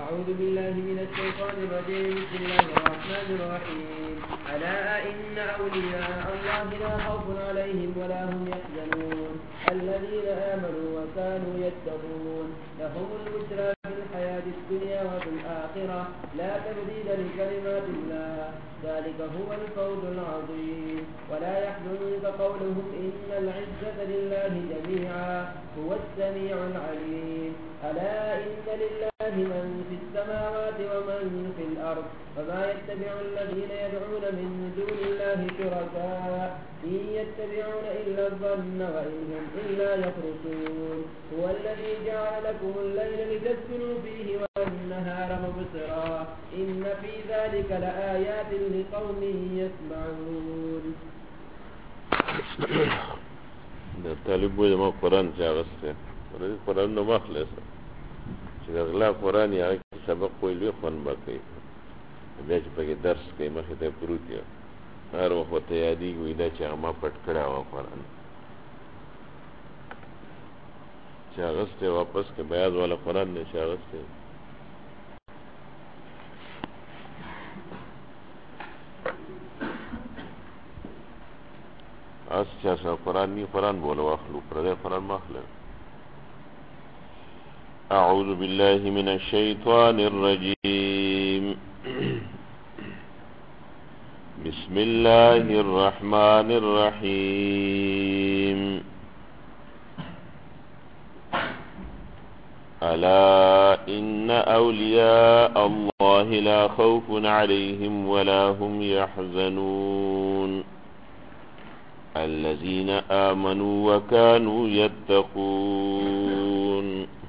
أعوذ بالله من الشيطان الرجيم. بسم الله الرحمن الرحيم. ألا إن أولياء الله لا خوف عليهم ولا هم يحزنون الذين آمنوا وكانوا يتقون لهم البشرى في الحياة الدنيا وفي الآخرة لا تبديل لكلمات الله ذلك هو الفوز العظيم. ولا يحزنك قولهم إن العزة لله جميعا هو السميع العليم. ألا إن لله من في السماوات ومن في الأرض وما يتبع الذين يدعون من دون الله شركاء إن يتبعون إلا الظن وإن هم إلا يخرصون. هو الذي جعل لكم الليل لتسكنوا فيه والنهار مبصرا إن في ذلك لآيات لقوم يسمعون. طالب وي ما قرآن چاغسته قرآن نو مخلص چې غلا قرآن یا سبق ویلو خون باقي بیا چې پکې درس کوي مخې ته پروت یو هر وخت ته یادې وي دا چې ما پټ کړه و قرآن چاغسته واپس کې بیاض والا قرآن نه چاغسته اس چا قرآن نی قرآن بولو اخلو پردے قرآن مخلو. اعوذ باللہ من الشیطان الرجیم بسم اللہ الرحمن الرحیم الا ان اولیاء اللہ لا خوف علیہم ولا هم يحزنون الذين آمنوا وكانوا يتقون.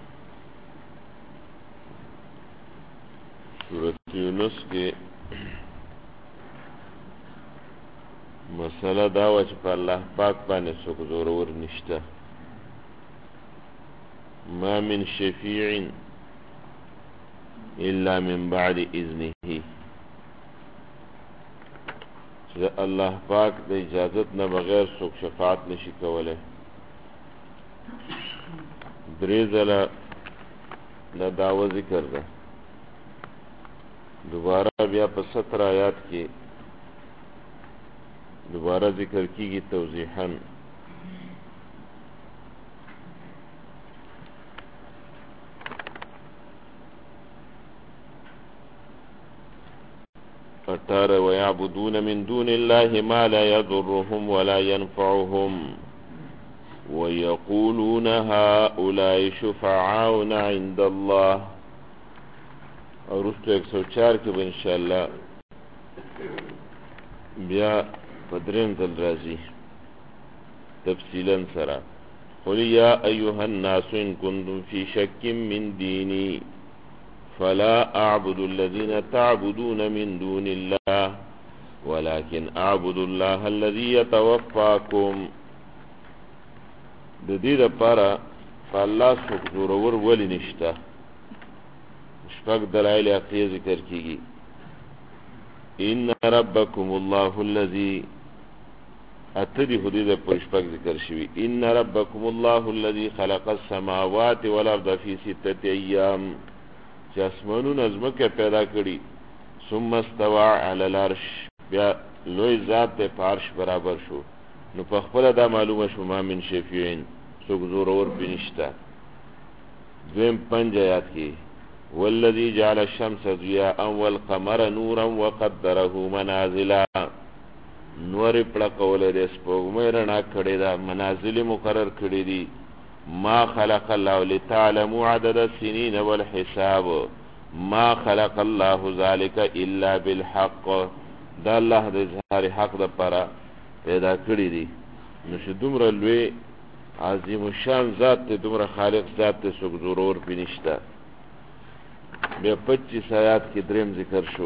سورة یونس کے مسئلہ داوا چې په الله پاک باندې څوک زورور نشته. ما من شفیع الا من بعد اذنه چې الله پاک د اجازت نه بغیر څوک شفاعت نشي کوله. درې ځله دا دعوه ذکر ده دوباره بیا په 17 آیات کې دوباره ذکر کیږي توضیحاً. ويعبدون من دون الله ما لا يضرهم ولا ينفعهم ويقولون هؤلاء شفعاؤنا عند الله. اور اس تو 104 کے ان شاء اللہ بیا بدرین دل رازی تفصیلا سرا قل یا ایها الناس ان کنتم فی شک من دینی فلا اعبد الذين تعبدون من دون الله ولكن اعبد الله الذي يتوفاكم. د دې لپاره الله څوک زورور ولی نشته. شپږ دلایل عقلی ذکر کیږي. ان ربكم الله الذي اتدی حدود پر شپږ ذکر شوی. ان ربكم الله الذي خلق السماوات والارض في 6 ايام چې اسمانونه ازمکه پیدا کړي. ثم استوى على العرش بیا لوی ذات د عرش برابر شو. نو په خپل دا معلومه شو ما من شفیعین څوک زورور بنشته. دویم 5 آیات کې والذي جعل الشمس ضياء والقمر نورا وقدره منازل. نور پړه کول د سپوږمۍ رڼا کړې ده منازل مقرر کړې دي. ما خلق الله لتعلموا عدد السنين والحساب ما خلق الله ذلك الا بالحق. دا الله د اظهار حق د پاره پیدا کړی دي. نو چې دومره لوی عظیم الشان ذات ته دومره خالق ذات ته څوک ضرور بنشته. بیا 25 آیات کې دریم ذکر شو.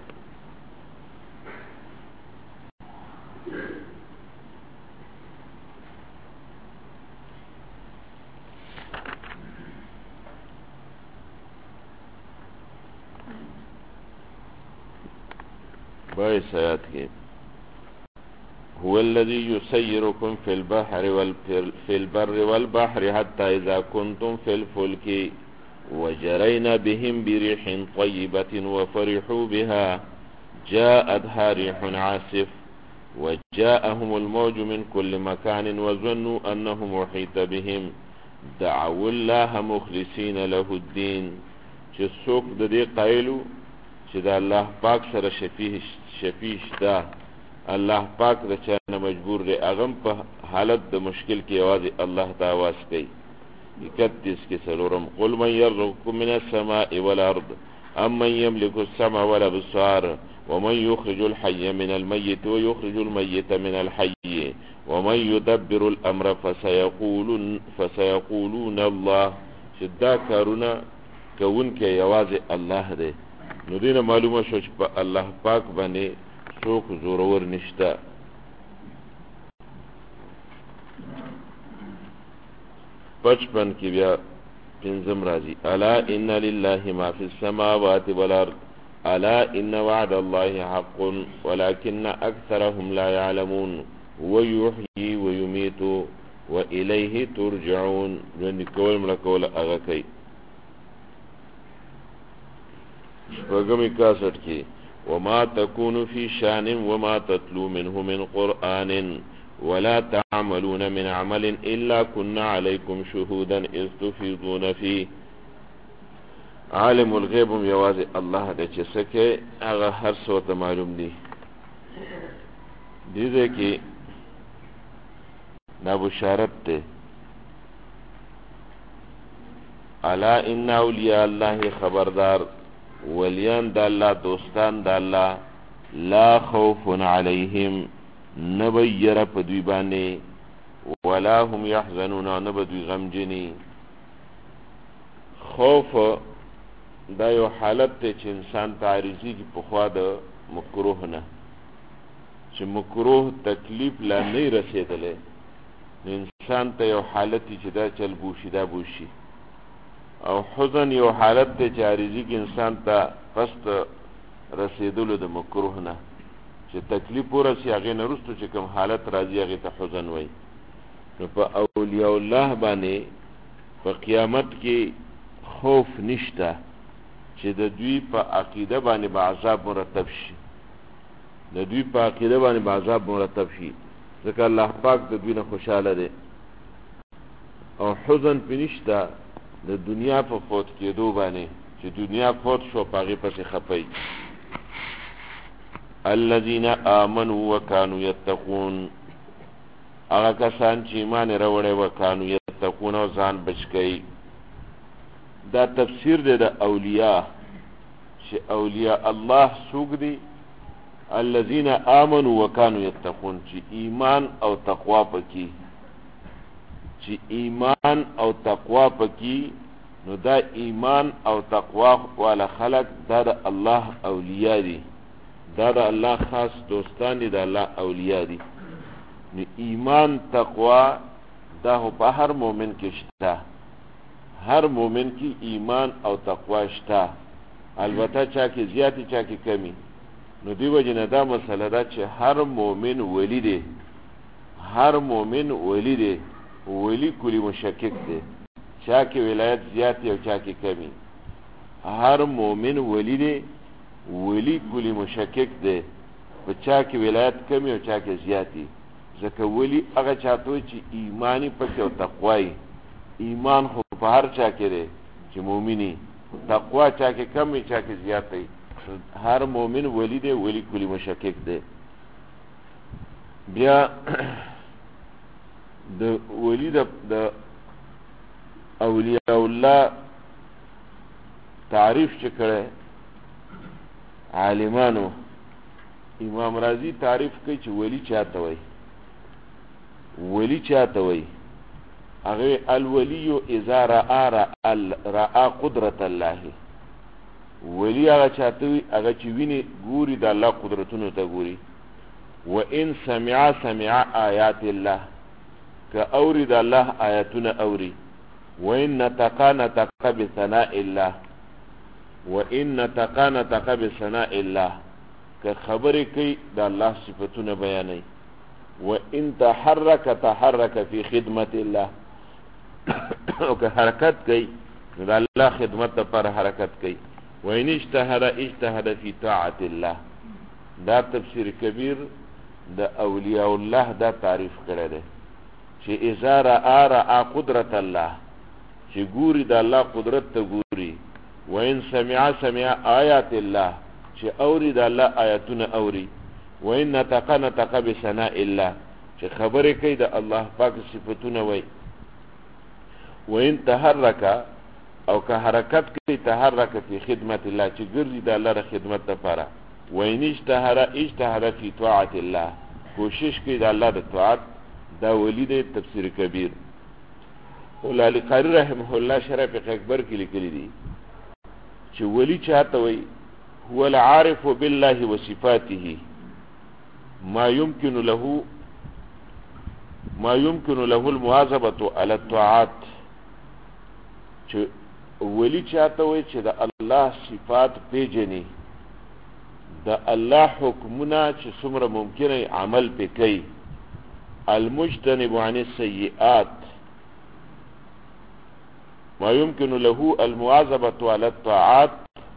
بائیس آیات کې هو الذي يسيركم في البر والبحر حتى إذا كنتم في الفلك وجرينا بهم بريح طيبة وفرحوا بها جاءتها ريح عاصف وجاءهم الموج من كل مكان وظنوا أنهم أحيط بهم دعوا الله مخلصين له الدين. چې څوک د دې قایلو چې د الله پاک سره شفیع شته، الله پاک د چا نه مجبور دی، هغه په حالت د مشکل کې یوازې الله ته آواز کوي. 31 کې څلورم قل من يرزقكم من السماء والأرض أمن يملك السمع والأبصار ومن يخرج الحي من الميت ويخرج الميت من الحي ومن يدبر الأمر فسيقولون الله. شدا کارونه کون کې یوازې الله دی. نو دینه معلومه شو چې په الله پاک باندې څوک زورور نشته. بچپن کې بیا پنځم راځي الا ان لله ما فی السماوات والارض الا ان وعد الله حق ولكن اكثرهم لا يعلمون ويحيي ويميت واليه ترجعون. ژوند کول مړه کول هغه کوي. شپږم 61 کې وما تكون في شان وما تتلو منه من قرآن ولا تعملون من عمل إلا كنا عليكم شهودا إذ تفيضون فيه. عالم الغیب یوازې الله دی چې څه کوي هغه هر څه ورته معلوم دي. دې ځای کې دا بشارت دی الا ان اولیاء الله خبردار ولیان د الله دوستان د الله لا خوف علیهم نبیر په دوی باندې ولا هم يحزنون نبدوی غمجنی. خوف دا یو حالت ته چې انسان تعریضی کی پخوا د مکروه نه چې مکروه تکلیف لا نه رسیدلې انسان ته یو حالت چې دا چل بوشي دا بوشي او حزن یو حالت ته چې عارضی کی انسان ته پست رسیدلو د مکروه نه چې تکلیف ورسی هغه نه رستو چې کوم حالت راځي هغه ته حزن وای. نو په اولیاء الله باندې په قیامت کې خوف نشته چې د دوی په عقیده باندې به عذاب مرتب شي، د دوی په عقیده باندې به عذاب مرتب شي ځکه الله پاک د دوی نه خوشاله دی. او حزن پې نشته د دنیا په فوت کېدو باندې چې دنیا فوت شو په هغې پسې خفئ. الذين آمنوا وكانوا يتقون هغه کسان چې ایمان یې راوړی وکانو یتقون او ځان بچ کوي. دا تفسیر دی د اولیاء چې اولیاء الله څوک دي؟ الذين آمنوا وكانوا يتقون چې ایمان او تقوا پکې، چې ایمان او تقوا پکې. نو دا ایمان او تقوا والا خلق دا د الله اولیاء دي، دا د الله خاص دوستان دي، د الله اولیاء دي. نو ایمان تقوا دا په هر مومن کې شته، هر مومن کې ایمان او تقوا شته، البته چا کې زیاتی چا کې کمی. نو دی وجه نه دا مسله ده چې هر مومن ولی دی، هر مومن ولی دی، ولی کلی مشکک دی، چا کې ولایت زیاتی او چا کې کمی. هر مومن ولی دی، ولی کلی مشکک دی، په چا کې ولایت کمی او چا کې زیاتی. ځکه ولی هغه چاته چې ایمانی پکې او تقوای. ایمان خو په هر چا کې دی چې مومنی، تقوا چا کې کمی چا کې زیاتی. هر مومن ولی دی، ولی کلی مشکک دی. بیا د ولی د اولیاء الله تعریف چې کړی عالمانو، امام رازی تعریف کوي چې ولی چاته وای، ولی چاته وای. هغه الولی اذا رأى قدرت الله، ولی هغه چاته وي هغه چې ویني ګوري د الله قدرتونو ته ګوري. وان سمع آیات الله، که اوري د الله آیاتونه اوري. وان نطق بثناء الله، وان نطق بثناء الله، که خبرې کوي د الله صفاتونه بیانوي. وان تحرك فی خدمت الله، او که حرکت کوي نو د الله خدمت لپاره حرکت کوي. وان اجتهد فی طاعت الله، دا تفسیر کبیر د اولیاء الله دا تعریف کړی دی چې اذا رأى قدرت الله، چې ګوري د الله قدرت ته ګوري. وان سمع آیات الله، چې اوري د الله آیاتونه اوري. وان نطق بثناء الله، چې خبرې کوي د الله پاک صفاتونه وای. وان تحرک، او که حرکت کوي تحرک فی خدمت الله، چې ګرځي د الله د خدمت لپاره. وان اجتهد فی طاعت الله، کوشش کوي د الله د طاعت. دا ولی دی تفسیر کبیر. مولا قاری رحمه الله شرح فقه اکبر کې لیکلی دی چې ولی چاته وای هو العارف بالله وصفاته ما يمكن له المواظبه على الطاعات. چې ولی چاته وای چې د الله صفات پیژني، د الله حکمونه چې څومره ممکنه عمل پې کوي. المجتنب عن السيئات، ما يمكن له المواظبة على الطاعات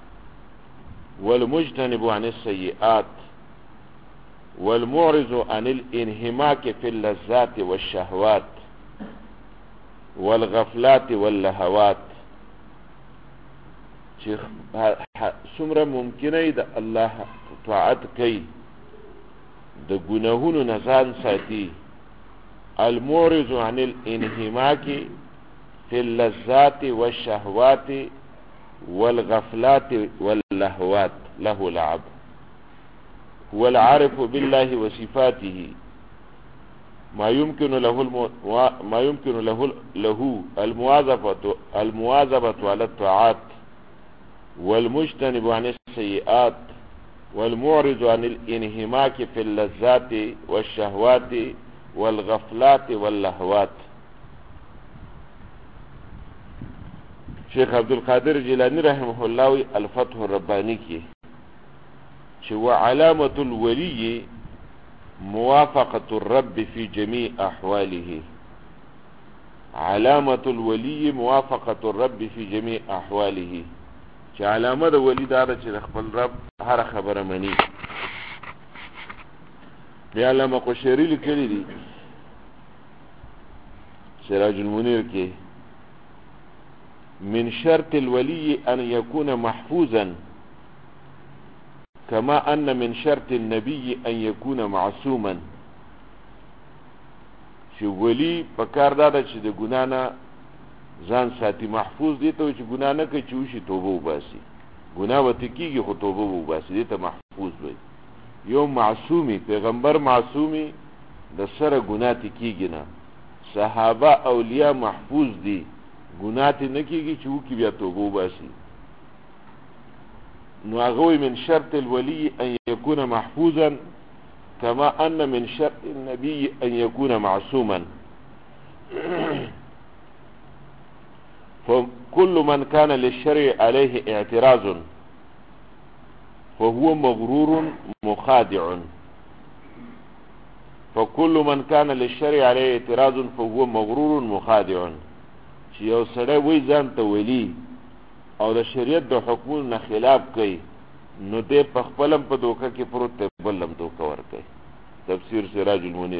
والمجتنب عن السيئات والمعرض عن الانهماك في اللذات والشهوات والغفلات واللهوات. چې څومره ممکنه د الله طاعت کوي، د ګناهونو نه ځان ساتي. المعرض عن الانهماك في اللذات والشهوات والغفلات واللهوات له لعب. هو العارف بالله وصفاته ما يمكن له المواظبة على الطاعات والمجتنب عن السيئات والمعرض عن الانهماك في اللذات والشهوات والغفلات واللهوات. شیخ عبدالقادر جیلانی رحمه الله الفتح الربانی کی چې وعلامة الولی موافقة الرب في جميع أحواله. علامة الولی موافقة الرب في جميع أحواله، چې علامه د ولی داره چې خپل رب هر خبره مني. بیا علامه قشیری لیکلی دي سراج المنیر کې من شرط الولي أن يكون محفوظا كما أن من شرط النبي أن يكون معصوما. چې ولی پکار داده چې د ګناه نه ځان ساتي، محفوظ دي ته چې ګناه نه کوي، چې وشي توبه وباسي. ګناه ورته کېږي خو توبه وباسي، دې ته محفوظ وي. یو معصومي پیغمبر معصومي د سره ګناه ته کېږي نه. صحابه اولیاء محفوظ دي، ګناه ته نه کېږي، چې وکړي بیا توبه وباسي. نو هغه من شرط الولي ان يكون محفوظا كما ان من شرط النبي ان يكون معصوما. فكل من كان للشرع عليه اعتراض فهو مغرور مخادع. فكل من كان للشرع عليه اعتراض فهو مغرور مخادع. چې یو سړی وی ځان ته ولی او د شریعت د حکمونو نه خلاف کوي، نو دې په خپلم په دوکه کې پروت دی، بلم دوکه ورکوي. تفسیر سراج المنیر.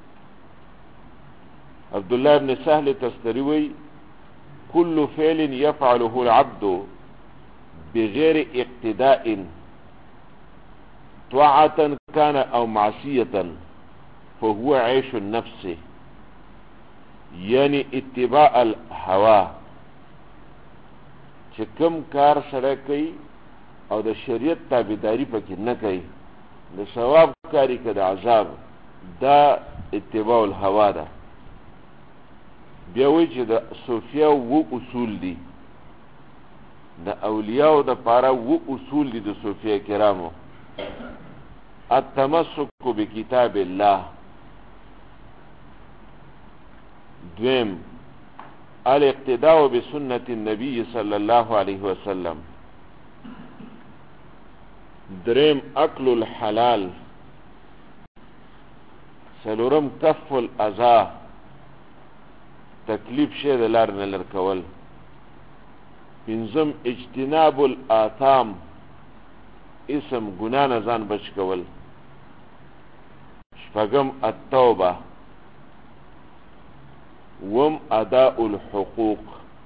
عبدالله ابن سهل تستری وی كل فعل يفعله العبد بغير اقتداء طاعة كان او معصية فهو عيش النفس، یعنی اتباع الهوا. چې کوم کار سره کوي او د شریعت تابعداري پکې نه کوي، د ثواب کاری که د عذاب، دا اتباع الهوا ده. بیا وی چې د صوفیاء و اصول دي، د اولیاء د پاره و اصول دي د صوفیاء کرامو. التمسك بكتاب الله. دویم الاقتداء بسنة النبي صلى الله عليه وسلم. دریم اکل الحلال. سلورم کف الاذى، تکلیف شه د لار نه لر کول. پنځم اجتناب الآثام اسم ګناه نه ځان بچ کول. شپږم التوبه. وم اداء الحقوق.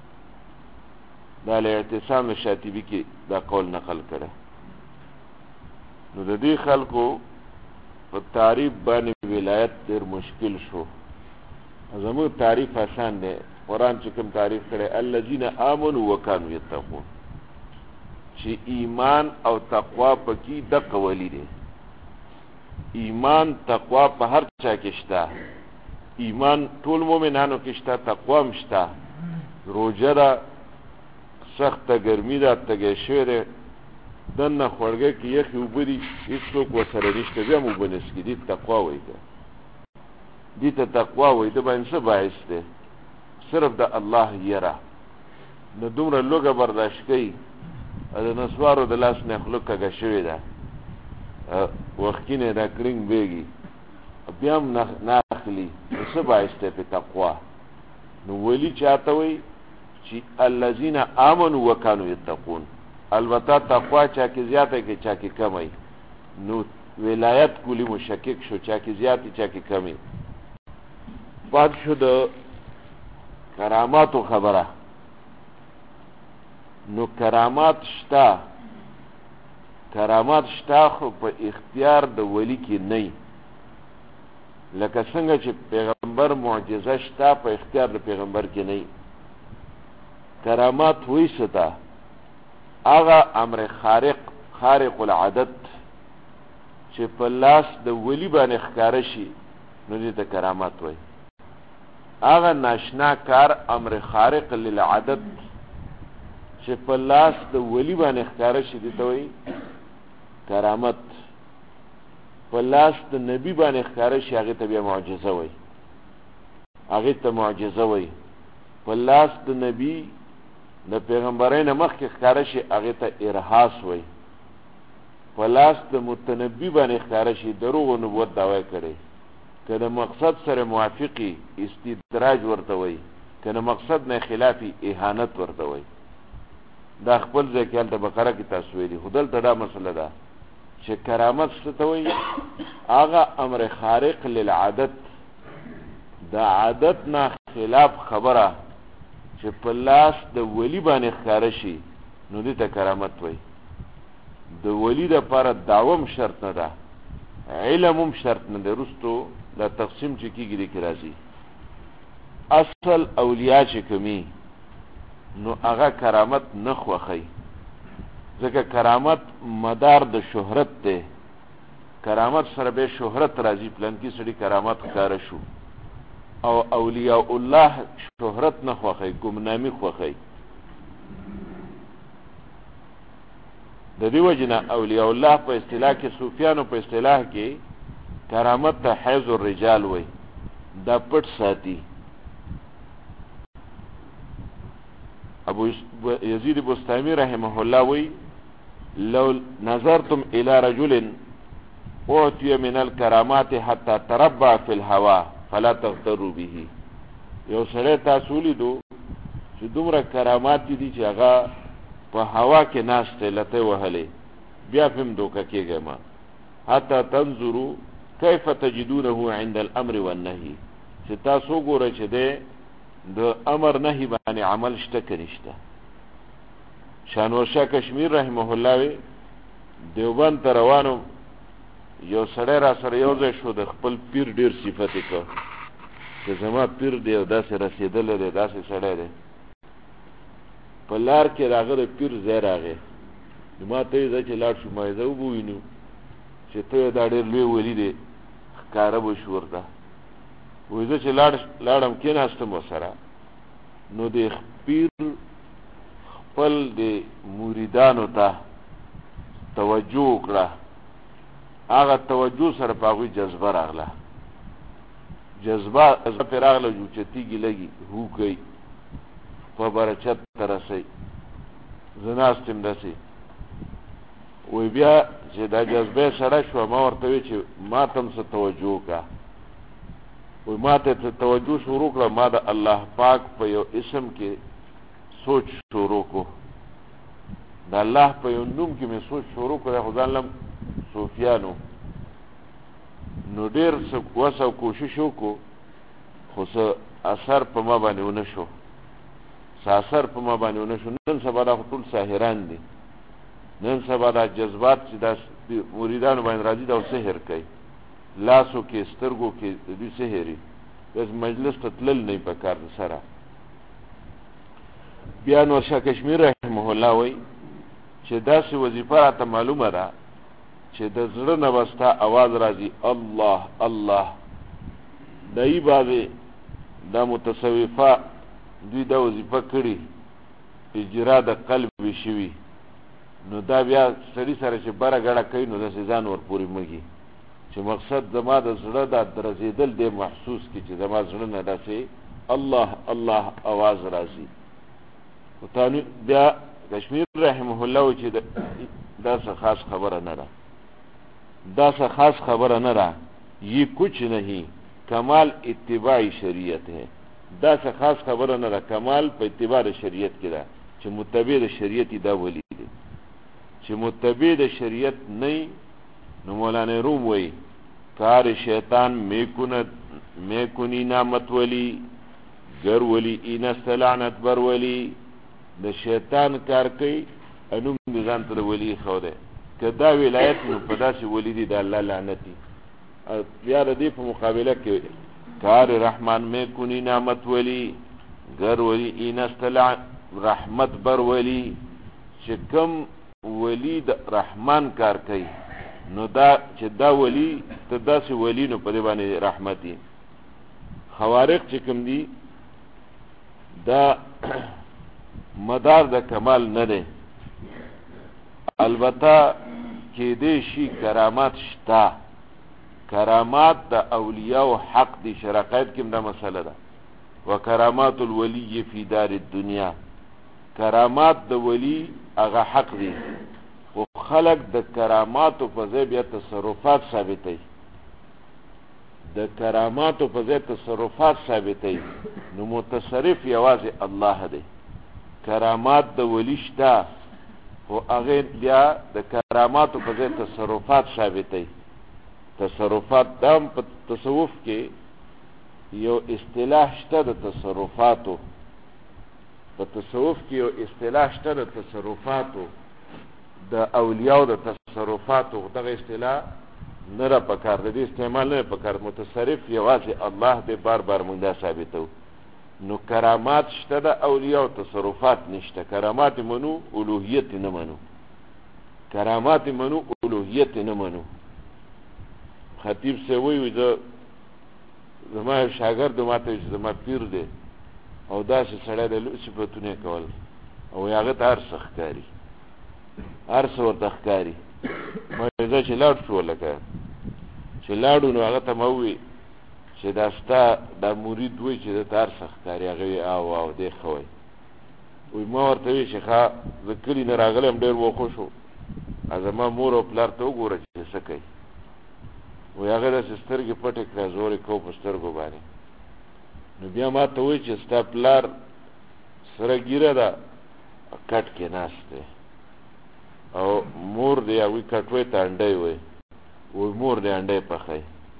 دا له اعتصام شاطبی کې دا قول نقل کړه. نو د دې خلکو په تعریف باندې ولایت ډېر مشکل شو. زموږ تعریف آسان دی. قرآن چې کوم تعریف کړی الذین آمنوا وکانوا یتقون، چې ایمان او تقوا پکې دقه ولی دی. ایمان تقوا په هر چا کې شته. ایمان ټول مؤمنانو کې شته، تقوا هم شته. روژه ده، سخته ګرمي ده، تږی شوی دی، دننه خوړګۍ کې یخې اوبه دي، هېڅوک ورسره نشته، بیا هم اوبه نه څښي. دې ته تقوا وایي. دې ته تقوا وایي. د باندې څه باعث دی؟ صرف د الله یره. نو دومره لوږه برداشت کوي، د نسوارو د لاس نه خوله کږه شوې ده، وښکینې دا کړنګ بیږي، بیا هم نه اخلي. نو څه باعث دی په تقوا؟ نو ولی چاته وایي چې الذین آمنوا وکانوا یتقون. البته تقوا چا کې زیاته کې چا کې کمی. نو ولایت کلی مشکک شو، چا کې زیاتی چا کې کمی. پات شو د کراماتو خبره. نو کرامات شته، کرامات شته خو په اختیار د ولی کې نه. لکه څنګه چې پیغمبر معجزه شته په اختیار د پیغمبر کې نه. کرامات وایي څه ته؟ هغه امر خارق العادت چې په لاس د ولی باندې ښکاره شي، نو دې ته کرامات وایي. هغه ناشنا کار امر خارق للعادت چې په لاس د ولی باندې ښکاره شي، دې ته وایي کرامت. په لاس د نبی باندې ښکاره شي، هغې ته بیا معجزه وایي. هغې ته معجزه وایي. په لاس د نبی د پیغمبرۍ نه مخکې ښکاره شي، هغې ته ارهاس وایي. په لاس د متنبي باندې ښکاره شي، دروغ و نبوت دعوی کړی. که د مقصد سره موافقي استدراج ورته وایي، که د مقصد نه خلافي اهانت ورته وایي. دا خپل ځای کې هلته بقره کې تاسو ویلي. خو دلته دا مسله ده چې کرامت څه ته وایي؟ هغه امر خارق للعادت، د عادت نه خلاف خبره چې په لاس د ولی باندې ښکاره شي، نو دې ته کرامت وایي. د ولی دپاره دعوه هم شرط نه ده، علم هم شرط نه ده. وروستو دا تقسیم چې کېږي دې کې راځي. اصل اولیاء چې کومي، نو هغه کرامت نه خوښوي، ځکه کرامت مدار د شهرت دی. کرامت سره به شهرت راځي، پلانکي سړي کرامت ښکاره شو. او اولیاء الله شهرت نه خوښوي، ګمنامي خوښوي. د دې وجې نه اولیاء الله په اصطلاح کې، صوفیانو په اصطلاح کې کرامت ته حیض الرجال وایي. دا پټ ساتي. ابو یزید بستامی رحمه الله وایي لو نظرتم الى رجل اعطي من الكرامات حتى تربع في الهواء فلا تغتروا به. یو سړی تاسو لیدو چې دومره کرامات دي چې هغه په هوا کې ناست دی، لته وهلې، بیا هم دوکه کېږئ ما. حتی تنظروا کیف تجدونه عند الامر والنهي، چې تاسو ګورئ چې دی د امر نهي باندې عمل شته که نشته. شانورشاه کشمیر رحمه الله وی دیوبند ته روانو، یو سړی را سره یو ځای شو، د خپل پیر ډېر صفت یې کړ چې زما پیر دی او داسې رسېدلی دی، داسې سړی دی. په لار کې د هغه د پیر ځای راغی. نو ما ته یې ځه چې لاړ شو، ما یې ځه وبوینو چې ته دا ډېر لوی ولي دی، ښکاره به شو ورته. وایي زه چې لاړم کېناستم ورسره، نو د پیر خپل د مریدانو ته توجه وکړه. هغه توجه سره په هغوی جذبه راغله. جذبه پرې راغله، جوچتېږي لګي، هو کوي، په برچت ته رسئ. زه ناست یم داسې. وایي بیا چې دا جذبه سړه شوه، ما ورته وی چې ما ته هم څه توجه وکړه. وایي ما ته توجه شروع کړه، ما د الله پاک په یو اسم کې سوچ شروع کو. د الله په یو نوم کې مې سوچ شروع کړی خو ځان لم صوفیانو نو ډېر څه وس او کوشش وکړو خو څه اثر په ما باندې ونه شو نن سبا دا ټول ساحران دي نن سبا دا جذبات چې دا مریدانو باندې راځي دا سحر کوي لاسو کې سترګو کې د دوی سحري بس مجلس ته تلل نه پکار سره بیا نور شاه کشمیر رحمه الله وایي چې داسې وظیفه راته معلومه ده چې د زړه نه به ستا اواز راځي الله الله دایي باندې دا متصوفه دوی دا وظیفه کړي اجرا د قلب شوي نو دا بیا سړي سره چې بره ګړه کوي نو داسې ځان ورپورې مږي چې مقصد زما د زړه دا درزېدل دی محسوس کړي چې زما زړه نه داسې الله الله اواز راځي بیا کشمیر رحمه الله وایي چې دا څه خاص خبره نه ده یہ کچھ نہیں کمال اتباع شریعت ہے دا څه خاص خبره نه ده کمال په اتباع شریعت کې ده چې متبع د شریعت دا ولی دی چې متبع د شریعت نه نو مولانا روم وایي کار شیطان میکنی نامت ولی گر ولی اینست لعنت بر ولی د شیطان کار کوي انوم ځان ته ولی خو ده که دا ولایت نو په داسې ولی دی د الله لعنتی بیا د دې په مقابله کې کار رحمان میں کنی نعمت ولی گر ولی اینست رحمت بر ولی چې کم ولی د رحمان کار کوي نو دا چې دا ولی ته داسې ولی نو په دې باندې رحمتي خوارق چې کوم دي دا مدار د کمال نه دی البته کې دې شي کرامات شته کرامات د اولیاء حق دی شرقایت کې دا مسله ده وکرامات الولی فی دار الدنیا کرامات د ولی هغه حق دی او خلق د کرامات په ځای بیا تصرفات ثابتوي د کرامات په ځای تصرفات ثابتوي نو متصرف یوازې الله دی کرامات د ولی شته او هغه بیا د کرامات په ځای تصرفات ثابتوي تصرفات دام په تصوف کې یو اصطلاح شته د تصرفاتو په تصوف کې یو اصطلاح شته د تصرفاتو د اولیاء د تصرفاتو دغه اصطلاح نه را پکار د دې استعمال نه پکار متصرف یوازې الله دې بار بار مونږ دا ثابتو نو کرامات شته د اولیاء تصرفات نشته کرامات منو الوهیت نه منو کرامات منو الوهیت نه منو خطیب سے وی زما شاګرد ماته زما پیر دی او داسې سړی د صفتونه کول او هغه ته هر څه ښکاري هر څه ورته ښکاري مې چې لاړ شو لکه چې لاړو نو هغه ته مې ووی چې دا ستا دا مرید وی چې د هر څه ښکاري هغه وی او دی ښه وی وی ما ورته وی چې ښه زه کلي نه راغلم ډېر وخوښ و زما مور او پلار ته وګوره چې څه کوي وی هغه داسې سترګې پټې کړه زور یې کو په سترګو باندې نو بیا ما ته وایي چې ستا پلار سره ګیره ده کټ کې ناست دی او مور دی هغوی کټوۍ ته انډی وی وی مور دی انډی پخی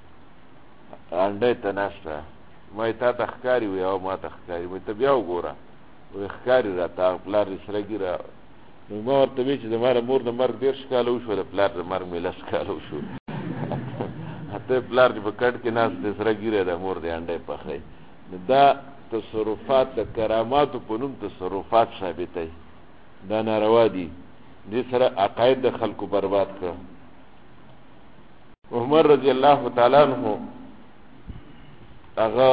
انډی ته ناسته ما یې تا ته ښکاري وی او ما ته ښکاري وی ته بیا وګوره وی ښکاري راته هغه پلار دې سره ګیره نو ما ورته وی چې زما د مور د مرګ 10 کاله وشوه د پلار د مرګ مې 10 کاله وشو ته پلار چې په کټ کې ناست دی سره ګیره ده مور دی انډی پخی دا تصرفات د کراماتو په نوم تصرفات ثابتوي دا ناروا دي دې سره عقاید د خلکو برباد کړه عمر رضی الله تعالی عنہ هغه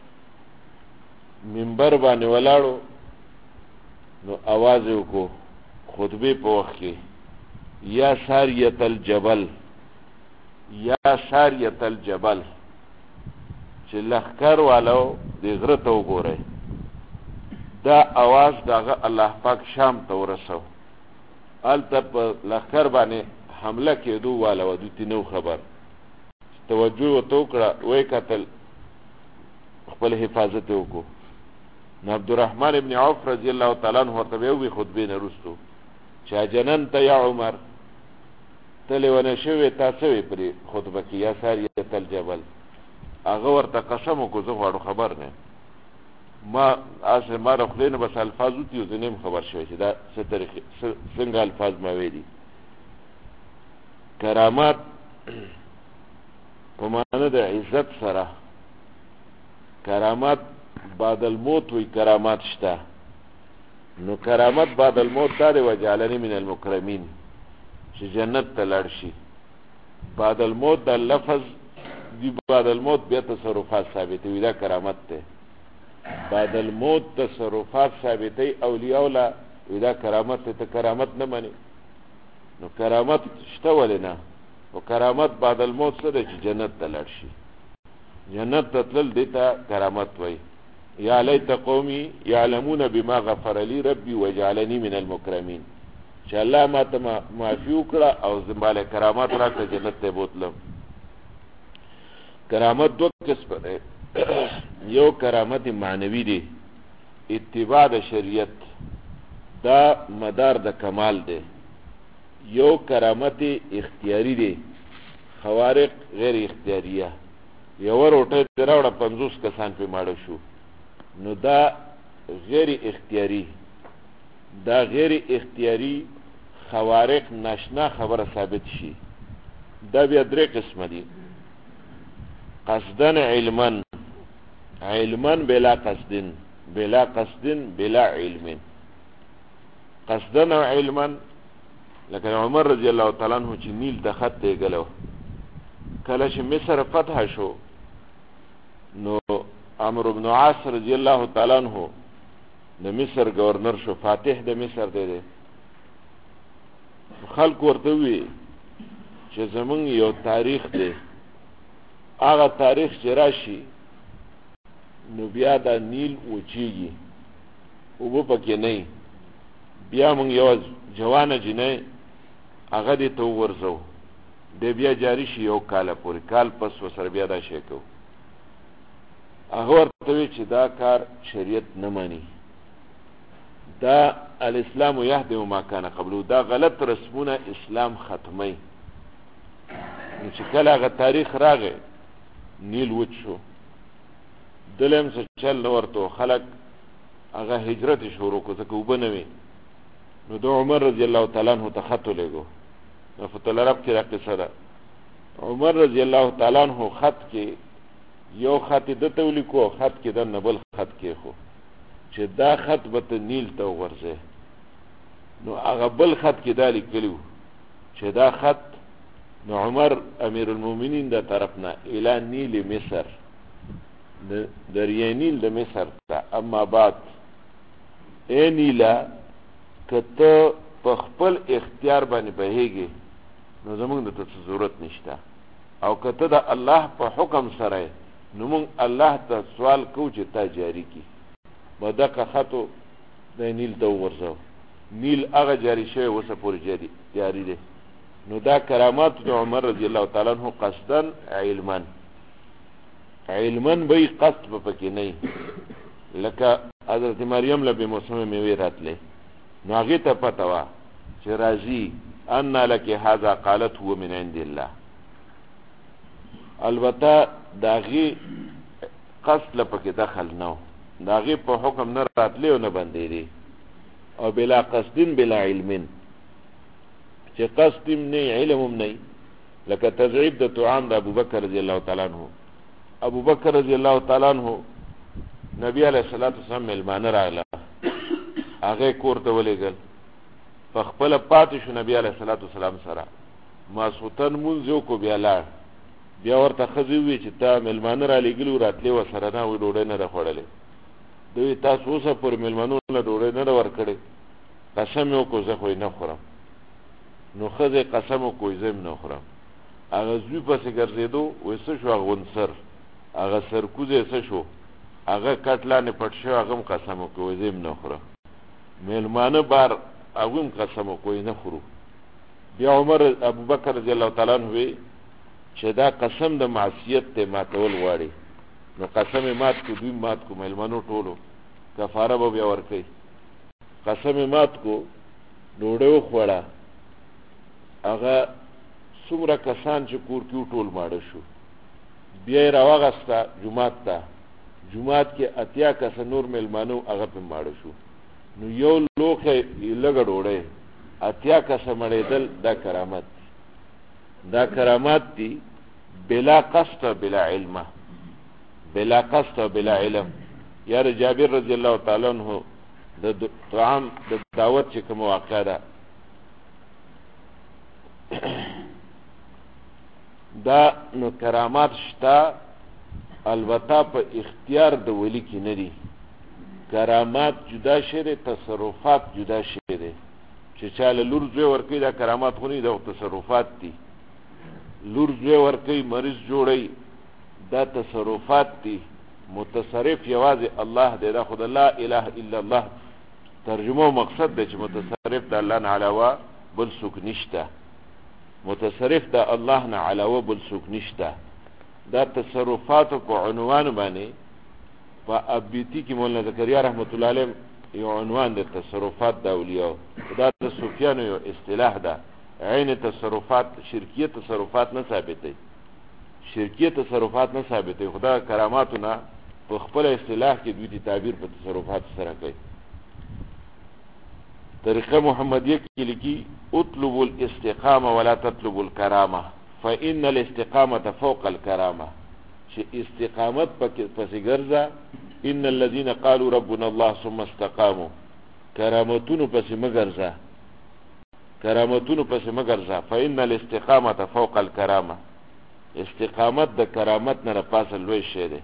منبر باندې ولاړو نو आवाज وکړو خطبه په وخت کې یا ساریت الجبل یا ساریت الجبل چې لخکر والو د غره ته وګورئ دا आवाज دغه الله پاک شام ته ورسو هلته په لخکر باندې حمله کېدو والو دوی ته نو خبر توجه ورته وکړه وی کتل خپل حفاظت وکړو نو عبدالرحمن ابن عوف رضی الله تعالی عنہ ورته وی خطبې نه وروستو چا جننت یا عمر تلی ونشوی تا سوی پری خطبه کی یا ساریت الجبل هغه ورته قسم وکړو زه غواړو خبر نه ما اصل ما رخلینه بس الفاظ وتیو زه نیم خبر شوی چې دا څنګه الفاظ ما ویلي کرامات په معنی د عزت سره کرامات بعد الموت وی کرامات شته نو کرامت بعد الموت دا دی وجعلنی من المکرمین چې جنت ته لاړ شي بعد الموت دا لفظ دی بعد الموت بیا تصرفات ثابتوي دا کرامت ته بعد الموت تصرفات ثابتوي اولیاء لا دا کرامت ته کرامت نه مانی نو کرامت شته ولنه او کرامت بعد الموت سره چې جنت ته لاړ شي جنت ته تلل دیتا کرامت وای یا لیت قومی یعلمون بما غفر لی ربی وجعلنی من المکرمین چې الله ما ته معافی وکړه او زماله کرامات راکړه جنت ته بوتلم کرامت دو قسم ده یو کرامت معنوی دی اتباع د شریعت دا مدار د کمال دی یو کرامت اختیاری دی خوارق غیر اختیاریه یو روټه دراوړه 50 کسان په ماړه شو نو دا غیر اختیاری دا غیر اختیاری خوارق ناشنا خبره ثابت شي دا بیا درې قسم دي قصدن علما علما بلا قصدن بلا قصدن بلا علم قصدن علما لکه عمر رضی الله تعالی عنہ چې نیل د خط ته غلو کله چې مصر فتح شو نو عمرو بن عاص رضی الله تعالی عنہ د مصر گورنر شو فاتح د مصر دی خلق ورته وی چې زمونږ یو تاریخ دی هغه تاریخ چې راشي نو بیا دا نیل وچیږي اوبه پکې نه بیا مونږ یو جوانه جنې هغه دې ته ورځو د بیا جاری شي یو کال پورې کال پس وسر بیا دا شي کو هغه ورته وی چې دا کار شریعت نه مانی دا الاسلام یهدم ما کان قبله دا غلط رسمونه اسلام ختمي چې کله هغه تاریخ راغی نیل وچ شو دلم څه چل نو ورته خلق هغه هجرت شروع کو ځکه وبنوي نو د عمر رضی الله تعالی عنہ ته خط لګو نو فتل عرب کې راقصه ده عمر رضی الله تعالی عنہ خط کې یو خط د تولیکو خط کې د نبل خط کې خو چې دا خط به نیل ته ورځي نو هغه بل خط کې دالی کلیو چې دا خط نو عمر امیر المؤمنین دا طرفنا الى نیل مصر دریای نیل د مصر ته اما بعد اے نیلا کته په خپل اختیار باندې بهيږي نو زمونږ د ته ضرورت نشته او کته د الله په حکم سره نو مونږ الله ته سوال کو چې تا جاری کی بدقه خطو د نیل ته ورځو نیل هغه جاری شوی وسه پورې جاری دی نو دا کرامات د عمر رضی الله تعالی عنہ قصدن علما علما به قصد پکې نه لکه حضرت مریم له موسم میوه راتله نو هغه ته پته وا چې راځي ان لك هذا قالت هو من عند الله البته داغي قصد لپاره دخل نو داغي په حکم نه راتلی او نه بندېری او بلا قصدن بلا علم چې قصد نه علم نه لکه تذعيب د طعام د ابو بکر رضی الله تعالی عنہ ابو بکر رضی الله تعالی عنہ نبی علیہ الصلوۃ والسلام ملمان راغله هغه کوړه ولېګل په خپل پاتې شو نبی علیہ الصلوۃ والسلام سره ماسوتن مونږ کو بیا لاړ بیا ورته خزي وی چې تا ملمان را لګلو راتلې و سره نه و ډوډۍ نه راخړلې دوی تاسو اوسه پر ملمنو له ډوډۍ نه ورکړې قسم یو کو زه خو نه خورم نو خزه قسم کو زم نه خورم هغه زوی پسې ګرځېدو وسه شو غونسر هغه سرکوزه څه شو هغه کټلانه پټ شو هغه قسم کو زم نه خورم ملمانه بار هغه قسم کو نه خورو بیا عمر ابو بکر رضی الله تعالی عنہ چې دا قسم د معصیت ته ماتول غواړي نو قسم مات کو دوی مات کو ملمنو ټولو کفاره به بیا ورکي قسم مات کو ډوډۍ وخوړه هغه څومره کسان چې کور کې ټول ماړه شو بیا یې راواغسته جومات ته جومات کې 80 کسه نور میلمانه هغه پې ماړه شو نو یو لوښی لږه ډوډۍ 80 کسه مړېدل دا کرامات دي بلا قصد بلا علم بلا قصد بلا علم یار جابر رضی الله تعالی عنہ د طعام د دعوت چې کوم واقع ده دا نو کرامات شته البته په اختیار د ولی کې نه دي کرامات جدا شری تصرفات جدا شری چې چاله لور زوی ورکوي دا کرامات خو نه دي دا تصرفات دي لور زوی ورکوي مریض جوړوي دا تصرفات دي متصرف یوازې الله دی دا خو د لا اله الا الله ترجمه و مقصد دی چې متصرف د الله نه علاوه بل څوک نشته متصرف د الله نه علاوه بل څوک نشته دا تصرفاتو په عنوان باندې په ابیتی کې مولانا زکریا رحمت الله علیه یو عنوان د تصرفات د اولیاء دا د صوفیانو یو اصطلاح ده عین تصرفات شرکیه تصرفات نه ثابتې شرکیه تصرفات نه ثابتې خدا کراماتونه په خپل اصطلاح کې دوی تعبیر په تصرفات سره کوي طریقه محمدیه کې لیکي اطلب الاستقامه ولا تطلب الكرامه فإن الاستقامه فوق الكرامه چې استقامت پسې ګرځه ان الذين قالوا ربنا الله ثم استقاموا کرامتونو پسې مګرځه فإن الاستقامه فوق الكرامه استقامت د کرامت نه پاسه لوی شی دی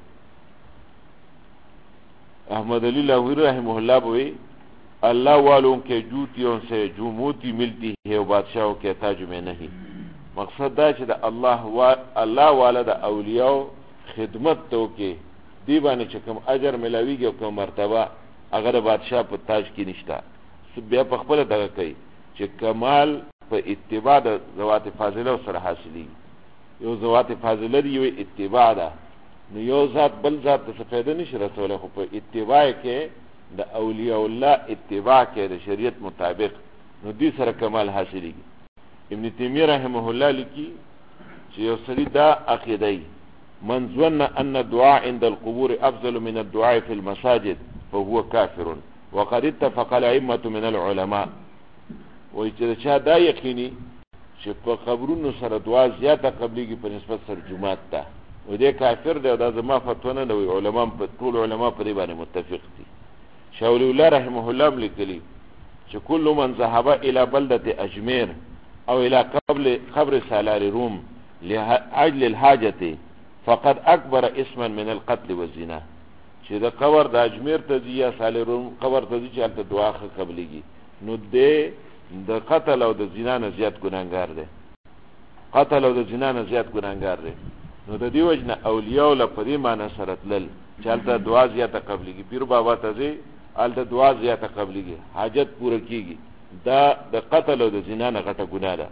احمد علی لاہوری رحمہ اللہ بوئی اللہ والوں کے جوتیوں سے جو موتی ملتی ہے وہ بادشاہوں کے تاج میں نہیں مقصد دا چې د الله والا د اولیاء خدمت تو کې دی باندې چې کوم اجر ملاویږي او کوم مرتبه هغه د بادشاہ په تاج کې نشته بیا په خپل دغه کوي چې کمال په اتباع د ذوات فاضله سره حاصلېږي یو ذوات فاضله دی یو اتباع ده نو یو ذات بل ذات څه فایده نشي رسوله خو په اتباع کې د اولیاء الله اتباع کې د شریعت مطابق نو دې سره کمال حاصلېږي ابن تیمیه رحمه الله لیکي چې یو سړي دا عقیده من ظن ان الدعاء عند القبور افضل من الدعاء في المساجد فهو كافر وقد اتفق الائمه من العلماء وای چې چا دا یقیني چې په قبرونو سره دعا زیاته قبليږي په نسبت سره جمعات ته و دې کافر دی دا زما فتوا نه وي علما په ټول علما په دې باندې متفق دي شاول الله رحمه الله لیکلي چې كل من ذهب الى بلده اجمیر او الى قبر سالار روم لاجل الحاجه فقد اكبر اسما من القتل والزنا چې د قبر د اجمیر ته دی یا سالار روم قبر ته دی چې البته دعا قبليږي نو دې د قتل او د زنا نه زیات ګناهګار دی قتل او د زنا نه زیات ګناهګار دی نو د دې وجنه اولیاء له پدې معنی سره تلل چې البته دعا زیاته قبليږي پیر بابا ته دی البته دعا زیاته قبليږي حاجت پوره کیږي دا د قتل او د زنا نه غټه ګناه ده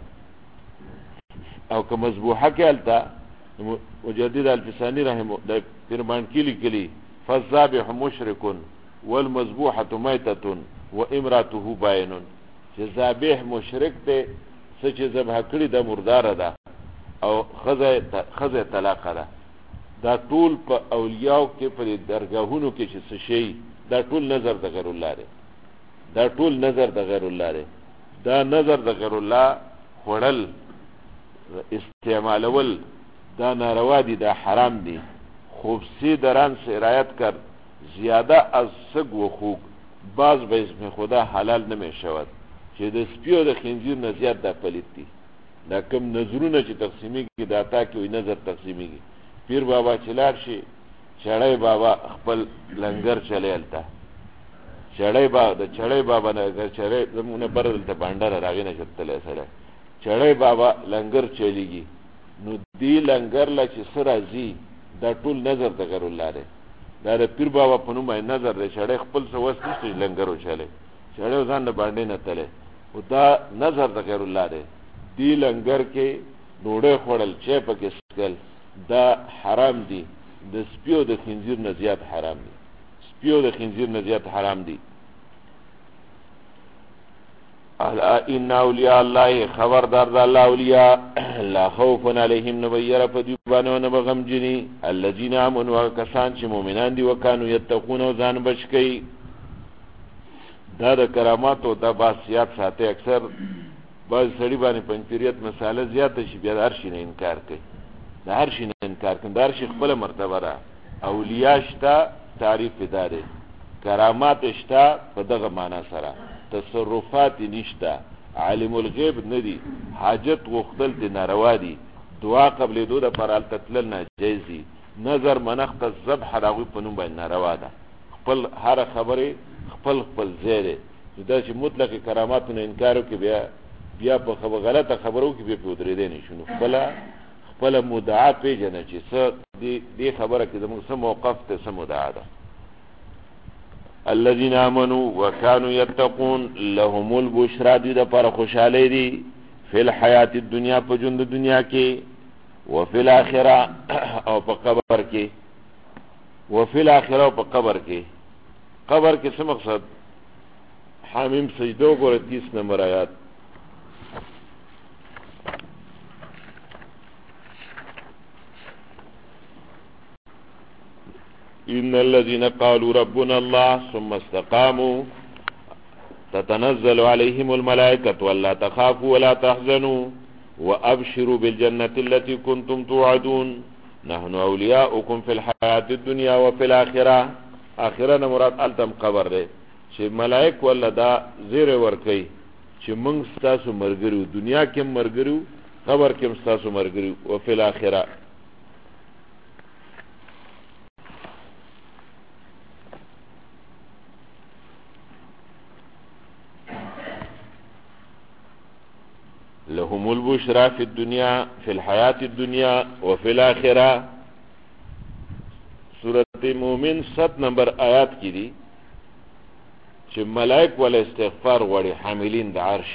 او که مذبوحه کې البته مجدد الفسانی رحمه د فرمان کې لیکلي فالذابح مشرك والمذبوحه میته وامراته باین چې ذابح مشرک دی څه چې ذبح کړي د مردار ده او خزه طلاق ده دا ټول په اولیاء کې په درگاهونو کې چې څه شي دا ټول نظر د غیر الله دی دا ټول نظر د غیر الله دی دا نظر د غیر الله خړل استعمالول دا ناروا دي دا حرام دي خوبسی دران سے رعایت کر زیاده از سگ و خوک باز به اسم خدا حلال نمی شود چې د سپیو د خنزیر نه زیات دا پلیت دي دا کم نظرونه چې تقسیمیږي دا تا کې وي نظر تقسیمیږي پیر بابا چلار شي چړای بابا خپل لنګر چلیلتا چړای بابا د چړای بابا نه چړای زمونه بردلته باندې راغی نه چتلې سره چړای بابا لنګر چلیږي نو دی لنګر لا چې سره زی دا ټول نظر د غیر الله دی دا د پیر بابا په نوم نظر دی چړای خپل څه وسته لنګر وچاله چړای ځان نه باندې نه تله او دا نظر د غیر الله دی دی لنګر کې ډوډۍ خوړل چې پکې سکل دا حرام دي د سپیو د خنزیر نه زیات حرام دي سپیو د خنزیر نه زیات حرام دي الا ان اولیاء الله خبردار د الله اولیاء لا خوف علیهم نبیر فدیبانو نبغم جنی الذين امنوا وكسان چې مؤمنان دي وکانو یتقون او ځان بچکی. دا د کرامات او د باسیات ساته اکثر بعض سړي باندې پنځپیریت مساله زیاته شي بیا هر شي نه انکار کوي، د هر شي نه انکار کوي، د هر شي خپل مرتبه ده. اولیاء شته تعریف داره، کرامات شته په دغه معنا سره، تصرفات نشته، عالم الغیب ندی، حاجت غختل دي ناروا دي، دعا قبل دو د پر التتل ناجیز دي، نظر منخت الذبح راغي په نوم باندې ناروا ده. خپل هر خبره خپل زیره دا چې مطلق کرامات نه انکارو کې بیا په خبره غلطه خبرو کې به پودرې دي نشو. خپل مدعا پیژنه چې څه دې خبره کې زموږ سم موقف ته سم مدعا ده. الذين امنوا وكانوا يتقون لهم البشرى دي د پر خوشاله دي فی الحیات الدنیا په ژوند دنیا کې وفي الاخره او په قبر کې. وفي الاخره او په قبر کې. قبر کې څه مقصد؟ حامیم سجده وګوره 30 نمبر آیات. ان الذين قالوا ربنا الله ثم استقاموا تتنزل عليهم الملائكة ولا تخافوا ولا تحزنوا وابشروا بالجنة التي كنتم توعدون نحن اولياؤكم في الحياة الدنيا وفي الاخره. اخره مراد التم قبر ده چې ملائک ولا دا زیر ورکی چې موږ ستاسو مرګرو، دنیا کې مرګرو، قبر کې ستاسو مرګرو، او فی الاخره. لهم البشرى في الدنيا في الحياة الدنيا وفي الاخره. سورۃ مومن 7 نمبر آیات کې دي چې ملائک ول استغفار غوړي حاملین د عرش.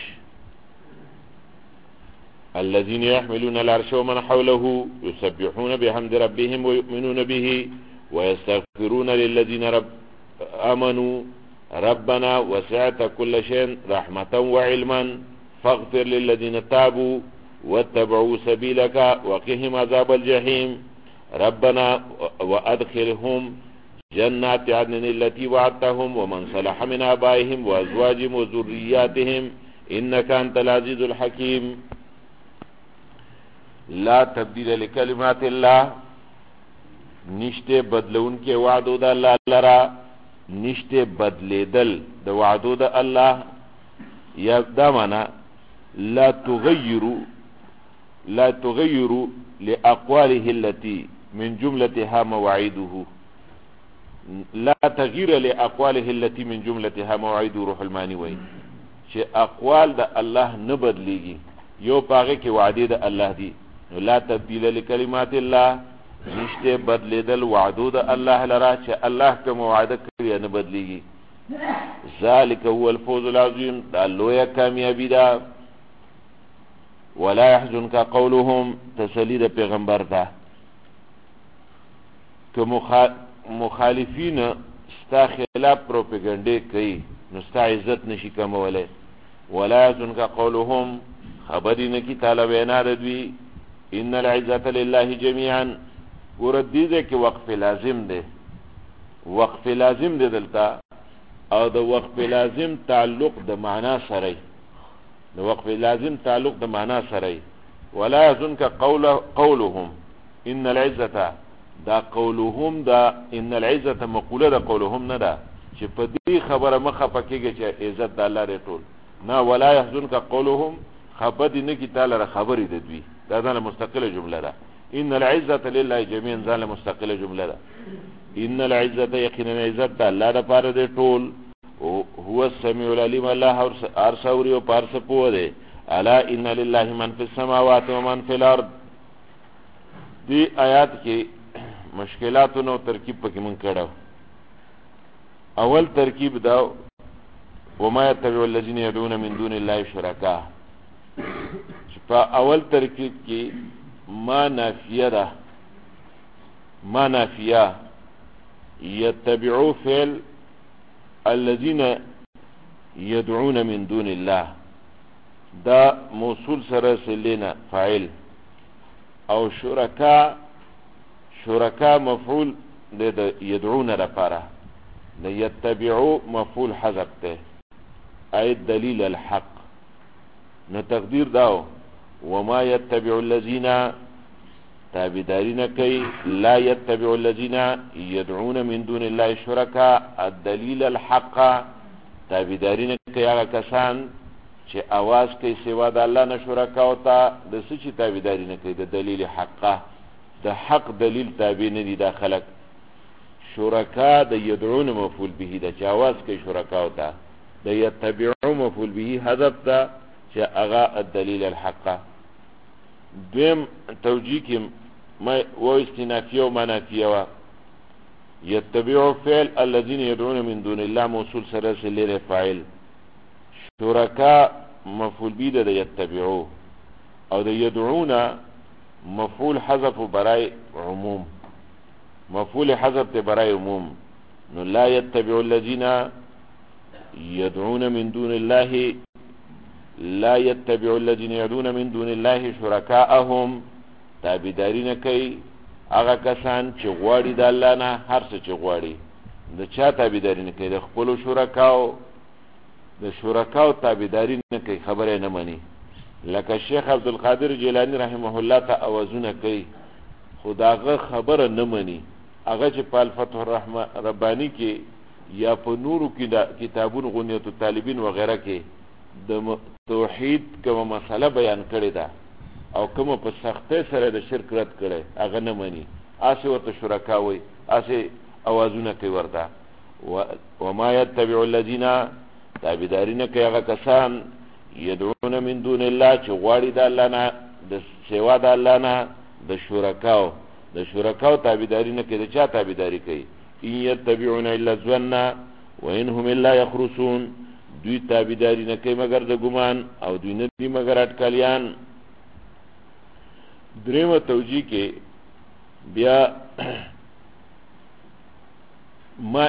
الذين يحملون العرش ومن حوله يسبحون بحمد ربهم ويؤمنون به ويستغفرون للذين آمنوا ربنا وسعت كل شيء رحمة وعلما فاغفر للذين تابوا واتبعوا سبيلك وقهم عذاب الجحيم ربنا وادخلهم جنات عدن التي وعدتهم ومن صلح من آبائهم وازواجهم وذرياتهم انك انت العزيز الحكيم. لا تبديل لكلمات الله، نشته بدلون کې وعدو د الله لرا، نشته بدلیدل د وعدو د الله. یا دا معنا لا تغيروا لأقواله التي من جملتها مواعيده. لا تغيير لأقواله التي من جملتها مواعيده. روح المانی وای چې اقوال د الله نه بدلیږي، یو پاغه کې وعده د الله دي. لا تبديل لكلمات الله، نشته بدلیدل وعدو د الله لرا چې الله کوم وعده کوي نه بدلیږي. ذلك هو الفوز العظيم، دا لویه کامیابی ده. ولا يحزنك قولهم، تسلی د پیغمبر ده که مخالفین ستا خلاف پروپاګاندا کوي نو ستا عزت نشي کمولای. ولا يحزنك قولهم، خبرې نه کی تعالی وینا دوی. ان العزة لله جميعا. ورد دې کې وقف لازم ده، وقف لازم ده دلته، او د وقف لازم تعلق د معنا سره، د وقف لازم تعلق د معنا سره. ولا يحزنك قولهم ان العزة، دا قولهم دا ان العزة مقوله دا قولهم نه ده چې په دې خبره مخه پکېږي چې عزت د الله دی ټول نه. ولا يحزنك قولهم، خبر دې نه کی تعالی خبرې د دوی، دا ځان مستقله جمله ده. ان العزة لله جميعا ځان مستقله جمله ده. ان العزة یقینا عزت د الله لپاره دی ټول. هو السميع العليم، الله ارسوري او پارس پوه دی. الا ان لله من في السماوات ومن في الارض. دی آیات کې مشکلاتونو ترکیب پکې مونږ کړو. اول ترکیب دا وما يتبع الذين يدعون من دون الله شركاء. په اول ترکیب کې ما نافیه ده، ما نافیه يتبعوا فعل الذين يدعون من دون الله دا موصول سره سلینا فاعل او شرکا مفعول د يدعون لپاره د يتبعو مفعول حذف ته ای دلیل الحق نو تقدیر داو وما يتبع الذين تابدارین کوي لا يتبع الذين يدعون من دون الله شرکا الدلیل الحق تابدارین کوي هغه کسان چې आवाज کوي سوا د الله نه شرکا او ته د سچ تابعداري نه کوي د دلیل حقه د حق دلیل تابع نه دي دا خلق شرکا د يدعون مفعول به د چې आवाज کوي شرکا او ته د يتبعون مفعول به حذف ته چې هغه الدلیل الحقه دویم توجیه کې ما و استنافیه و منافیه و يتبعوا فعل الذين يدعون من دون الله موصول سره سره فاعل شرکا مفعول به د يتبعو او د يدعون مفعول حذف برای عموم مفعول حذف ته برای عموم نو لا يتبع الذين يدعون من دون الله لا يتبع الذين يدعون من دون الله شركاءهم تابعدارین کوي هغه کسان چې غواړي د الله نه هر څه چې غواړي د چا تابعدارین کوي د خپل شرکاو د شرکاو تابعداري نه کوي خبره نه مني لکه شیخ عبدالقادر جیلانی رحمه الله ته اوازونه کوي خداغه خبره نه مني هغه چې په الفتح الرحمن ربانی کې یا په نورو کې د کتابونو غنیت الطالبین وغیرہ کې د توحید کومه مسله بیان کړې ده او کومه په سختۍ سره د شرک رد کړي هغه نه مني اسه ورته شرکا وي اسه اوازونه کوي ورته وما يتبع الذين تابعدارین کوي هغه کسان يدعون من دون الله چې غواړي د الله نه د سوا د الله نه د شرکاو تابعدارین کوي د چا تابعداري کوي ان يتبعون الا الظن وانهم الا يخرصون دوی تابعداري نه کوي مگر د ګمان او دوی نه دي مگر اټکلیان دریمه توجیه کې بیا ما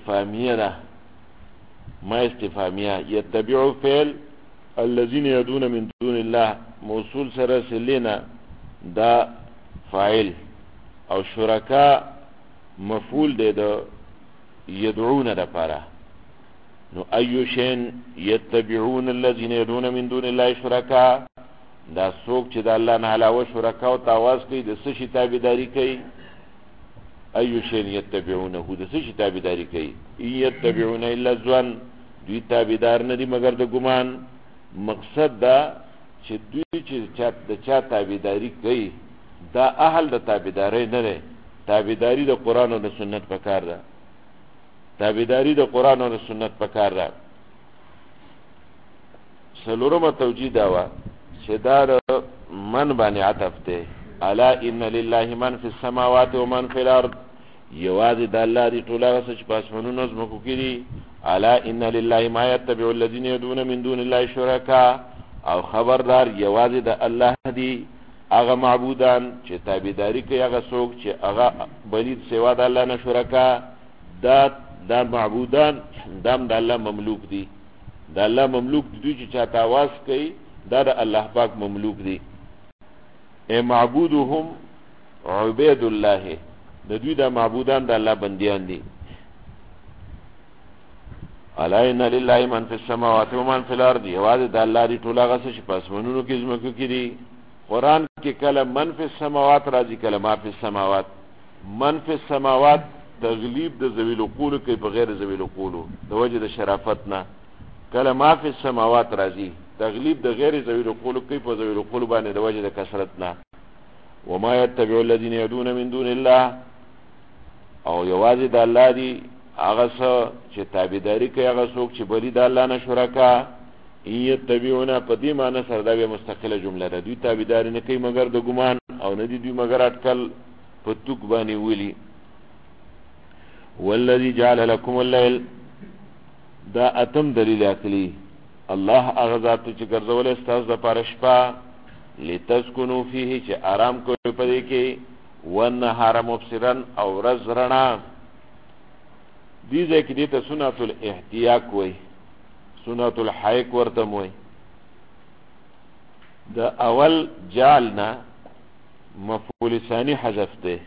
استفهامیه يتبعوا فعل الذين يدعون من دون الله موصول سره سلینا دا فاعل او شرکا مفعول دی د يدعون لپاره نو ايو شين يتبعون الذين يدعون من دون الله شرکا دا څوک چې د الله نه علاوه شرکا او تاواز کوي د څه شي تابعداري کوي ايو شين يتبعونه د څه شي تابعداري کوي يتبعون الا الظن دوی تابعدار نه دي مگر د ګمان مقصد دا چې دوی چې د چا تابعداري کوي دا اهل د تابعداري نه لري تابعداري د قران او د سنت په کار ده تابعداري د قران او د سنت په کار ده سلورمه توجیه دا وا چې دا من باندې عطف ته الا ان لله من في السماوات ومن في الارض یوازې د الله دی ټول هغه څه چې په اسمانونو زمکو کې دي الا ان لله ما يتبع الذين يدعون من دون الله شركاء او خبردار یوازې د الله دی هغه معبودان چې تابعداري کوي هغه څوک چې هغه بلید سوا د الله نه شرکا دا معبودان دام د الله مملوک دي د الله مملوک دي چې چاته आवाज کوي دا د الله پاک مملوک دي اے معبودهم عباد الله د دوی د معبودان د الله بنديان دي الا ان لله من في السماوات ومن في الارض یوازې د الله دی ټول هغه څه چې په اسمانونو کې زمکو کې دي قران کې کله من فی السماوات راځي کله ما فی السماوات من فی السماوات تغلیب د ذویل القول کې بغیر ذویل القول د وجه د شرافت نه کله ما فی السماوات راځي تغلیب د غیر ذویل القول کې په ذویل القول باندې د وجه د کثرت نه وما يتبع الذين يدعون من دون الله او یوازې د الله دی هغه څه چې تابعداري کوي هغه څوک چې بری د الله نه شرکا یتبعون په دې معنی سره دا به مستقله جمله ده دوی تابعداري نه کوي مگر د ګمان او نه دي دوی مگر اٹکل په توک باندې ویلي والذي جعل لكم الليل دا اتم دلیل عقلی الله هغه ذات چې ګرځول استاز د پاره شپه لتسكنوا فيه چې آرام کوي په دې کې والنهار مبصرا او رزرنا دې ځکه دې ته سنت الاحتیاق وای سنت الحیق ورته وای د اول جعلنا مفعول ثانی حذف ده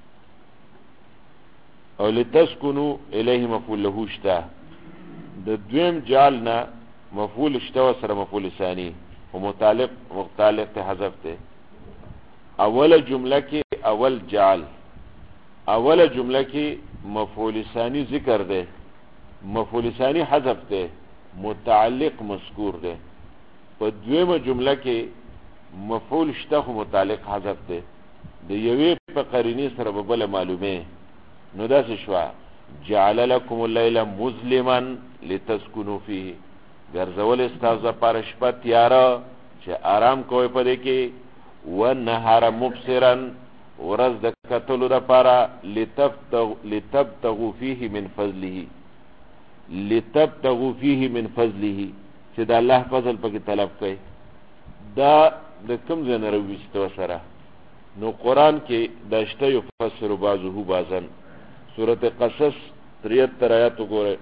او لتسكنوا الیه مفعول له شته د دویم جعلنا مفعول شته سره مفعول ثانی او متعلق ته حذف ده اول جمله کې اول جعل اول جمله کې مفعول ثانی ذکر ده مفعول ثانی حذف ده متعلق مذکور ده په دویمه جمله کې مفعول شته خو متعلق حذف ده د یوې په قرینه سره به بل معلومه نو دا څه شو جعل لكم الليل مظلما لتسكنوا فيه ګرځول استاسو پر شپه تیار چې آرام کوی پدې کې والنهار مبصرا ورځ د کتلو لپاره لتبتغوا فيه من فضله لتبتغوا فيه من فضله چې د الله فضل پکې طلب کوي دا د کوم ځای نه راوستو سره نو قرآن کې د اشته یفسر بعضه بعضا سورۃ قصص 73 آیات وګورئ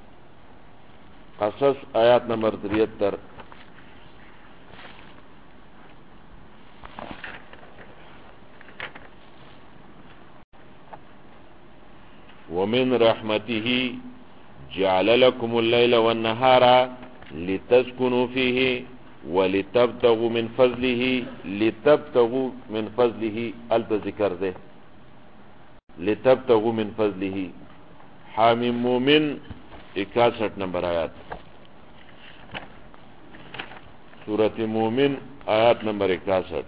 قصص آیات نمبر 73 ومن رحمته جعل لكم الليل والنهار لتسكنوا فيه ولتبتغوا من فضله لتبتغوا من فضله الذکر ده لتبتغوا من فضله حامیم مومن 61 نمبر آیات سورۃ مومن آیات نمبر 61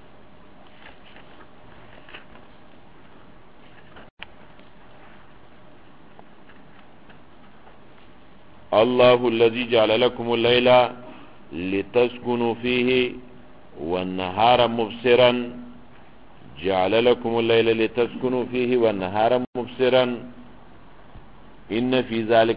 الله الذي جعل لكم الليل لتسكنوا فيه والنهار مبصرا جعل لكم الليل لتسكنوا فيه والنهار مبصرا ان في ذلك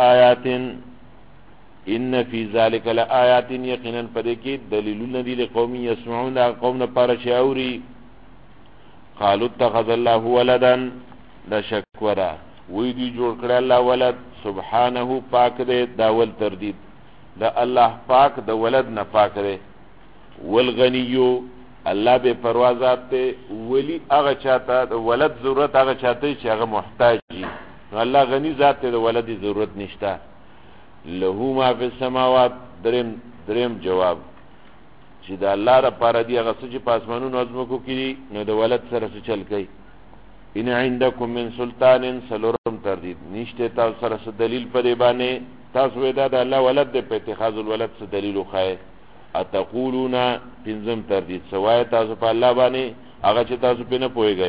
لآيات يقينا فدکی دلیلون دی لقوم يسمعون قوم پارش اوري قالوا اتخذ الله ولدا لا شکورا وی دی جوړ کړ الله ولد سبحانه پاک دې داول تردید دا الله پاک د ولد نه پاک دی والغنیو الله به پروازات ته ولی هغه چاته د ولد ضرورت هغه چاته چې هغه محتاج دي الله غنی ذات ته د ولد ضرورت نشته له ما فی السماوات دریم جواب چې د الله لپاره دی هغه څه چې په اسمانونو ازمکو کې نو د ولد سره څه چل کوي ان عندکم من سلطان سلورم تردید نشته تاسو سره څه دلیل په دی باندې تاسو ودا د الله ولد په اتخاذ الولد څه دلیل خو اتقولون پنځم تردید سوای تاسو په الله باندې هغه چې تاسو په نه پويږئ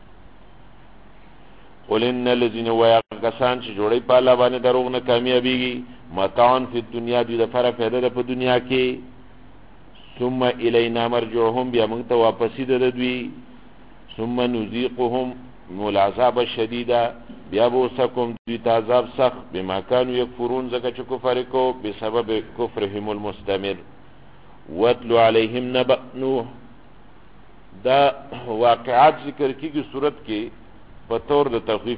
قل ان الذين ويقسان چې جوړي په الله باندې دروغ نه کامیابیږي متاعن فی الدنیا دې د فرق پیدا ده په دنیا کې ثم الینا مرجعهم بیا موږ ته واپسی ده دوی ثم نذيقهم العذاب الشديد بیا به وسکم دوی ته عذاب سخت بما كانوا يكفرون ځکه چې کفر کو بسبب کفرهم المستمر واتلو علیهم نبأ نوح دا واقعات ذکر کیږي صورت کې په تور د تخفیف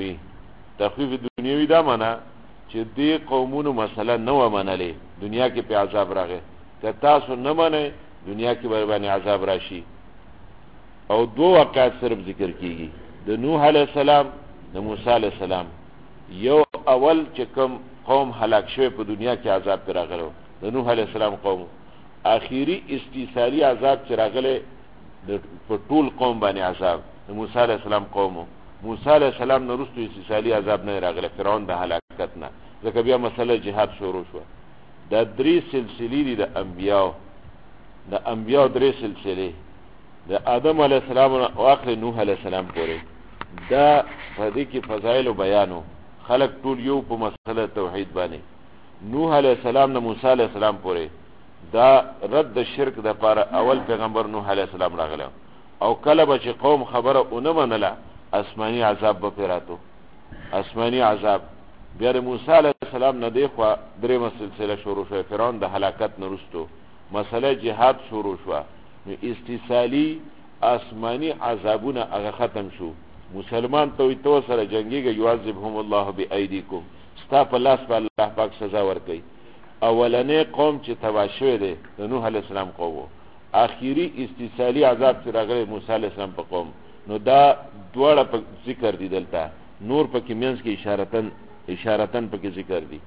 دنیوي دا معنا چې دې قومونو مسله نه و منلې دنیا کې په عذاب راغی که تاسو نه منئ دنیا کې باندې عذاب راشي او دو واقعات صرف ذکر کیږي د نوح علیه السلام د موسی علیه السلام یو اول چې کوم قوم هلاک شوی په دنیا کې عذاب پر راغلو د نوح علیه السلام قوم آخری استیصالی عذاب چې راغله د ټول قوم باندې عذاب د موسی علیه السلام قوم موسی علیه السلام نه وروسته استیصالی عذاب نه راغله فرعون د هلاکت نه ځکه بیا مسله جهاد شروع شو دا درې سلسلې دي د انبیاء درې سلسلې د آدم علیه السلام او اخر نوح علیه السلام پورې دا په دې کې فضایل او بیانو خلق ټول یو په مسله توحید باندې نوح علیه السلام نه موسی علیه السلام پورې دا رد شرک د پاره اول پیغمبر نوح علیه السلام راغله او کله به چې قوم خبره اونه منله آسمانی عذاب به پیراتو آسمانی عذاب بیا موسی علیه السلام نه دی خو درې سلسله شروع شو فرعون د هلاکت نه وروسته مسله جهاد شروع شو نو استیصالی آسمانی عذابونه هغه ختم شو مسلمان تو سره جنگیږي یعذبهم الله بأیدیکم ستا په لاس په الله پاک سزا ورکړي اولنې قوم چې تبا شوی دی د نوح علیه السلام قوم آخری استثالی عذاب چې راغلی موسی علیه السلام په قوم، نو دا دواړه په ذکر دي دلته، نور پکې منځ کې اشارتن پکې ذکر دي.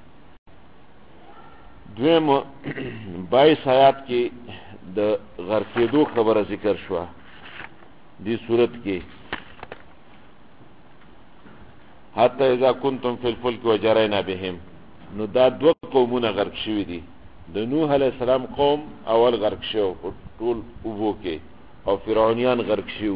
دویم 22 آیات کې د غرقېدو خبره ذکر شوه دی صورت کې، حتی اذا کنتم فی الفلک وجرینا بهم، نو دا دو قومونه غرق شوي دي. د نوح علیه السلام قوم اول غرق شو په ټول اوبو کې، او فرعونیان غرق شو.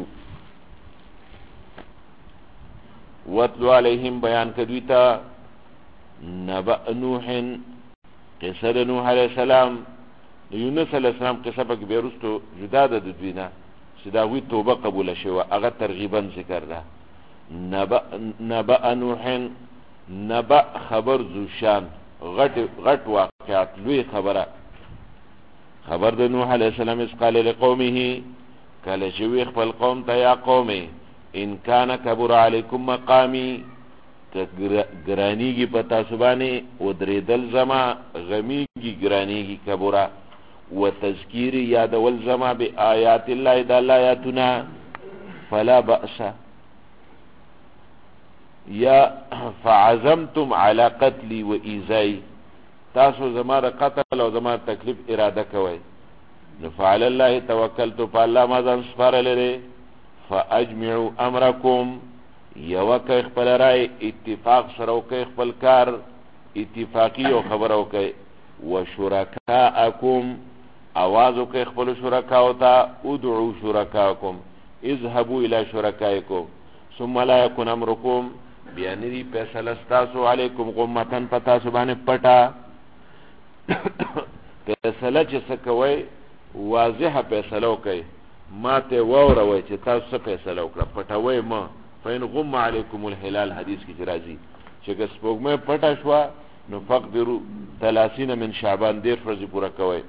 واتلو علیهم بیان کدوی تا نبأ نوح، قصه د نوح علیه السلام. د یونس علیه السلام قصه پکې بیا وروستو جدا ده د دوی نه، چې د هغوی توبه قبوله شوه، هغه ترغیبا ذکر ده. نبأ نوح، نبأ خبر ذوشان، غټ واقعات، لوی خبره. خبر د نوح علیه السلام اس قال لقومه، کله چې وی خپل قوم ته یا قوم ان کان کبر علیکم مقامی، که گرانیگی پا تاسبانی و دریدل زما، غمیگی گرانیگی کبرا، و تذکیری یادول زما بی آیات اللہ دا اللہ آیاتنا، فلا بأسا، یا فعزمتم علی قتلی و ایزائی، تاسو زما دا قتل او زما تکلیف اراده کوئی، نفعل اللہ توکلتو پا اللہ مازان سفار لرے، فاجمعوا امرکم، یو که خپل رای اتفاق سره وکړئ، خپل کار اتفاقی او خبره وکړئ. و شرکاءکم، آواز وکړئ خپل شرکاو ته، ادعوا شرکاءکم، اذهبوا الى شرکائکم، ثم لا یکن امرکم، بیا ندی فیصله ستاسو علیکم غمتن په تاسو باندې پټه. فیصله چې څه کوئ واضحه فیصله وکړئ، ما ته واوروئ چې تاسو څه فیصله وکړه، پټوئ ما. فین غم علیکم الحلال حدیث کی جرازی، چې که سپوږمۍ پټه شوه نو فقدروا 30 من شعبان، 10 ورځې پوره کوئ.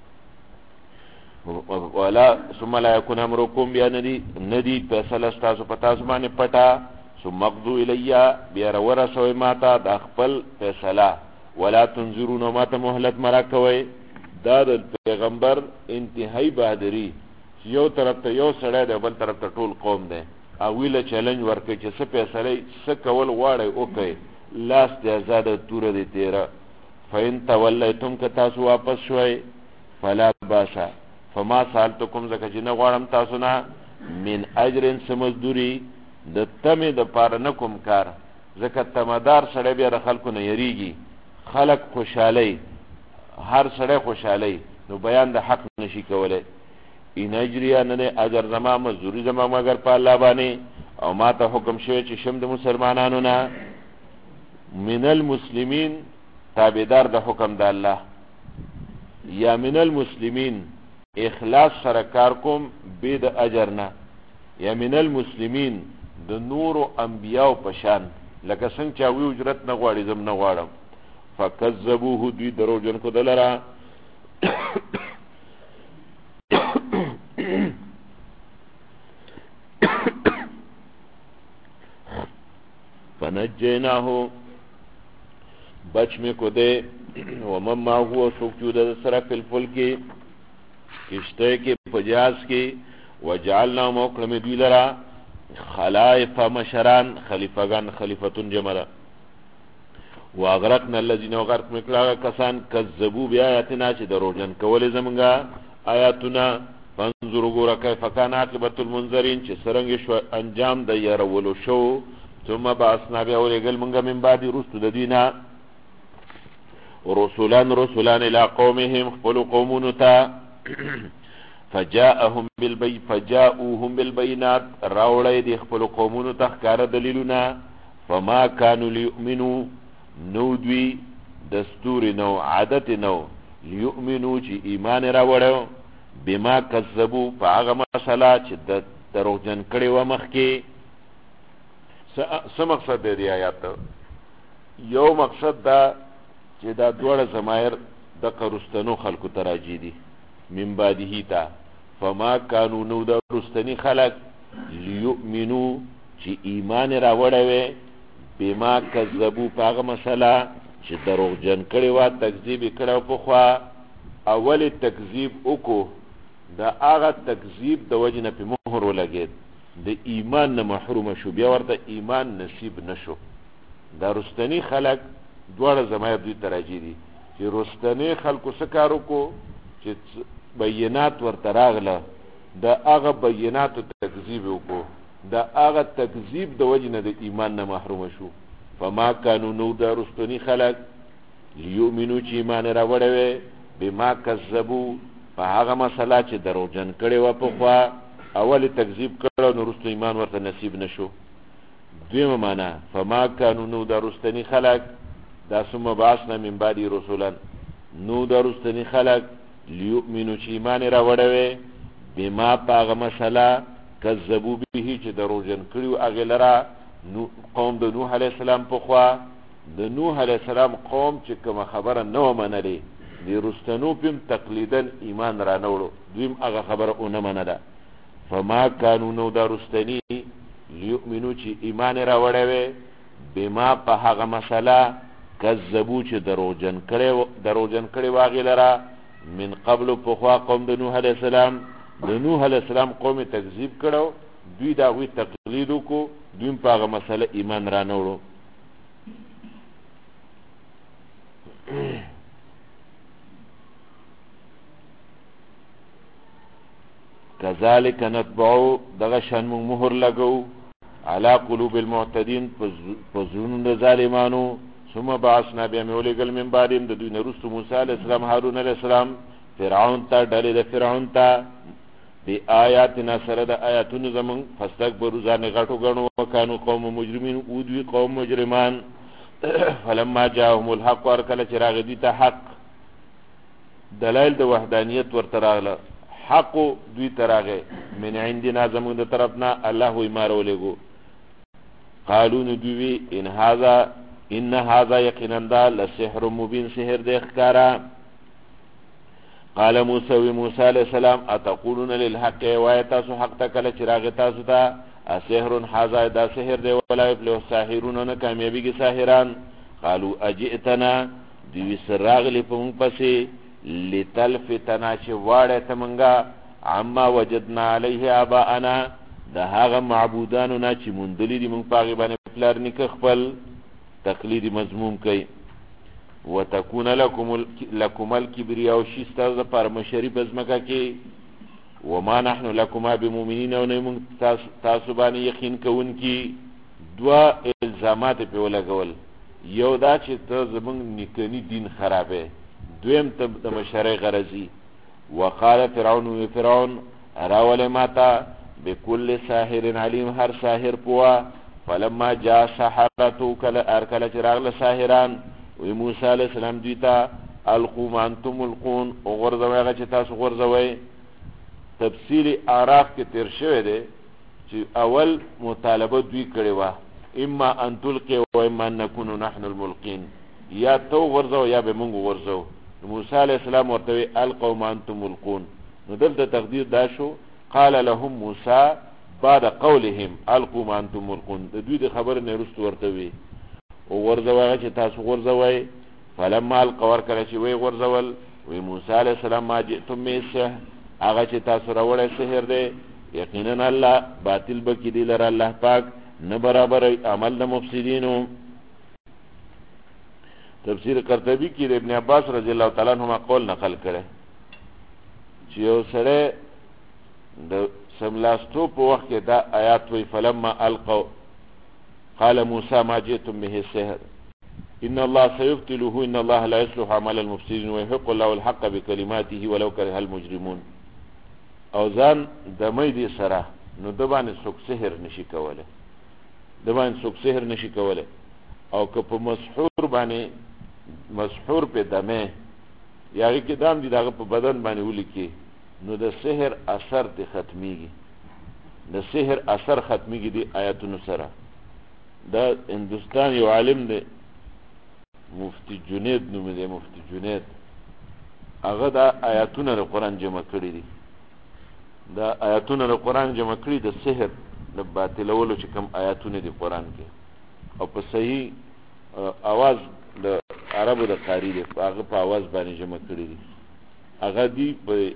ولا ثم لا یکن امرکم، بیا ندی فیصله ستاسو په تاسو باندې پټه. ثم اقضوا الیا، بیا ورسوئ ماته د خپل فیصله. ولا تنظرون، ماته مهلت مرا کوئ. دا د پیغمبر انتهایی بهادری، یو طرف ته یو سړی دی، بل طرف ته ټول قوم دی، اوی له چلنج ورکړي چې څه فیصله څه کول غواړئ وکړئ، لاس دې ازاده توره دې تیره. فإن تولیتم، که تاسو واپس شوئ، فلا باسا، فما سالتکم، ځکه چې نه غواړم تاسو نه، من اجر، څه مزدوري، د تمې د پاره نه کوم کار، ځکه تمدار سړی بیا د خلکو نه یریږي، خلک خوشحالی، هر سړی خوشحالی، نو بیان د حق نشي کولی. این اجریه، نه دی اجر زما، مزدوری زما مگر په الله باندې، او ما ته حکم شوی چې شم د مسلمانانو نه، من المسلمین، تابعدار د حکم د الله، یا من المسلمین اخلاص سره کار کوم بې د اجر نه، یا من المسلمین د نورو انبیاو پشان، لکه څنګه چې هغوی اجرت نه غواړي زم نه غواړم. فکذبوه، دوی دروغجن ښودلره. فنجیناه، بچ میں کو دے، ومن معه، سوک چود سره فی الفلک، کشتے کے پجاز کی، وجعلنا موکرم دوی لرا خلائف مشران، خلیفگان، خلیفتون جمرا. واغرقنا الذین، وغرق مکلاغا کسان، کذبو بی آیاتنا، چی دروجن کولی زمنگا آیاتنا. فانظر گورا کیف کان عاقبت المنذرین، چی سرنگ شو انجام دا یرولو شو. ثم بعثنا بیا ولېږل منگا من بعد رستو د دوینا، رسولان الى قومهم، خپل قومونو ته. فجاءوهم بالبینات، راوړی دی خپل قومونو ته ښکاره دلیلونه. فما کانوا لیؤمنوا، نو دوی دستور نو عادت نو، لیؤمنو چې ایمان راوړو، بما کذبو، په هغه مسله چې دروغجن کړې وه مخکې. څه مقصد دی دی آیات؟ یو مقصد دا چې دا دواړه ضمایر دغه رستنو خلکو ته راجع دي، من بعده ته. فما کانو، نو د رستني خلک، لیؤمنو چې ایمان راوړی وی، بما کذبو، په هغه مسله چې دروغجن کړې وه، تکذیب یې کړی و پخوا. اول تکذیب وکړو د هغه تکذیب د وجې نه پې مهر ولګېد د ایمان نه محرومه شو بیا ورته ایمان نصیب نشو دا رستنی خلق دواړه زمایب دوی ته راجي دي چې رستنی خلکو څه کار وکړو چې بینات ورته راغله د هغه بیناتو تکذیب وکړو د هغه تکذیب د وجې نه د ایمان نه محرومه شو فما کانو نو د رستنی خلق لیؤمنو چې ایمان راوړی وی بما کذبو په هغه مسله چې دروغجن کړې وه پخوا اول تکذیب کړو نو رستو ایمان ورته نصیب نشو دویمه معنا فما کانو نو د رستنی خلق دا ثم بعثنا من بعد رسولا نو د رستنی خلق لیؤمنو چې ایمان راوړی وی بما په هغه مسله کذبو به چې دروغجن کړي هغې لره قوم د نوح علیه السلام پخوا د نوح علیه السلام قوم چې کومه خبره نه وه منلې د رستنو پم تقلیدا ایمان را نه وړو دویم هغه خبره ونه منله فما کانو نو دا رستنی لیؤمنو چې ایمان راوړی وی بما په هغه مسله کذبو چې دروغجن کړي وه هغې لره من قبل پخوا قوم د نوح علیه السلام د نوح علیه السلام قوم تکذیب کړو دوی د هغوی تقلید وکړو دوی په هغه مسله ایمان را نه وړو کذالک نطبعو دغه شان مونږ مهر لګو علی قلوب المعتدین په زړونو د ظالمانو ثم بعثنا بیا مې ولېږل من بعدهم د دوی نه وروسته موسی علیه السلام هارون علیه السلام فرعون ته ډلې د فرعون ته بآیاتنا سره د آیاتونو زمونږ فاستکبروا ځان یې غټ وګڼو وکانو قوم مجرمین او دوی قوم مجرمان فلما جاءهم الحق هر کله چې راغی دوی ته حق دلایل د وحدانیت ورته راغله حق دوی ته راغی من عندنا زمونږ د طرف نه الله وی ما راولېږو قالو نو دوی وی ان هذا یقینا دا لسحر مبین سحر دی ښکاره قال موسی علیہ السلام اتقولون للحق وای تاسو حق ته کله چې راغی تاسو ته اسحر هذا دا سحر دی ولا یفلح الساحرون نه کامیابیږي ساحران قالوا اجئتنا دوی سره راغلي په موږ پسې لتلفتنا چې واړی ته موږ عما وجدنا علیه آباءنا د هغه معبودانو نه چې موندلي دي موږ په هغې باندې پلار نیکه خپل تقلید مضموم کوي وتكون لكم الكبرياء شي ستاسو دپاره مشري په ځمکه کې وما نحن لكما بمؤمنین او نه موږ تاسو باندې یقین کوونکي دوه الزامات پې ولګول یو دا چې ته زموږ نیکني دین خرابې دویم ته د مشرۍ غرضي وقال فرعون راولې ماته بكل ساحر علیم هر ساحر پوه فلما جاء سحرته کله چې راغله ساحران وی موسی علیہ السلام دوی ته القوا ما انتم ملقون غورځوئ هغه چې تاسو غورځوئ تفصیل اعراف کې تیر شوی دی چې اول مطالبه دوی کړې وه اما ان تلقي و اما ان نكون نحن الملقين یا تو غورځو یا به موږ غورځو موسی علیہ السلام ورته وی القوا ما انتم ملقون نو دلته تقدیر دا شو قال لهم موسی بعد قولهم القوا ما انتم ملقون د دوی د خبر نه وروسته ورته وی او غورځوئ چې تاسو غورځوئ فلما القوا کله چې وی غورځول وی موسی علیہ السلام ما جئتم به السحر هغه چې تاسو راوړی سحر دی یقینا الله باطل به کړي لره الله پاک نه برابر عمل د مفسدینو تفسیر قرطبی کې د ابن عباس رضی الله تعالی عنهما قول نقل کړي چې یو سره د سملاستو په وخت کې دا آیات وی فلما القوا قال موسى ما جئتم به السحر ان الله سيبطله ان الله لا يصلح عمل المفسدين ويحق الله الحق بكلماته ولو كره المجرمون او ځان د مې دي سره نو د باندې څوک سحر نشي کوله د باندې څوک سحر نشي کوله او که په مسحور باندې مسحور په دمه یاري کې دام دي دغه په بدن باندې ولیکي نو د سحر اثر ته ختميږي د سحر اثر ختميږي دی آیاتونو سره دا هندوستان یو عالم دی مفتی جنید نوم دی مفتی جنید هغه دا آیاتونه د قرآن جمع کړي دي دا آیاتونه د قرآن جمع کړي د سحر د باطلولو چې کوم آیاتونه دي قرآن کې او په صحیح आवाज د عربو د قاری دی هغه په आवाज باندې جمع کړي دي هغه دی په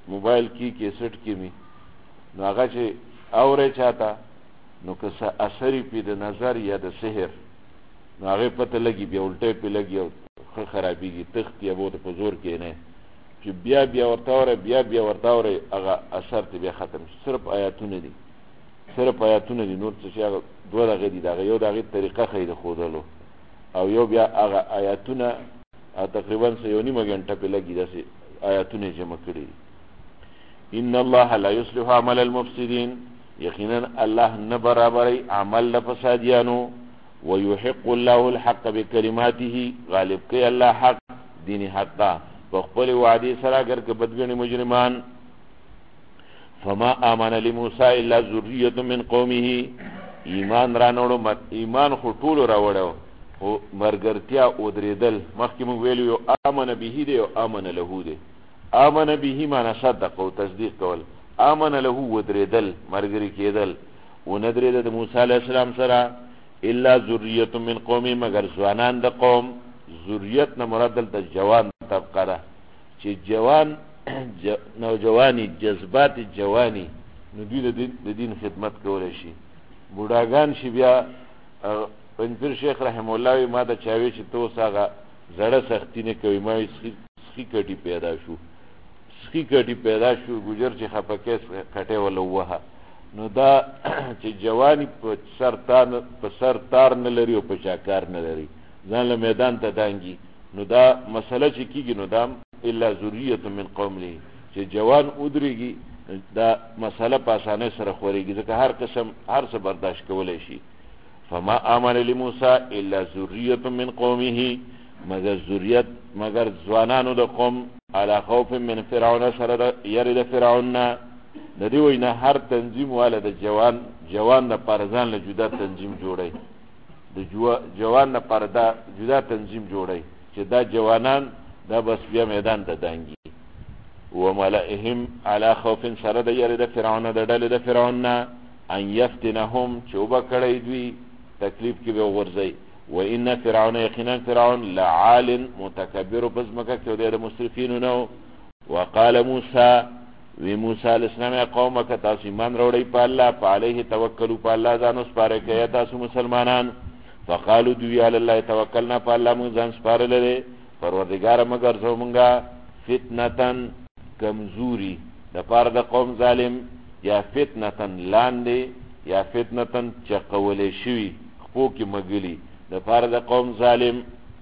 موبایل کې کیسټ کې می نو هغه چې اورې چاته نو که څه اثر پې د نظر یا د سحر نو هغې پته لګي بیا الټی پې لګي او ښه خرابېږي تخت یا به په زور کې نه چې بیا ورته اورې بیا ورته اورې هغه اثر ته بیا ختم شي صرف آیاتونه دي نور څه شي هغه دوه دغې دي د هغه یو د هغې طریقه ښایي د ښودلو او یو بیا هغه آیاتونه تقریبا څه یو نیمه ګنټه پې لګي داسې آیاتونه یې جمع کړي دي ان الله لا يصلح عمل المفسدين یقینا الله نه برابري عمل د فسادیانو ويحق الله الحق بكلماته غالب کوي الله حق دین حق ته په خپل وعدې سره اگر که بدګني مجرمان فما آمن لموسى الا ذريه من قومه ایمان رانوړو ایمان خو ټول راوړو خو مرګرتیا او درېدل مخکې موږ ویلو یو آمن به دی او آمن له دی آمن به معنا صدق او تصدیق کول آمن له ودرېدل مرګري کېدل وندرېد د موسی علیه السلام سره الا ذریه من قومه مگر ځوانان د قوم ذریت نه مراد دلته جوان طبقه ده چې جوان نوجوانی جذبات جوانی نو دوی د دین خدمت کولی شي بوډاګان شي بیا پنځپیر شیخ رحم الله ما د چاوي چې تو هغه زړه سختی نه کوي ما سخی کټي پیدا شو ګجر چې خپکه کټه ولا وها نو دا چې جوانی په سر تار نه لري او په چاکار نه لري ځان له میدان ته دانګي نو دا مسله چې کیږي نو دا الا ذریه من قوم له چې جوان ودرېږي دا مسله په اسانه سره خوريږي ځکه هر څه برداشت کولای شي فما آمن لموسى الا ذریه من قومه مگر ځوانانو د قوم علی خوف من فرعون سره یری د فرعون د دې وینا هر تنظیم والا د جوان د پارزان له جدا تنظیم جوړي د جوان نه پردا جدا تنظیم جوړي چې دا جوانان دا بس بیا میدان ته دانګي وملئهم علی خوف سره د یری د فرعون د ډلې د فرعون ان یفتنهم چوبه کړی دوی تکلیف کې به ورځي وان فرعون یقینا فرعون لعال متکبر بزمکه کې د مسرفین نو وقال موسی علیہ السلام قومک تاسو ایمان وروړی په الله په علیه توکلوا په الله ځان سپاره کې تاسو مسلمانان فقالوا دوی علی الله توکلنا په الله موږ ځان سپاره لري پروردگار مگر زمونږه فتنتن کمزوری د پاره د قوم ظالم یا فتنتن لاندې یا فتنتن چقولې شوی خپو کې مګلی د پاره د قوم ظالم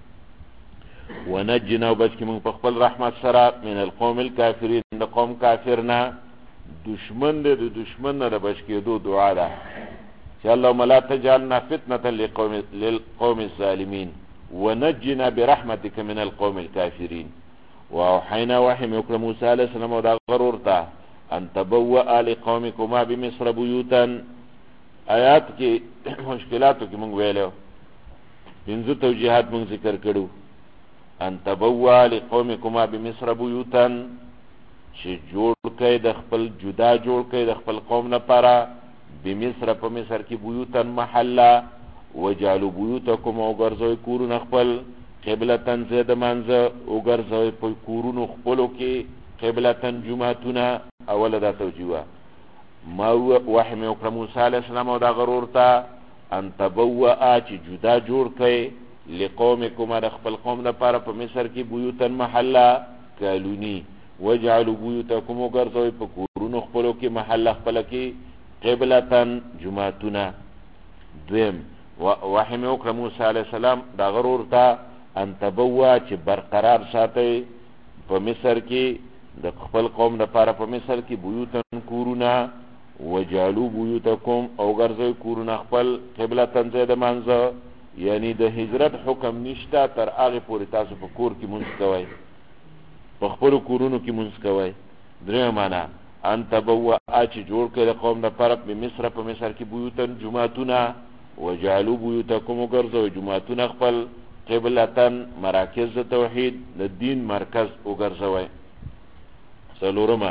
ونجنا وبچ کې موږ په خپل رحمت سره من القوم الكافرین د قوم کافرنا دشمن د دشمن نه بچ کېدو دعا ده چې اللهم لا تجعلنا فتنه للقوم الظالمين ونجنا برحمتك من القوم الكافرين واوحينا وحي وکړه موسی علیه السلام او دا غرورته ان تبوأ لقومكما بمصر بيوتا آیات کې مشکلاتو کې موږ ویلو پنځه توجیهات موږ ذکر کړو ان تبوأ لقومكما بمصر بيوتا چې جوړ کړي د خپل جدا جوړ کړي د خپل قوم لپاره بمصر په مصر کې بيوتا محله وجعلوا بيوتكم او ګرځوي کورونه خپل قبلتن زید منځه او ګرځوي په کورونو خپلو کې قبلتن جمعتونه اول دا توجیه ما وحی مې وکړه موسی علیه السلام او دا غرور ته ان تبوأ چې جدا جوړ کړي لقومکم د خپل قوم لپاره په مصر کې بیوتن محله کالونی وجعلوا بیوتکم وګرځوي په کورونو خپلو کې محله خپله کې قبلتن جمعتونه دویم وحی مې وکړه موسی علیه السلام دا غرور ته ان تبوأ چې برقرار ساتي په مصر کې د خپل قوم لپاره په مصر کې بیوتن کورونه وجعلوا بیوتکم او ګرځوي کورونه خپل قبلتن زید منځه یعنی د هجرت حکم نشته تر هغه پورې تاسو په کور کې مونږ کوئ په خپل کورونو کې مونږ کوئ درې معنا ان تبوأ چې جوړ کړي قوم لپاره په مصر کې بیوتن جمعتونه وجعلوا بیوتکم وګرځوي جمعتونه خپل قبلتن مراکز توحید د دین مرکز وګرځوي څلورمه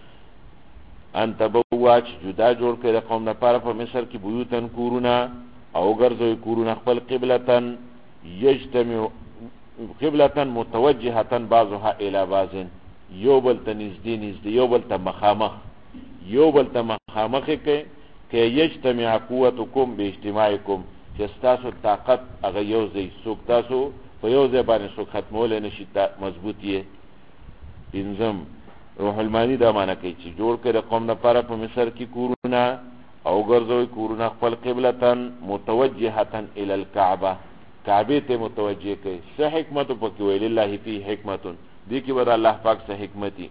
ان تبوأ چې جدا جوړ کړي قوم لپاره په مصر کې بیوتن کورونه او ګرځوي کورونه خپل قبلتن یجتمع قبلتن متوجهه بعضها الى بعض یو بل ته نږدې یو بل ته مخامخ کې یجتمع قوتکم باجتماعکم چې ستاسو طاقت هغه یو ځای څوک تاسو په یو ځای باندې څوک ختمولی نه شي مضبوط یې. پنځم روح المانی دا معنی کوي چې جوړ کړي د قوم دپاره په مصر کې کورونه او ګرځوي کورونه خپل قبلتن متوجهتن الی الکعبه کعبې ته متوجه کوي. څه حکمت پکې وی لله فی حکمتون دې کې به الله پاک څه حکمتي.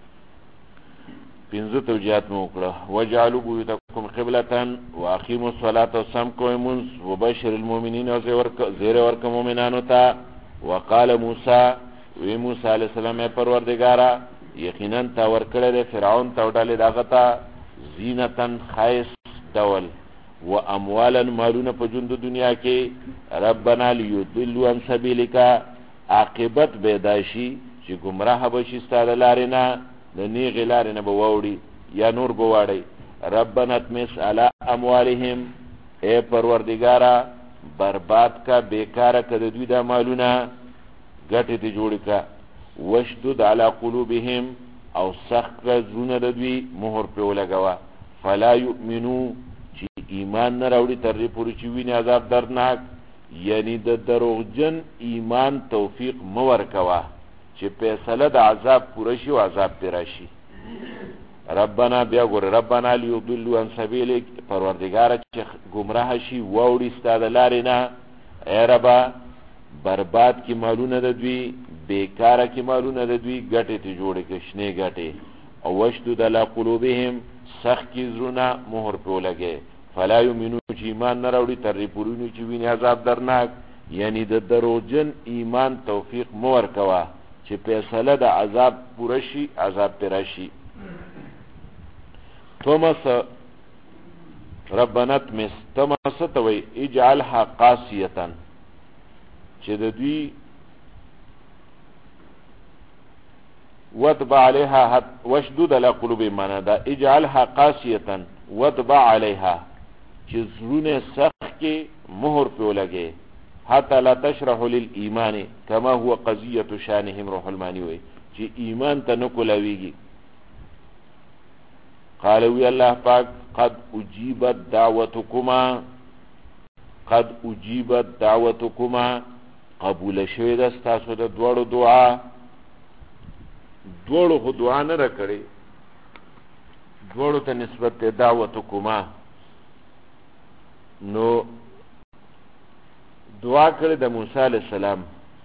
پنځه توجیهات مو وکړه. وجعلوا بیوتکم قبلة واقیموا الصلاة وسم کوئ منځ وبشر المؤمنین او زیر ورکه مؤمنانو ته. وقال موسی وی موسی علیہ السلام ای پروردگارا یقینا تا ورکړی دی فرعون ته او ډلې د هغه ته زینتن ښایست ډول و اموالا مالونه په ژوند د دنیا کې ربنا لیضلوا عن سبیلک عاقبت به دا شي چې ګمراه به شي ستا د لارې نه د نیغې لارې نه به واوړي یا نور به واړئ. ربنا اطمس علی اموالهم ای پروردگارا برباد کا بیکاره که د دوی دا مالونه ګټې ته جوړې که. وشدد علی قلوبهم او سخت کړه زړونه د دوی مهر پرې ولګوه. فلا یؤمنو چې ایمان نه راوړي تر دې پورې چې ویني عذاب دردناک یعنی د دروغجن ایمان توفیق مه ورکوه چې فیصله د عذاب پوره شي او عذاب پرې راشي. ربنا بیا ګوره ربنا لیضلوا عن سبیلک پروردګاره چې ګمراه شي واوړي ستا د لارې نه ای ربه برباد کی مالونه د دوی بیکاره کی مالونه د دوی ګټې ته جوړې کړه شنې ګټې. او وشدد علی قلوبهم سخت کی زړونه مهر پرې ولګې. فلا یؤمنون چې ایمان نه راوړي تر دې پورې چې ویني عذاب درناک یعنی د دروغجن ایمان توفیق مه ورکوه چې فیصله د عذاب پوره شي عذاب پرې راشي. تومس ربنا اطمس تومس ته وایي اجعلها قاسیة چې د دوی وطبع علیها وشدود علی قلوبهم معنا دا اجعلها قاسیة وطبع علیها چې زړونه سخت کې مهر پرې ولګې حتی لا تشرح للایمان کما هو قضیة شانهم. روح المانی وایي چې ایمان ته نه کولاویږي. قال وی الله پاک قد اجیبت دعوتکما قبول شوی ده ستاسو د دواړو دعا. دواړو خو دعا نه را کړې دواړو ته نسبت دی دعوتکما نو دعا کړې د موسی علیہ السلام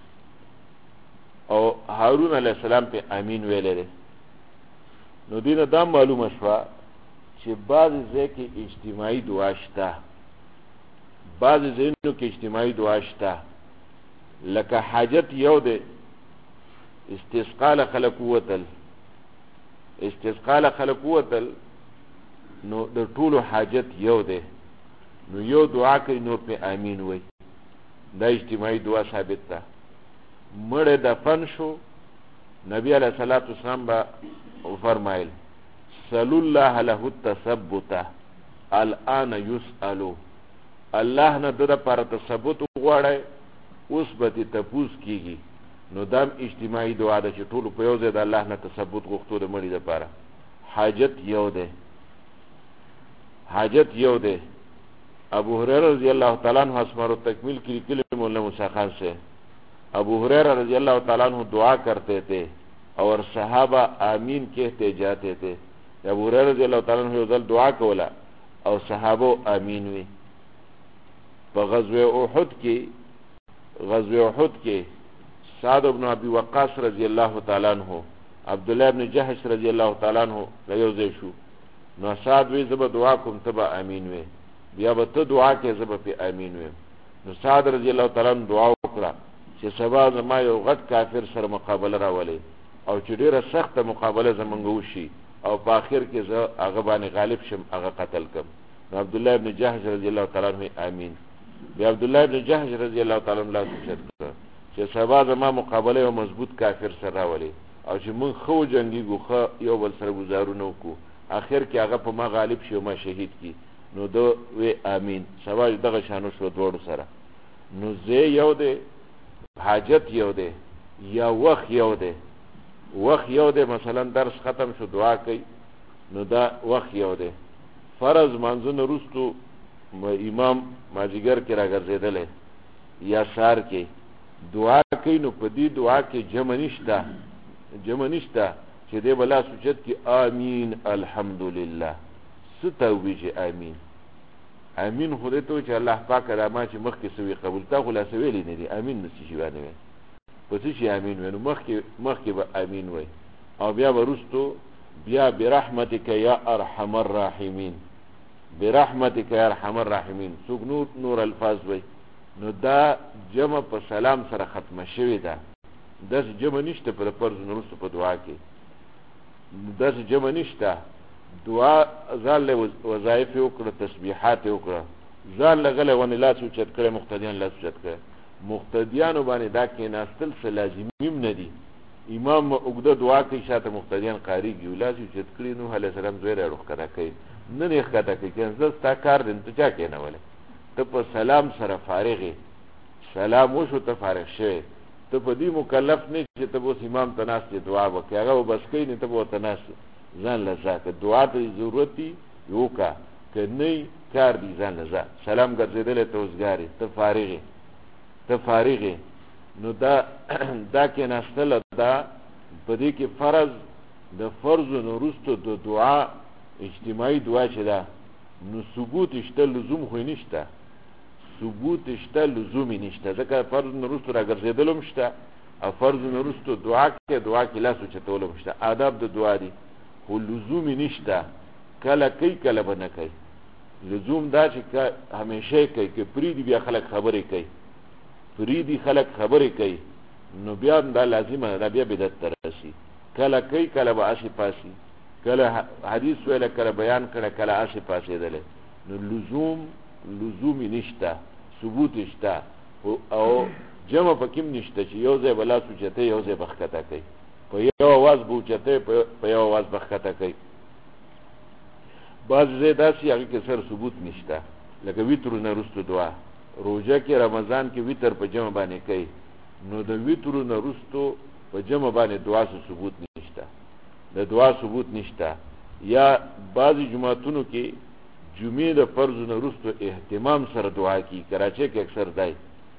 او هارون علیہ السلام په امین ویلې ده. نو دینه دا معلومه شوه چې بعضې ځای کې اجتماعي دعا شته بعضې ځایونو کې اجتماعي دعا شته لکه حاجت یو دی استسقا له خلق ووتل نو د ټولو حاجت یو دی نو یو دعا کوي نور په امین وای دا اجتماعي دعا ثابت ده. مړی دفن شو نبی علیہ الصلوۃ والسلام با فرمایل صلی الله له التثبت الان یسألو الله نه د لپاره تثبت غواړي اوس به تپوس کیږي. نو دام اجتماعي دعا ده چې ټول په یو ځای د الله نه تثبت غوښتو د مړي لپاره. حاجت یو ده. ابو هريره رضی الله تعالی عنہ اسمار تکمیل کی کلمه مولانا موسی خان سے ابو هريره رضی اللہ تعالی عنہ دعا کرتے تھے اور صحابہ آمین کہتے جاتے تھے. ابو هريره رضی اللہ تعالی عنہ یو ځل دعا کوله او صحابه آمین وی. په غزوه احد کې سعد بن ابي وقاص رضی اللہ تعالی عنہ عبد الله بن جحش رضی اللہ تعالی عنہ یو ځای شو. نو سعد وی زب دعا کوم تبا آمین وی بیا به ته دعا کې زب په آمین وی. نو سعد رضی اللہ تعالی عنہ دعا وکړه چې سبا زما یو غټ کافر سره مقابله راولي او چې ډیره سخته مقابله زمونږ وشي او په اخر کې زه هغه باندې غالب شم هغه قتل کم. نو عبد الله بن جحش رضی اللہ تعالی عنہ آمین. بیا عبد الله بن جحش رضی اللہ تعالی عنہ چې سبا زما مقابله یو مضبوط کافر سره راولي او چې مونږ خو جنگیږو خو یو بل سره گزارونه وکړو اخر کې هغه په ما غالب شي او ما شهید کی. نو دو وی آمین. سبا دغه شانو شو دوړو سره. نو زه یو دی حاجت یو دی یا وخت یو دی وخت یو دی مثلا درس ختم شو دعا کوي نو دا وخت یو دی. فرض منځونه وروستو امام مازدیګر کې راګرځېدلی یا سهار کې دعا کوي نو په دې دعا کې جمع نشته چې دی به لاس اوچت کړي آمین الحمدلله. څه ته ووایي چې امین خو دې ته وایي چې الله پاکه دا ما چې مخکې څه وي قبول تا خو لاسه ویلی نه دي امین نه څه شي باندې وایي په څه شي امین وایي نو مخکې به امین وایي او بیا به وروستو بیا برحمتک یا ارحم الراحمین برحمتک یا ارحم الراحمین څوک نور الفاظ وایي نو دا جمع په سلام سره ختمه شوې ده. داسې جمع نشته په فرض وروستو په دعا کې داسې جمع نشته. دعا ځان له وظایف وکړه تسبیحات وکړه ځان له غلی ونې لاس اوچت کړی مقتدیان لاس اوچت کړی مقتدیانو باندې دا کېناستل څه لازمیم نه دي. امام اوږده دعا کوي شاته مقتدیان قاریږي لاس اوچت کړي نوح علیه السلام زوی را ښکته کوي نه یې ښکته کوي که زه ستا کار دی نو ته چا کېنولی ته په سلام سره فارغې سلام وشو ته فارغ شوی ته په دې مکلف نه چې ته به اوس امام ته ناست یې دعا وکړې هغه به بس کوي نه ته به ورته ناست ځان له ځه که دعا ته ضرورت دي وکړه که نه کار دي ځان له ځه سلام ګرځېدلی ته اوسګارې ته فارغې نو دا کېناستله دا په دې کې فرض د فرضو نه وروستو د دعا اجتماعي دعا چې ده نو ثبوت شته لزوم خو نشته ثبوت شته لزومي نشته ځکه فرض نه وروستو راګرځېدلو هم شته او فرض نه وروستو دعا کې لاس اوچتولو هم شته آداب د دعا دي خو لزومي نشته کله کوي کله به نه کوي. لزوم دا چې همیشه کوي که پرېږدي بیا خلک خبرې کوي نو بیا دا لازمه ده بیا بدعت ته رسي. کله کوي کله به آسې پاسي کله حدیث ویله کله بیان کړه کله آسې پاسېدلی نو لزومي نشته ثبوت شته او جمع پکې هم نشته چې یو ځای به لاس اوچتی یو ځای به ښکته کوي په یو اواز به اوچتی په یو اواز به ښکته کوي. بعض ځای داسې هغې کې سر ثبوت نشته لکه ویترو نه وروستو دعا روژه کې رمضان کې ویتر په جمع باندې کوي نو د ویترو نه وروستو په جمع باندې دعا څه ثبوت نشته د دعا ثبوت نشته. یا بعضې جماعتونو کې جمعې د فرضو نه وروستو اهتمام سره دعا کوي کراچۍ کې اکثر دی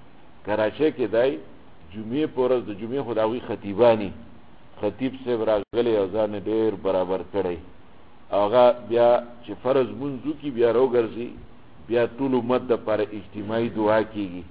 جمعې په ورځ د جمعې خو د هغوی خطیب صاحب راغلی او ځان ډېر برابر کړی هغه بیا چې فرض مونځ وکړي بیا راوګرځي بیا ټول امت دپاره اجتماعي دعا کېږي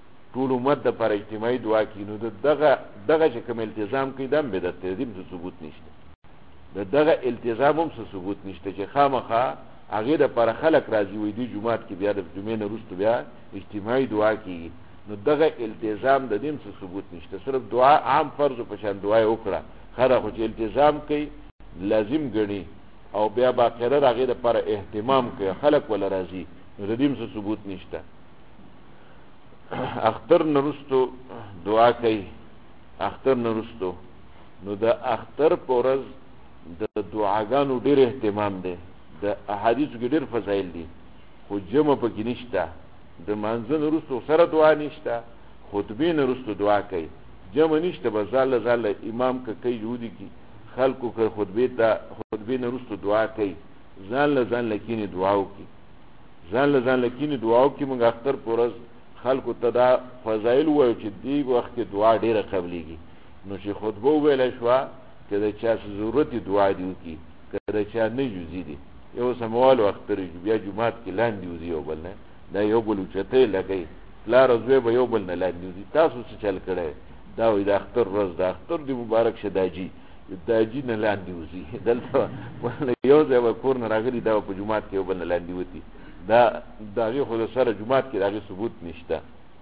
نو دغه چې کوم التزام کوي دا هم بدعت دی د دې څه ثبوت نشته د دغه التزام هم څه ثبوت نشته چې خامخا هغې دپاره خلک راځي وایي دې جومات کې بیا د جمعې نه وروستو بیا اجتماعي دعا کېږي نو دغه التزام د دې څه ثبوت نشته. صرف دعا عام فرض په شان دعا یې وکړه خره خو چې التزام کوي لازم ګڼي او بیا باقاعده د هغې دپاره اهتمام کوي خلک وله راځي نو د دې څه ثبوت نشته. اختر نه وروستو دعا کوي نو د اختر په ورځ د دعاګانو ډېر اهتمام دی د احادیثو کې ډېر فضایل دي خو جمع پکې نشته د مانځه نه وروستو سره دعا نشته خطبې نه وروستو دعا کوي جمع نشته به ځاله امام که کوي جهودي کي خلکو که خطبې نه وروستو دعا کوي ځان له کینې دعا وکړي موږ اختر په ورځ خلکو ته دا فضایل ووایو چې دې وخت کې دعا ډېره قبلیږي نو چې خطبه وویله شوه که د چا څه ضرورت دي دعا دې وکړي که د چا نه جزي دي یو سموالو اختر بیا جومات کې لاندې وځي یو بل نه دا یو بل اوچتی لګوي پلار او زوی به یو بل نه لاندې وځي تاسو څه چل کړی دا وایي د اختر ورځ د اختر دې مبارک شه داجي نه لاندې وځي دلته یو ځای به کور نه راغلي دا په جومات کې یو بل نه لاندې وځي دا د هغې خو د سره جومات کې د هغې ثبوت نشته.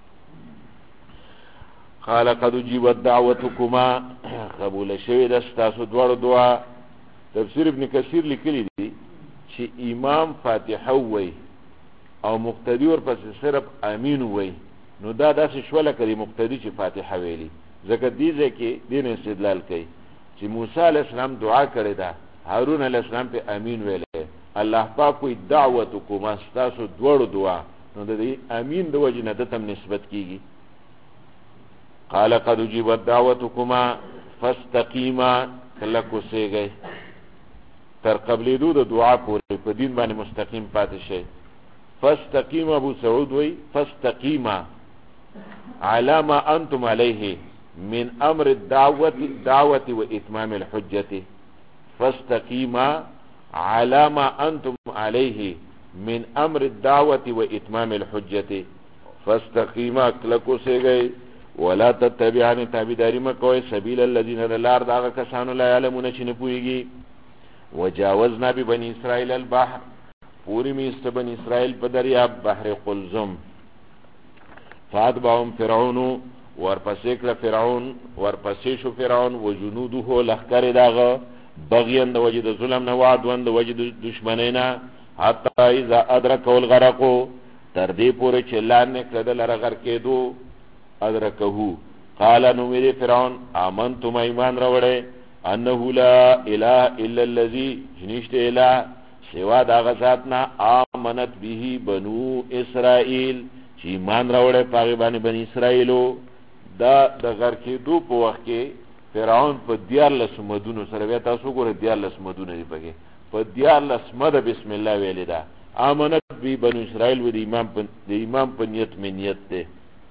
قال قد اجيبت دعوتكما قبول شوې ده ستاسو دواړو دعا. تفسیر ابن کثیر لیکلی دی چې امام فاتحه ووایي او مقتدي ورپسې صرف امین ووایي نو دا داسې شوله که د مقتدي چې فاتحه ویلي ځکه دې ځای کې دې نه استدلال کوي چې موسی علیه السلام دعا کړې ده هارون علیه السلام پې امین ویلی الله پاک وایي دعوتکما ستاسو دواړو دعا نو د دې امین د وجې نه ده ته نسبت کېږي. قال قد اجيبت دعوتكما فاستقیما کلک اوسیږئ تر قبلېدو د دعا پورې په دین باندې مستقیم پاتې شئ. فاستقیم ابو سعود وی فاستقیما علی ما انتم علیه من امر الدعوة و اتمام الحجة. فاستقیما علی ما انتم علیه من امر الدعوة و اتمام الحجة. فاستقیما کلک اوسیږئ ولا تتبعان تابعداري مکوئ سبیل الذین لار داغه کسانو لا یعلمون چې نه پوهیږي. وجاوزنا ببني اسرائیل البحر پوری میست بنی اسرائیل په دریاب بحر قلزم. فاتبعهم فرعون ورپسې کړه فرعون ورپسې شو فرعون و جنوده لښکر داغه بغیان د وجه د ظلم نه وعدوان د وجه د دشمنۍ نه حتی اذا ادرکه الغرق تر دې پورې چې لاندې کړه د لره غر کېدو ادرکهو قال نو میرے فرعون آمنتم ایمان راوړې انه لا اله الا الذي جنشت اله سوا دا غزاتنا آمنت به بنو اسرائیل چې ایمان راوړې پاغي باندې بنی اسرائیلو. دا د غر کېدو په وخت کې فرعون په 14 مدونو سره بیا تاسو ګورئ 14 مدونه دی پکې په 14 مده بسم الله ویلې ده. آمنت به بنو اسرائیل و د ایمان په نیت می نیت ده.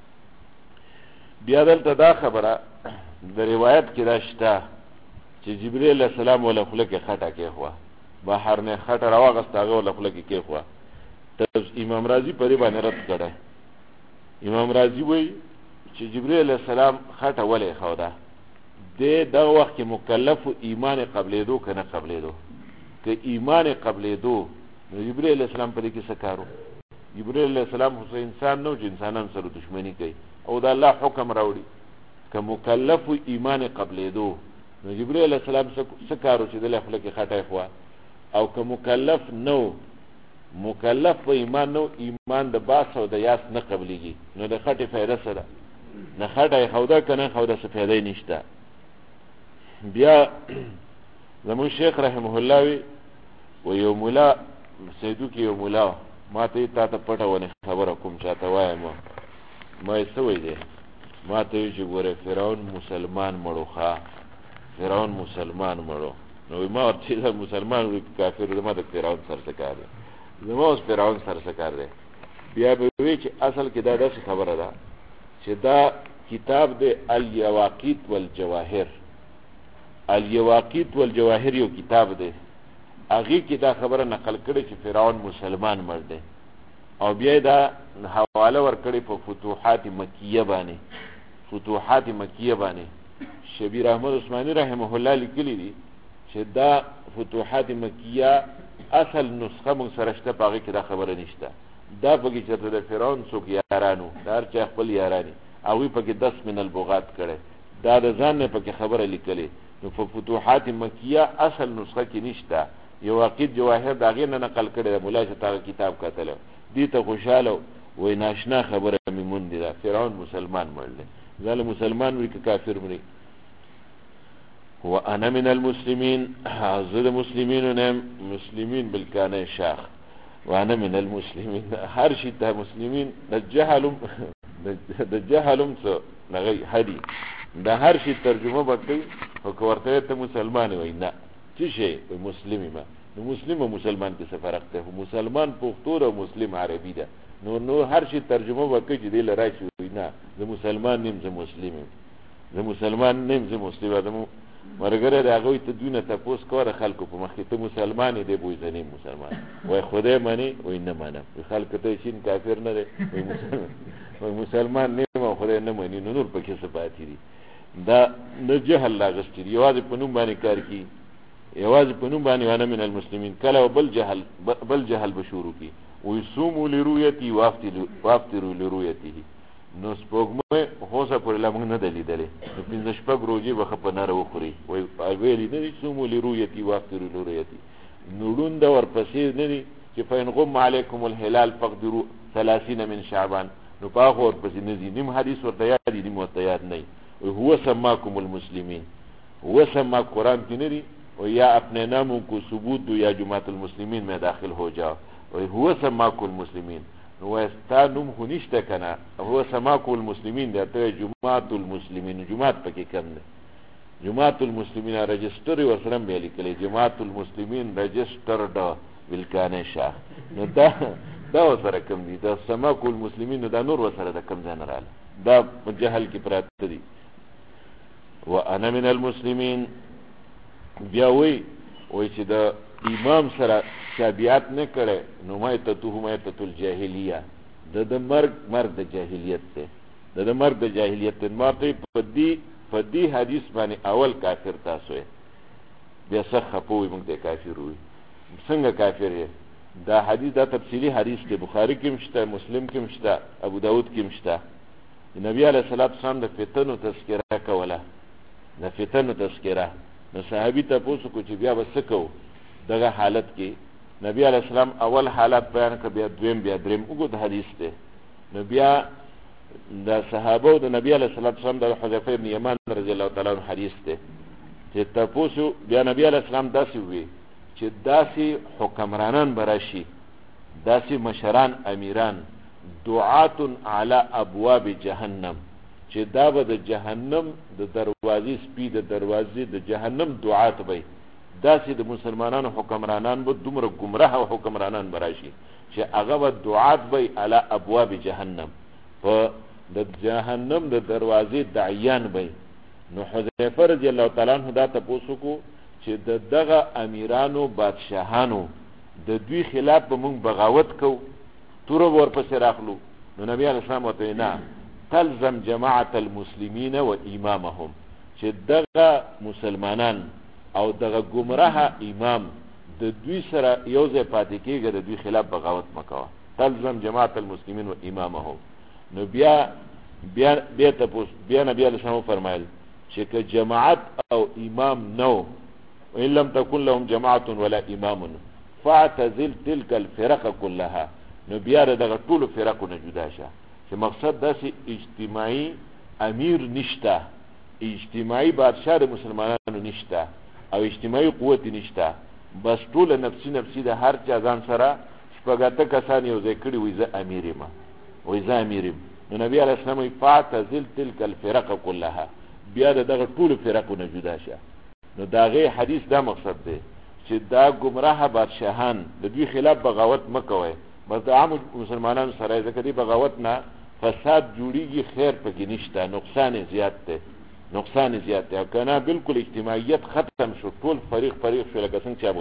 بیا دلته دا خبره د روایت کې دا شته چې جبرئیل علیہ السلام ولا خله کې خټه کې خو بهر نه خټه راوغسته هغه ولا خله کې خو امام رازی پرې باندې رد کړه. امام رازی وایي چې جبرئیل علیہ السلام خټه ولې خو ده د دغه وخت کې مکلف ایمان قبلېدو کنه قبلېدو که ایمان قبلېدو نو جبرئیل علیہ السلام پرې کې سکارو. جبرئیل علیہ السلام خو انسان نو چې انسانان سره دښمنی کوي او دا الله حکم راوړي که مکلف ایمان قبلېدو نو جبرئیل علیہ السلام سکارو چې د خپل کې خټه خو او که مکلف نو مکلف په ایمان نو ایمان د باس او د یاس نه قبلېږي نو د خټه فائدہ سره نه خټه خوده کنه خوده څه فائدې نشته. بیا زمون شیخ رحمه الله وی و یو مولا سیدو کې یو مولا ما ته تا ته پټونه خبره کوم چاته وایم ما یې سوې ده ما ته چې ګوره فرعون مسلمان مړو ښا فرعون مسلمان مړو نو ما ورته مسلمان وي کافر ما د فرعون سره کار دی زما اوس فرعون سره کار دی. بیا به وی چې اصل کې دا داسې خبره ده چې دا کتاب دی الیواقیت والجواهر. الیواقیت والجواهر یو کتاب دی هغه کې دا خبره نقل کړي چې فرعون مسلمان مړ دی او بیا دا حواله ورکړي په فتوحات مکیه باندې. فتوحات مکیه باندې شبیر احمد عثماني رحمه الله لیکلی دي چې دا فتوحات مکیه اصل نسخه مون سره شته پاږي کې دا خبره نشته. دا پکې چې د فرعون څوک یارانو دار چې خپل یارانی او وی پکې 10 من البغات کړي دا د ځان نه پکې خبره لیکلي نو په فتوحات مکیه اصل نسخه کې نشته. یو عقید جواهر دا غیر نه نقل کړي مولا چې تا کتاب کتل دي ته خوشاله وای ناشنا خبره میمون دي دا فرعون مسلمان مړل ځل مسلمان وی که کافر مړي. وانا من المسلمين حضر المسلمين نم مسلمين بالكان شاخ وانا من المسلمين هر شي ته مسلمين دجهلم څه لغی هدي دا هر شي ترجمه وکړي او ورته ته مسلمان وای نه چې شي مسلمي ما نو مسلم او مسلمان کې څه فرق دی. مسلمان پښتو او مسلم عربي ده نو هر شي ترجمه وکړي چې دی لرای شي نه زه مسلمان نیم زه مسلم زه مسلمان نیم زه مسلم ادم مرګره دا غوي ته دونه تاسو کوره خلکو په مخ ته مسلمان دی بوې ځنی مسلمان وای خدای مانی وای نه مانه خلک ته شین کافر نه دی وای مسلمان نه خدای نه مانی نور پکې څه پاتې دي. دا نه جهل لاغست دی یوازې په نوم باندې کار کی یوازې په نوم باندې وانا من المسلمین کله بل جهل بشورو کی وای صوموا لرؤیتی وافتروا لرؤیته نو سپوږمۍ هوسه پر لمن نه دلیدلې نو 15 شپږ روزي وخت په نار وخوري وای ویلي نه صوموا لرؤیتی وافتروا لرؤیته نورون دا ورپسې نه دي چې فین غم علیکم الهلال فقدروا 30 من شعبان نو پاخ ورپسې نه دي نیم حدیث ورته یاد دي نیم ورته یاد نه وي هو سماکم المسلمین هو سما قرآن کې نه دي او یا اپنے ناموں کو ثبوت دو یا جماعت المسلمین میں داخل ہو جاؤ هو سماکم المسلمین نو استا نوم خو نشته کنه هو سماکو المسلمین دی ته جماعت المسلمین جماعت پکې کم ده جماعت المسلمین رجسټر ورسره به لیکلی جماعت المسلمین رجسټرډ بالکانه شاه. نو دا ورسره کم دي د سماک المسلمین، دا نور ورسره د کم ځای نه راغله، دا په جهل کې پراته دي. وانا من المسلمین بیا وی چې د امام سره شابیات نه کړي نو مایتة الجاهلیه، د مرګ د جاهلیت ته، د مرګ د جاهلیت ته. ماته په دې حدیث باندې اول کافر تاسو بیا څه خپوي موږ ته کافر وي. څنګه کافر یې؟ دا حدیث دا تفصیلی حدیث دی، بخاری کې مشته، مسلم کې مشته، ابو داود کې مشته. نبی علیه الصلاۃ والسلام د فتنو تذکره کوله، د فتنو تذکره. نو صحابي تاسو کو چې بیا وسه کو دغه حالت کې نبی علیه السلام اول حالت بیان کړ، بیا دویم، بیا دریم، وګورئ حدیث ته. نو بیا د صحابه او د نبی علیه الصلاۃ والسلام د حذیفه بن یمان رضی الله تعالی عنہ حدیث ته چې تاسو بیا نبی علیه السلام داسې وی چې داسې حکمرانان براشي، داسې مشران امیران، دعات علی ابواب جهنم، چې دا به د جهنم د دروازې سپي د دروازې د جهنم دعات به داسې د مسلمانانو حکمرانان به دومره گمراه او حکمرانان براشي چې هغه به دعات به علی ابواب جهنم، په د جهنم د دروازې داعیان به. نو حذیفه رضی الله تعالی عنہ دا تاسو کو چې دغه امیرانو بادشاهانو د دوی خلاف به موږ بغاوت کو، تور ورپسې راخلو. نو نبی علیه السلام ورته نه، تلزم جماعت المسلمین و امامهم، چې دغه مسلمانان او دغه گمراه امام د دوی سره یو ځای پاتې کېږي، د دوی خلاف بغاوت مکوه. تلزم جماعت المسلمین و امامهم. نو بیا تاسو بیا نبی علیه السلام فرمایل چې که جماعت او امام نو، وان لم تكن لهم جماعه ولا امام فاعتزل تلك الفرق كلها. نو بیا دغه ټول فرقو نه جدا شه، چې مقصد داسې اجتماعي امیر نشته، اجتماعي بادشاہ د مسلمانانو نشته او اجتماعي قوت نشته، بس ټول نفسي د هر چا ځان سره شپږاته کسان یو ځای کړي وي زه امیر یم، وایي زه امیر یم. نو نبی علیه السلام وایي فاعتزل تلک الفرق کلها، بیا دغه ټول فرقو نه جدا شه. نو د هغې حدیث دا مقصد دی چې دا گمراه بادشاهان د دوی خلاف بغاوت مه کوئ، بس د عام مسلمانانو سره ځکه دی بغاوت نه فساد جوړیږي، خیر پکې نشته، نقصان زیات دی، نقصان زیات دی. او کنه بالکل اجتماعیت ختم شو، ټول فریق شو، لکه څنګه چې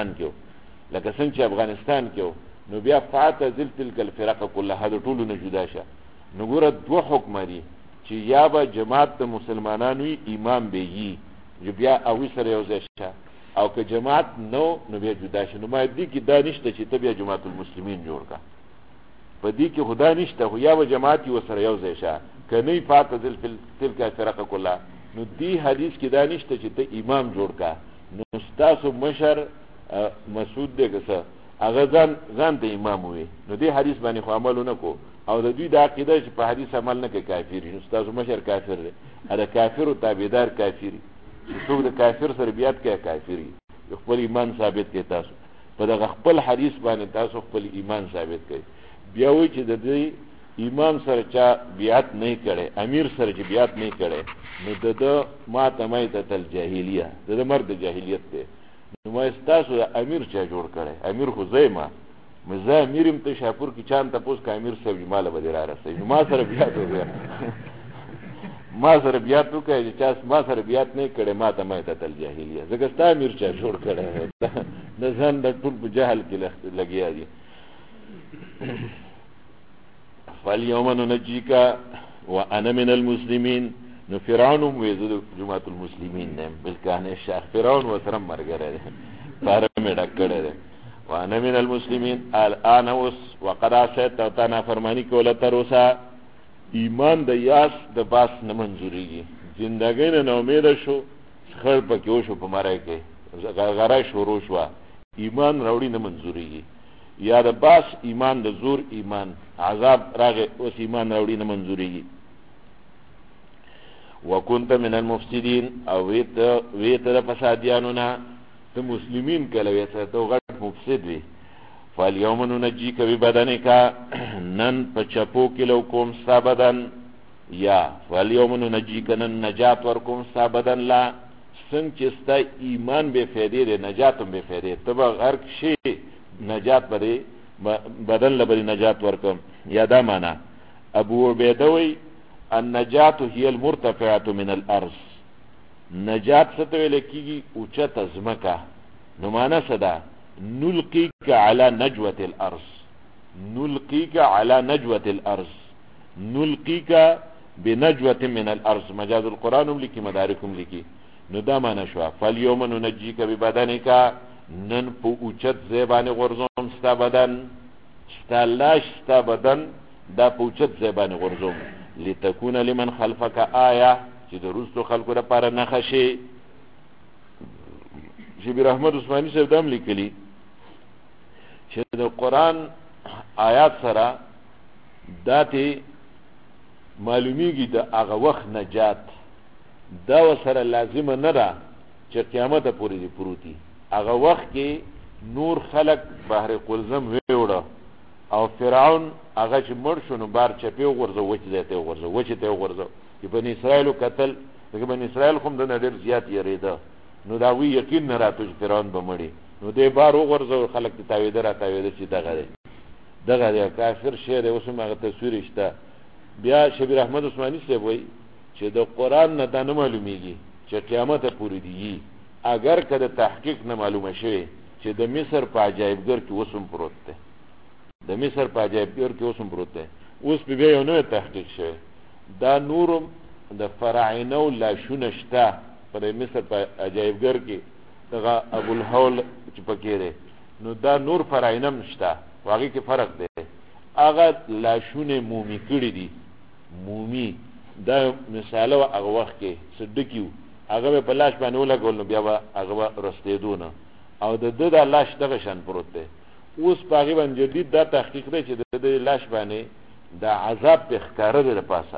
افغانستان کې نو بیا فاعتزل تلک الفرق كلها، د ټولو نه جدا شه. نو ګوره دوه حکم دي چې یا به جماعت د مسلمانانو امام به یي بیا او سره یو ځای شه، او که جماعت نو نو بیا جدا شه. نو ما دې کې دا نشته چې ته بیا جماعت المسلمین جوړ کا، په دې کې خدا نشته، خو یا به جماعت یو سره یو ځای شه، که نه فاعتزل تلک الفرق كلها. نو دې حدیث کې دا نشته چې ته امام جوړ کا. نو ستاسو مشر مسعود دی که هغه ځان ته امام وي، نو دې حدیث باندې خو عمل نه کو، او د دوی د عقیده چې په حدیث عمل نه کوي کافر، نو ستاسو مشر کافر دی، د کافرو تابعدار کافری، چې څوک د کافر سره بیعت کوي کافری، خپل ایمان ثابت کوي. تاسو په دغه خپل حدیث باندې تاسو خپل ایمان ثابت کوي. بیا وایي چې د دې امام سره چا بیعت نه کړي، امیر سره چې بیعت نه کړي، نو د ماته مایتة الجاهلیه، د مرګ د جاهلیت دی. نو ما ستاسو امیر چا جوړ کړي؟ امیر خو زما مزه امیرم ته شاپور کې چان تاسو کا امیر صاحب مال به را رسي، نو ما سره بیعت وکړي، ما سره بیعت وکړي چې ما سره بیعت نه کړي، ما ته مایتة الجاهلیه، ځکه ستا امیر چا جوړ کړي، د ځان د ټول په جهل کې لګیا دي. فاليوم ننجيك وانا من المسلمين. نو فرعون ویزو جماعت المسلمین نیم بلکانه شاخ فرعون وسرم مرګره ده، فارمه ډکړه ده. وانا من المسلمین الان وقد عصيت تانا فرمانی کوله تروسا. ایمان د یاس د باس نه منظوریږي، زندګۍ نه امید شو، خړ پکې شو، په مړای کې غرغره شروع شو، ایمان راوړي نه منظوریږي. یا د باس ایمان د زور ایمان عذاب راغه، اوس ایمان راوړي نه منظوریږي. وکنت من المفسدين، او ویت د فسادیانو نه، ته مسلمین کله ویت ته غټ مفسد وي. فالیوم ننجیک ببدنک، نن په چپو کې لو کوم ستا بدن، یا فالیوم ننجیک، نن نجات ور کوم ستا بدن لا څنګه چې ستا ایمان بې فایدې دی نجات هم بې فایدې ته به هر شي نجات به بدن له به نجات ورکم. یا دا معنا ابو عبیده وی النجات هي المرتفعه من الارض، نجات څه ته ویل کېږي؟ اوچته ځمکه. نو معنا څه ده؟ نلقيك على نجوة الارض، نلقيك على نجوة الارض، نلقيك بنجوة من الارض. مجاز القرآن هم لکی مدارک هم لکی. نو دا معنا شو فاليوم ننجيك ببدنك، نن په اوچت زیبانه غرزوم ستا بدن، ستا لاش ستا بدن دا په اوچت زیبانه غرزوم لتكون لمن خلفك آیه، چې د رستو خلکو لپاره نښه شي. شبیر احمد عثماني صاحب دام لیکلی چې د قرآن آیات سره داتې معلومیږي د هغه وخت نجات دا وسره لازمه نه ده چې قیامت پورې دی پروتي. هغه وخت کې نور خلق بحر قلزم ویوړه او فرعون هغه چې مړ شو نو بار چپې وغورځو، وچ ځای ته وغورځو، وچې ته وغورځو. چې بني اسرائیلو قتل دغه بني اسرائیل خو هم دنه ډېر زیات یېرېده، نو د هغوی یقین نه راته چې فرعون به مړي، نو دی بار وغورځو، خلک ته تاوېده را تاوېده چې دغه دی دغه دی کافر شی دی. اوس هم هغه تصویر شته. بیا شبیر احمد عثماني صاحب وایي چې د قرآن نه دا نه معلومیږي چې قیامت پورې دی، اگر که د تحقیق نه معلومه شوی چې د مصر په عجایبګر کې اوس هم پروت دی، د مصر په عجایبګر کې اوس هم پروت دی. اوس په بیا یو نوی تحقیق شوی دا نورم د فراعنو لاشونه شته په مصر په عجایبګر کې، دغه ابوالهول چې پکې دی، نو دا نور فراعنه هم شته، هغې کې فرق دی. هغه لاشونه مومي کړي دي، مومي دا مثاله و هغه وخت کې څه ډکي و، هغه به په لاش باندې ولګول نو بیا به هغه به رستېدو نه، او د ده دا لاش دغه شان پروت دی. اوس په هغې باندې جدید دا تحقیق دی چې د ده لاش باندې دا عذاب پې ښکاره دی، د پاسه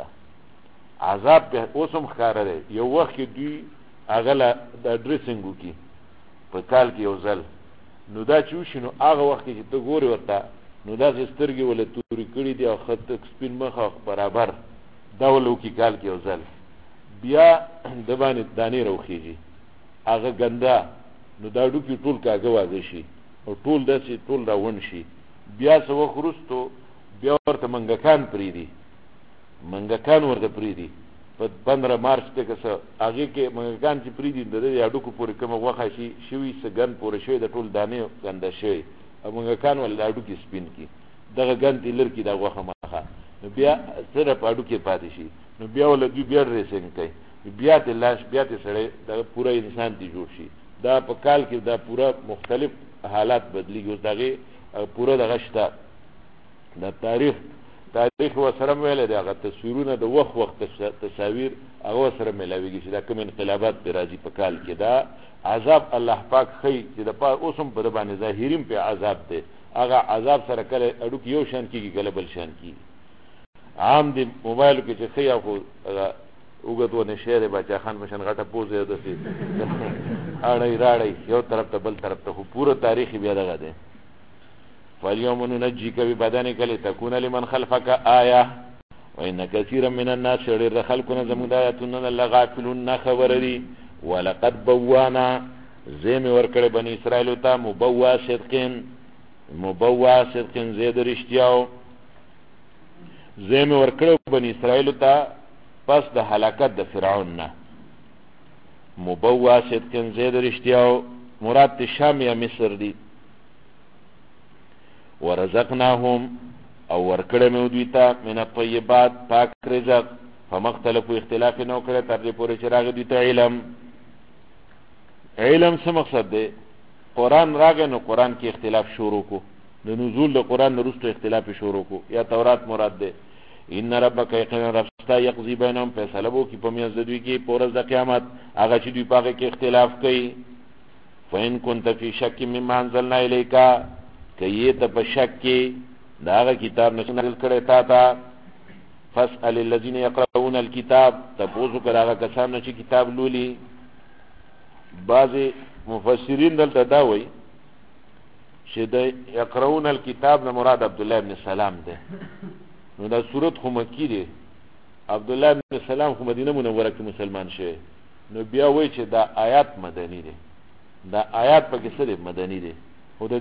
عذاب پې اوس هم ښکاره دی. یو وخت کې دوی هغه له دا ډریسنګ وکړي په کال کې یو ځل، نو دا چې وشي نو هغه وخت کې چې ته ګورې ورته نو داسې سترګې ولې تورې کړي دي او ښه تک سپین مخ او برابر دا ولې وکړي کال کې یو ځل، بیا د باندې دانې راوخېږي هغه ګنده، نو دا ډوکي ټول کاږه واږه شي او ټول داسې ټول راون شي. بیا څه وخت وروستو بیا ورته منګکان پرېږدي، منګکان ورته پرېږدي په 15 مارچ ته که څه هغې کې منګکان چې پرېږدي د دې هډوکو پورې کومه غوښه شوي څه ګند پورې شوی د ټول دانې ګنده شوی، او منګکان ولې د هډوکي سپین کړي، دغه ګند یې لر کړي دا غوښه مخه، نو بیا صرف هډوکي پاتې شي، نو بیا ولې دوی بیا ډریسنګ کوي، بیا ته لاش بیا ته سړی دغه پوره انسان تی جوړ شي. دا په کال کې دا پوره مختلف حالات بدلیږي. اوس دغې پوره دغه شته د تاریخ ورسره ویلی دی، هغه تصویرونه د وخت تصاویر هغه ورسره میلاویږي چې دا کوم انقلابات پرې راځي په کال کې. دا عذاب الله پاک ښیي چې د اوس هم په ده باندې ظاهري پې عذاب دی، هغه عذاب سره کله اډوکي یو شان کېږي کله بل شان کېږي. عام دی موبایلو کې چې ښیي خو اوږد ونه شی دی باچا خان مشن غټه پوز یې داسې اړی راړی یو طرف ته بل طرف ته، خو پوره تاریخ یې بیا دغه دی. فاليوم ننجيك ببدنك لتكون لمن خلفك آية وإن كثيرا من الناس ډېر د خلکو نه زموږ د آیاتونو لغافلون نه خبر دي. ولقد بوانا زه مې ورکړی بني اسرائیلو ته مبوا صدقین زه د رښتیاو، زه مې ورکړی بني اسرائیلو ته پس د هلاکت د فرعون نه. مبوا صدقین زه د رښتیاو مراد د شام یا مصر دی. ورزقناهم او ورکړه مې دوی ته من الطیبات پاک رزق، فمختلفو اختلاف نه وکړه تر دې پورې چې راغی دوی ته علم. علم څه مقصد دی؟ قرآن راغی نو قرآن کې اختلاف شروع کو، د نزول د قرآن نه وروسته اختلاف شروع کو، یا تورات مراد دی. ان ربک یقینا رب ستا یقضي بینهم فیصله به وکړي په منځ د دوی کې په ورځ د قیامت هغه چې دوی په هغې کې اختلاف کوي. فإن كنت فی شک مما انزلنا الیک، که یې ته په شک کې د هغه کتاب نه نازل کړی تا ته، فاسأل الذین یقرؤون الکتاب، تپوس وکړه هغه کسان نه چې کتاب لولي. بعضې مفسرین دلته دا وایي چې د یقرؤون الکتاب نه مراد عبدالله ابن سلام دی. نو دا صورت خو مکی دی، عبدالله ابن سلام خو مدینه منوره کې مسلمان شوی، نو بیا وایي چې دا آیات مدني دی، دا آیات پکې څه دی؟ مدني دی. خو د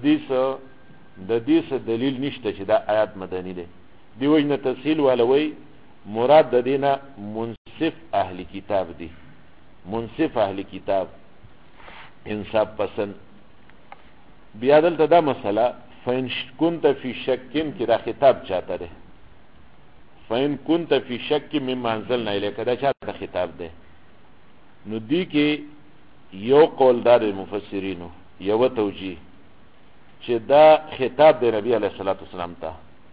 دې څه دلیل نشته چې دا آیات مدني دی. دی وجنه تفصیل والا وایي مراد د دې نه منصف اهل کتاب دی، منصف اهل کتاب انصاف پسند. بیا دلته دا مسله فإن كنت في شك کې دا خطاب چاته دی؟ فإن كنت في شك مما انزلنا إليك دا چاته خطاب دی؟ نو دی کې یو قول دار مفسرینو یو توجیه چې دا خطاب دی نبی علیه الصلاۃ والسلام ته،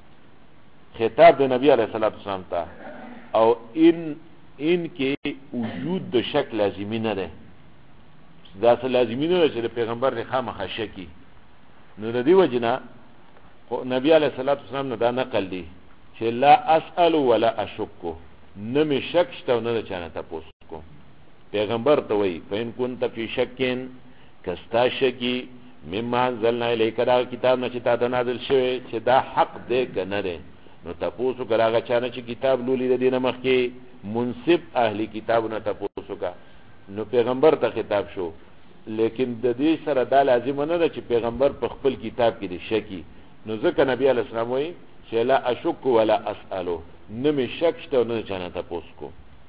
خطاب دی نبی علیه الصلاۃ والسلام ته، او ان کې وجود د شک لازمی نه ده، دا څه لازمی نه ده چې د پیغمبر نه خامخا شکی. نو د دې وجنه نبی علیه الصلاۃ والسلام نه دا نقل دی چې لا اسأل ولا اشک، نه می شک شته نه چانه تاسو کو. پیغمبر ته وی فین كنت فی شکین کستا شکی مما انزلنا الیک دا کتاب نه چې تا ته نازل شوی چې دا حق دی کنه دی، نو تاسو کراغه چانه چې کتاب لولي د دینه مخکې منصف اهلی کتابونه تاسو کا. نو پیغمبر ته خطاب شو، لیکن د دې سره دا لازم نه ده چې پیغمبر په خپل کتاب کې دی شکی. نو ځکه نبی علیہ السلام وی چې لا اشک ولا اسالو، نه می شک شته نه چانه تاسو کو.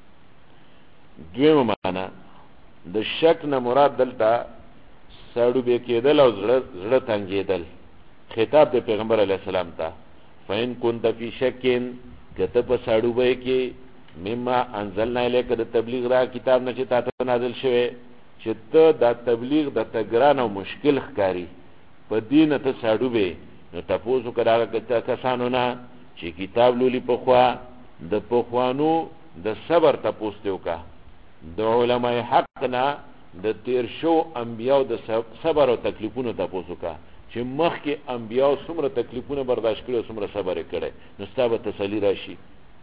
دویمه معنا د شک نه مراد دلته سړو به کېدل او زړه تنګېدل. خطاب د پیغمبر علیه السلام ته فین كنت فی شکین کته په سړو به کې مما انزلنا الیک د تبلیغ را کتاب نه چې تاسو نازل شوی چې ته دا تبلیغ د تګران او مشکل ښکاری په دین ته سړو به، نو تاسو کراغه کسانو نه چې کتاب لولي په خوا د پخوانو د صبر تاسو ته وکا، د علماء حق نه د تیر شو انبیاء د صبر او تکلیفونو تاسو کا چې مخکې انبیاء څومره تکلیفونه برداشت کړي او څومره صبر کړي، نو ستاسو تسلی راشي.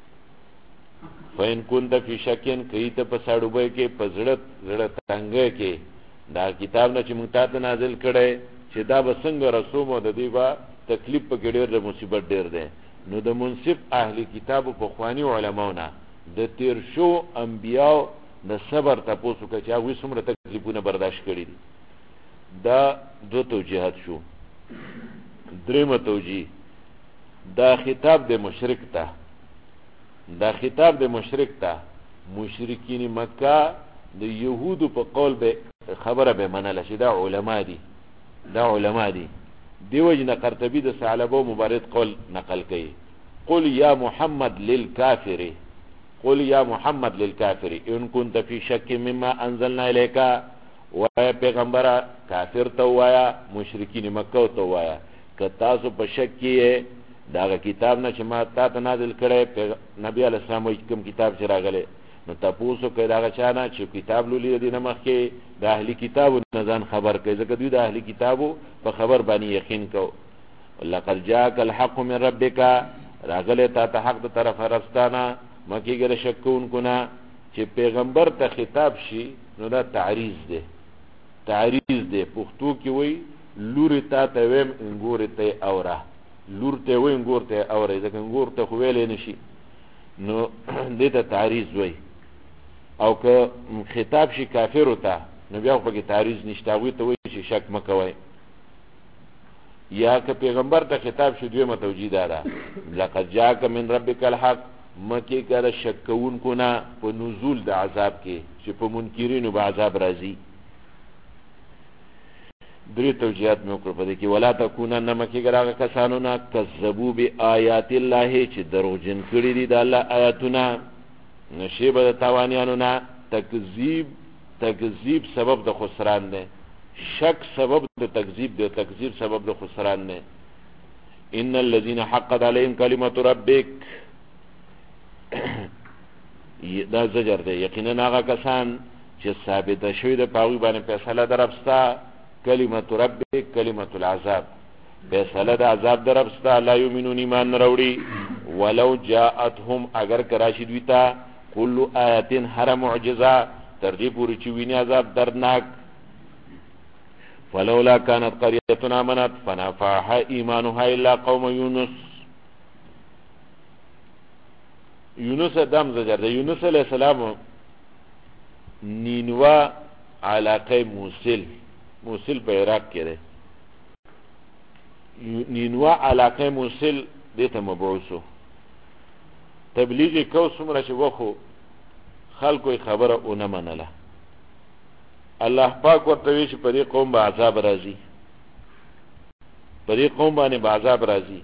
فین كنت فی شکین کیت په سړوبه کې په زړه تنګه کې دا کتاب نه چې موږ ته نازل کړي چې دا به څنګه رسوم او د دې با تکلیف په ډېر د مصیبت ډېر ده. نو د منصف اهلی کتاب په خوانی علماونه د تیر شو انبیاء د صبر تاسو کې چې هغه څومره تکلیفونه برداشت کړي دي. دا دو توجیهات شو. درېمه توجیه دا خطاب د مشرک ته، دا خطاب د مشرک ته مشرکین مکه د یهودو په قول به خبره به منله چې دا علما دي، دا علما دي. دیو جن قرطبی د ثعلبه مبارک قول نقل کړي قل یا محمد للکافر، قل یا محمد للکافر ان كنت فی شک مما انزلنا الیک، وایا پیغمبر کافر ته وایا مشرکین مکه ته وایا که تاسو په شک کې دا کتاب نه چې ما تاسو نازل کړي نبی علیہ السلام کوم کتاب چې راغله، نو تاسو کې دا چانه چې کتاب لولي دینه مخکې د اهلی کتابو نه ځان خبر کړي، ځکه دوی د اهلی کتابو په خبر باندې یقین کو. لقد جاءك الحق من ربك، راغله ته حق د طرف رستانه مکی ګره شکون کنا. چې پیغمبر ته خطاب شي نو دا تعریض ده، تعریض ده. پښتو کې وای لور ته ته ویم انګور ته اوره، لور ته وای انګور ته اوره، ځکه انګور ته خو ویلې نشي، نو دې ته تعریض وای. او که خطاب شي کافر ته نو بیا په کې تعریض نشته، وای ته وای چې شک مکوي. یا که پیغمبر ته خطاب شي دوی متوجیداره لقد جاءك من ربك الحق، مکی کړه شکون کو نه په نزول د عذاب کې چې په منکرینو به عذاب راځي. درې توجیهات مې وکړو په دې کې. ولا تکونن مکی کړه کسانو نه کذبوا بآیات الله، چې دروغجن کړي دي د الله آیاتونه، نشیب د تاوانیانو نه. تکذیب سبب د خسران ده، شک سبب د تکذیب ده، تکذیب سبب د خسران ده. ان الذين حقت عليهم كلمه ربك، دا زجر ده. یقینا هغه کسان چې ثابت شوی د پاوی باندې فیصله درپستا، کلمه ربک کلمه العذاب، فیصله د عذاب درپستا. لا یؤمنون ایمان نراوړي. ولو جاءتهم، اگر کراشي دوی ته کل آیت هر معجزه تر دې پورې چې ویني عذاب دردناک. فلولا كانت قريه آمنت فنفعها ایمانها الا قوم یونس. یونس دم زجر ده. یونس علیہ السلام نینوا علاقه موصل په عراق کې ده. نینوا علاقه موصل دیته مبعوثو تبلیغ کو څومره چې وخو خلکو خبره اونه منله. الله پاک ورته وی چې په دې قوم به عذاب راځي، په دې قوم باندې به عذاب راځي.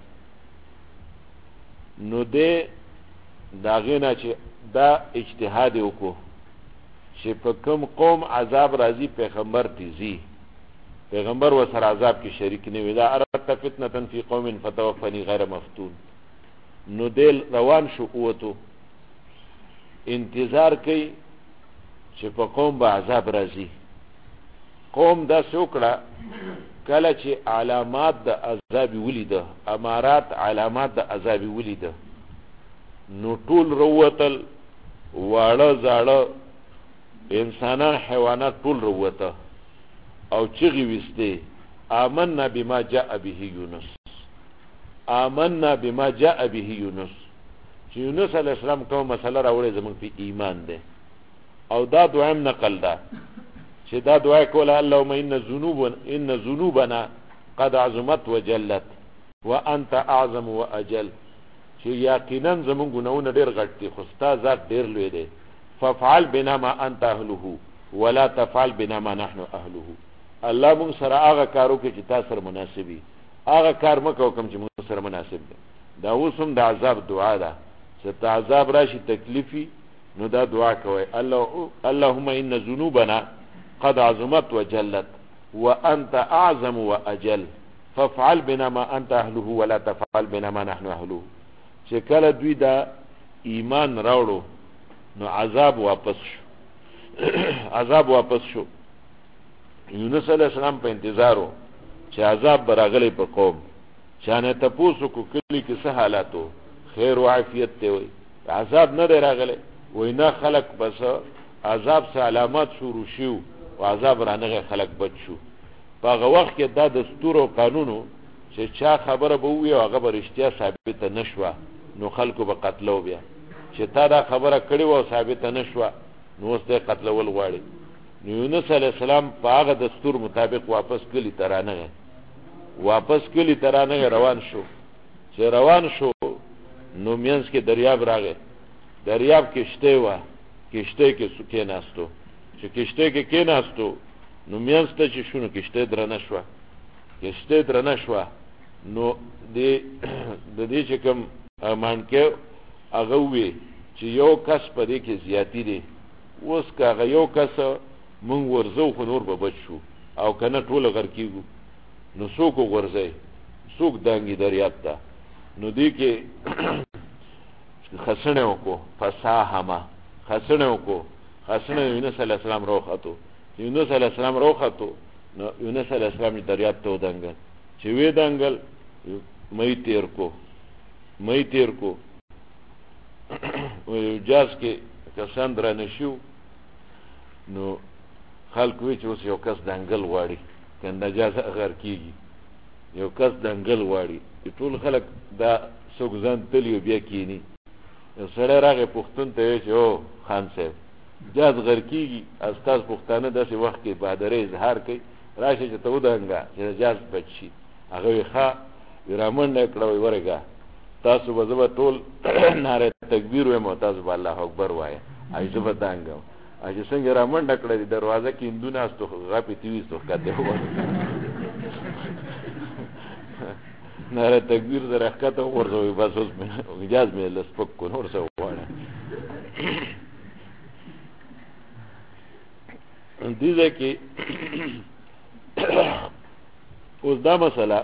نو دې دا غینا چې دا اجتهاد وکړو چې په کوم قوم عذاب راځي پیغمبر تیزی، پیغمبر و سره عذاب کې شریک نه وي. دا اردت فتنه فی قوم فتوفنی غیر مفتون. نو دل روان شو قوتو انتظار کوي چې په قوم به عذاب راځي. قوم دا سوکړه کله چې علامات د عذاب ولیده، امارات علامات د عذاب ولیده، نو ټول روتل، واړه زاړه انسانان حیوانات ټول روته او چغې وسته آمنا بما جاء به یونس، آمنا بما جاء به یونس. چې یونس علیه السلام کوم مسله راوړې زموږ په ایمان ده. او دا دویم نقل ده چې دا دعا کوله اللهم ان ذنوبنا قد عظمت وجلت وانت اعظم واجل. چې یقینا زموږ ګناونه ډېر غټ دي خو ستا ذات ډېر لوی دی. فافعل بنا ما انت اهله ولا تفعل بنا ما نحن اهله. الله موږ سره هغه کار وکړي چې تا سره مناسب وي، هغه کار مه کوه کوم چې موږ سره مناسب دی. دا اوس هم د عذاب دعا ده چې ته عذاب راشي تکلیفي، نو دا دعا کوئ اللهم ان ذنوبنا قد عظمت وجلت وانت اعظم واجل فافعل بنا ما انت اهله ولا تفعل بنا ما نحن اهله. چې کله دوی دا ایمان راوړو نو عذاب واپس شو عذاب واپس شو. یونس علیہ السلام په انتظارو چې عذاب براغلی په قوم. چانه تپوسو کو کلی کې څه حالاتو، خیر او عافیت ته وي، عذاب نه دی راغلی. وینا خلق بس عذاب سه علامات شروع شو او عذاب رانغه خلق بچ شو. په هغه وخت کې دا دستور او قانونو چې چا خبره به وي او هغه به رښتیا ثابته نشوه نو خلکو به قتلو. بیا چې تا دا خبره کړې و او ثابته نشوه نو اوس ته قتلول غواړي. نو یونس علیه السلام په هغه دستور مطابق واپس کلی ترانه روان شو. چې روان شو نو مینس کې دریاب راغی. دریاب کشته و، کشته کې سکه ناستو. چې کشته کې کې ناستو نو مینس ته چې شنو کشته درنه شوه نو د دې چې کوم امان کې هغه وی چې یو کس په دې کې زیاتی دی. اوس که هغه یو کس مونږ ورځو خو نور به بچ شو او کنه ټول غر کیږو. نو څوک ورځي څوک دانګي دریاب ته. نو دې کې خسنه وکړو فصاحمه خسنه یونس علیه السلام روخاتو. یونس علیه السلام روخاتو نو یونس علیه السلام دریاب ته ودانګل. چې وی دانګل مې تیر کو جاز کې کسان درانه شو. نو خلق وی چې اوس یو کس دانګل غواړي کنده جاز غر کیږي، یو کس دانګل غواړي. ټول خلق دا څوک ځان تلیو بیا کینی. سره راغی پښتون ته چې او خان صاحب جاز غر کیږي، استاد پښتانه داسې وخت کې بادرې اظهار کوي راشه چې ته ودانګه چې جاز بچي. هغه ښه رامنډه کړو ورګه تاسو به زه ټول ناره تکبیر وایم او تاسو به الله اکبر وایه. ایزه به دانګم چې څنګه رامنډه کړې دروازه کې هندونه استو غاپې تیويستو کته و ناره تکبیر درخته ورځوي بس اوس اجازه مې لسپک کو نور څه وانه. دې کې اوس دا مسله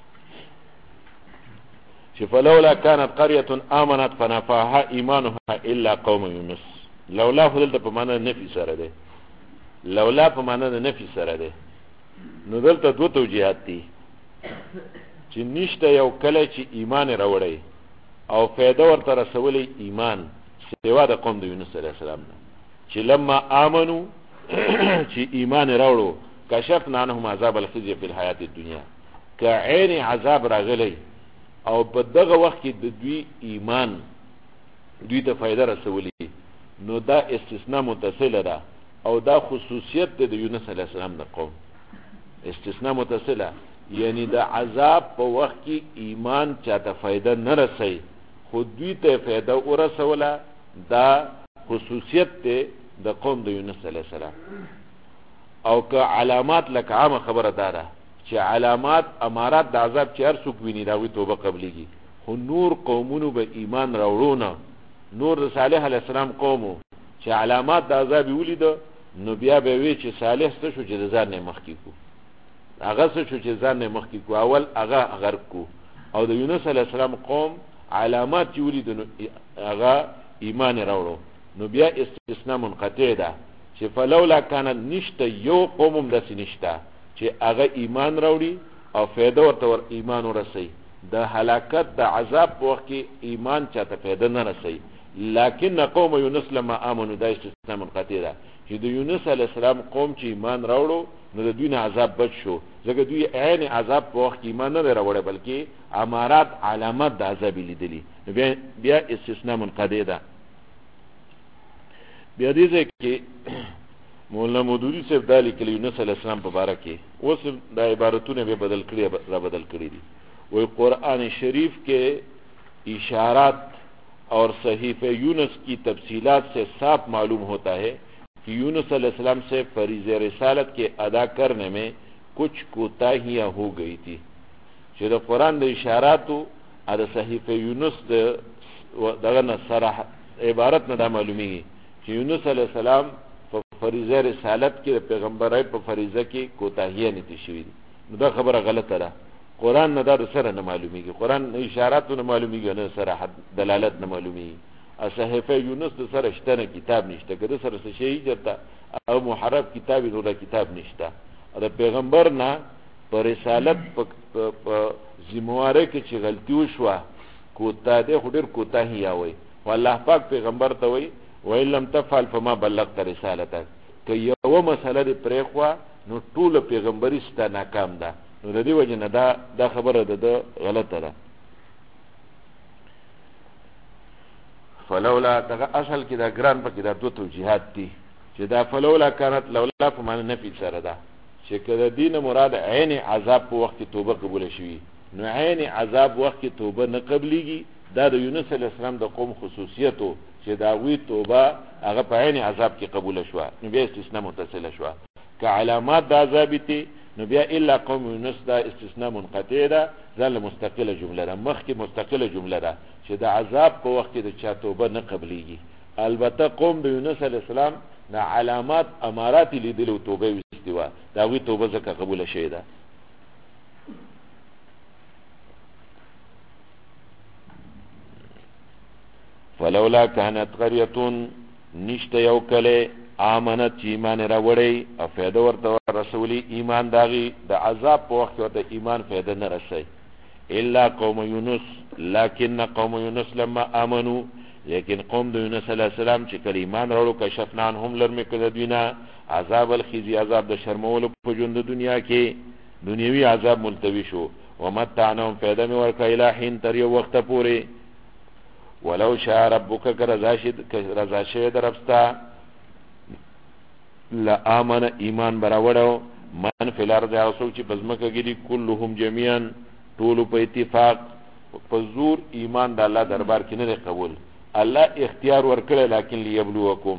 چې فلولا كانت قريه امنت فنفعها ايمانها الا قوم يونس. لولا فضلت په معنا نفي سره ده، لولا په معنا نفي سره ده. نو دلته دوه توجیهات دي چې نشته یو کله چې ایمان راوړی او فایده ورته رسولې ایمان سیوا د قوم د یونس علیه السلام نه. چې لما امنو چې ایمان راوړو کشفنا عنهم عذاب الخزي في الحياه الدنيا. که عین عذاب راغلی او په دغه وخت کې د دوی ایمان دوی ته فایده رسولې نو دا استثناء متصله ده او دا خصوصیت د یونس علیه السلام د قوم استثناء متصله یعنی د عذاب په وخت کې ایمان چاته فائدہ نه رسي خو دوی ته فائدہ ورسوله دا خصوصیت ته د قوم د یونس علیه السلام او که علامات لکه عامه خبره داره چې علامات امارات د عذاب چې هر څوک ویني دا وی توبه قبليږي خو نور قومونو به ایمان راوړونه نور د صالح علیه السلام قومو چې علامات د عذاب ولید نو بیا به وی چې صالح څه شو چې د ځان نه مخکې کو هغه څه شو چې ځان نه مخکې کو اول هغه غرق کو او د یونس علیه السلام قوم علامات چې ولید نو هغه ایمان راوړو نو بیا استثناء منقطع ده چې فلولا کان نشته یو قوم داسې نشته چې هغه ایمان راوړي او فایده ورته ور ایمان ورسي د هلاکت د عذاب په وخت کې ایمان چاته فایده نه رسي لکن قوم یونس لما امنوا دا استثناء منقطع ده چې د یونس علی السلام قوم چې ایمان راوړو نو د دوی نه عذاب بچ شو ځکه دوی عین عذاب په وخت کې ایمان نه راوړل بلکې امارات علامات د عذاب لیدلي بیا استثناء منقطع ده بیا دې کې مولانا مودودی صاحب دالی کلی یونس علیہ السلام په باره کې اوس د عبارتونه به بدل کړي دي وی قرآن شریف کے اشارات اور صحیفہ یونس کی تفصیلات سے صاف معلوم ہوتا ہے کہ یونس علیہ السلام سے فریض رسالت کے ادا کرنے میں کچھ کوتاہیاں ہو گئی تھی چې د قرآن د اشاراتو او د صحیفه یونس دغه نه صراح عبارت نه دا معلومیږي چې یونس علیه السلام په فریضه رسالت کې پیغمبرای په فریضه کې کوتاهیاں نتی شوې دي نو دا خبره غلطه ده قرآن نه دا سره نه معلومیږي قرآن اشاراتو نه معلومیږي نه صراحت دلالت نه معلومیږي او صحیفه یونس د سره شته نه کتاب نشته کده سره څه شی جرته او محرف کتابی نور کتاب نشته دا پیغمبر نه پر رسالت په ذمہواری کې چې غلطي وشوه کوتا ده خډیر کوتاهی وي والله پاک پیغمبر ته وي وإن لم تفعل فما بلغت رسالتك که یو مسله دی پرېخوا نو ټول پیغمبري ستا ناکام ده نو د دې وجه نه دا خبره ده غلطه ده فلولا دغه اصل کې دا ګران پکې دا دوه توجیهات دي چې دا فلولا كانت لولا په معنی نه پی سره ده چې کله دینه مراد عین عذاب په وخت توبه قبول شي نو عین عذاب وخت توبه نه قبليږي دا د یونس علی السلام د قوم خصوصیتو چې دا وی توبه هغه په عین عذاب کې قبول شو نو بیا استثناء متصله شو که علامات د عذاب ته نو بیا الا قوم یونس دا استثناء منقطع ده ځل مستقله جمله ده مخکې مستقله جمله ده چې د عذاب په وخت کې د چا توبه نه قبليږي البته قوم د یونس علی السلام د علامات امارات لیدل او توبه واستوا دا وی توبه زکه قبول شي ده فلولا كانت قريه نشته یو کله امنت چې ایمان راوړی او فایده ورته رسولي ایمان داغي د عذاب په وخت ورته ایمان فایده نه رسي الا قوم یونس لكن قوم یونس لما امنوا لیکن قوم د یونس علیه السلام چې کله ایمان راوړو کشفنا عنهم لرمه کړه دوینا عذاب الخزي عذاب د شرمولو په ژوند د دنیا کې دنیوي عذاب ملتوي شو ومتعناهم فایده مې ورکړه الی حين تر یو وخت پورې ولو شاء ربک رضا شهد ربستا لآمن ایمان براوړو من فی الارض اوسو چې پزمکه ګری كلهم جميعا ټول په اتفاق په زور ایمان د الله دربار کې نه قبول الله اختیار ورکړي لیکن لیبلوکم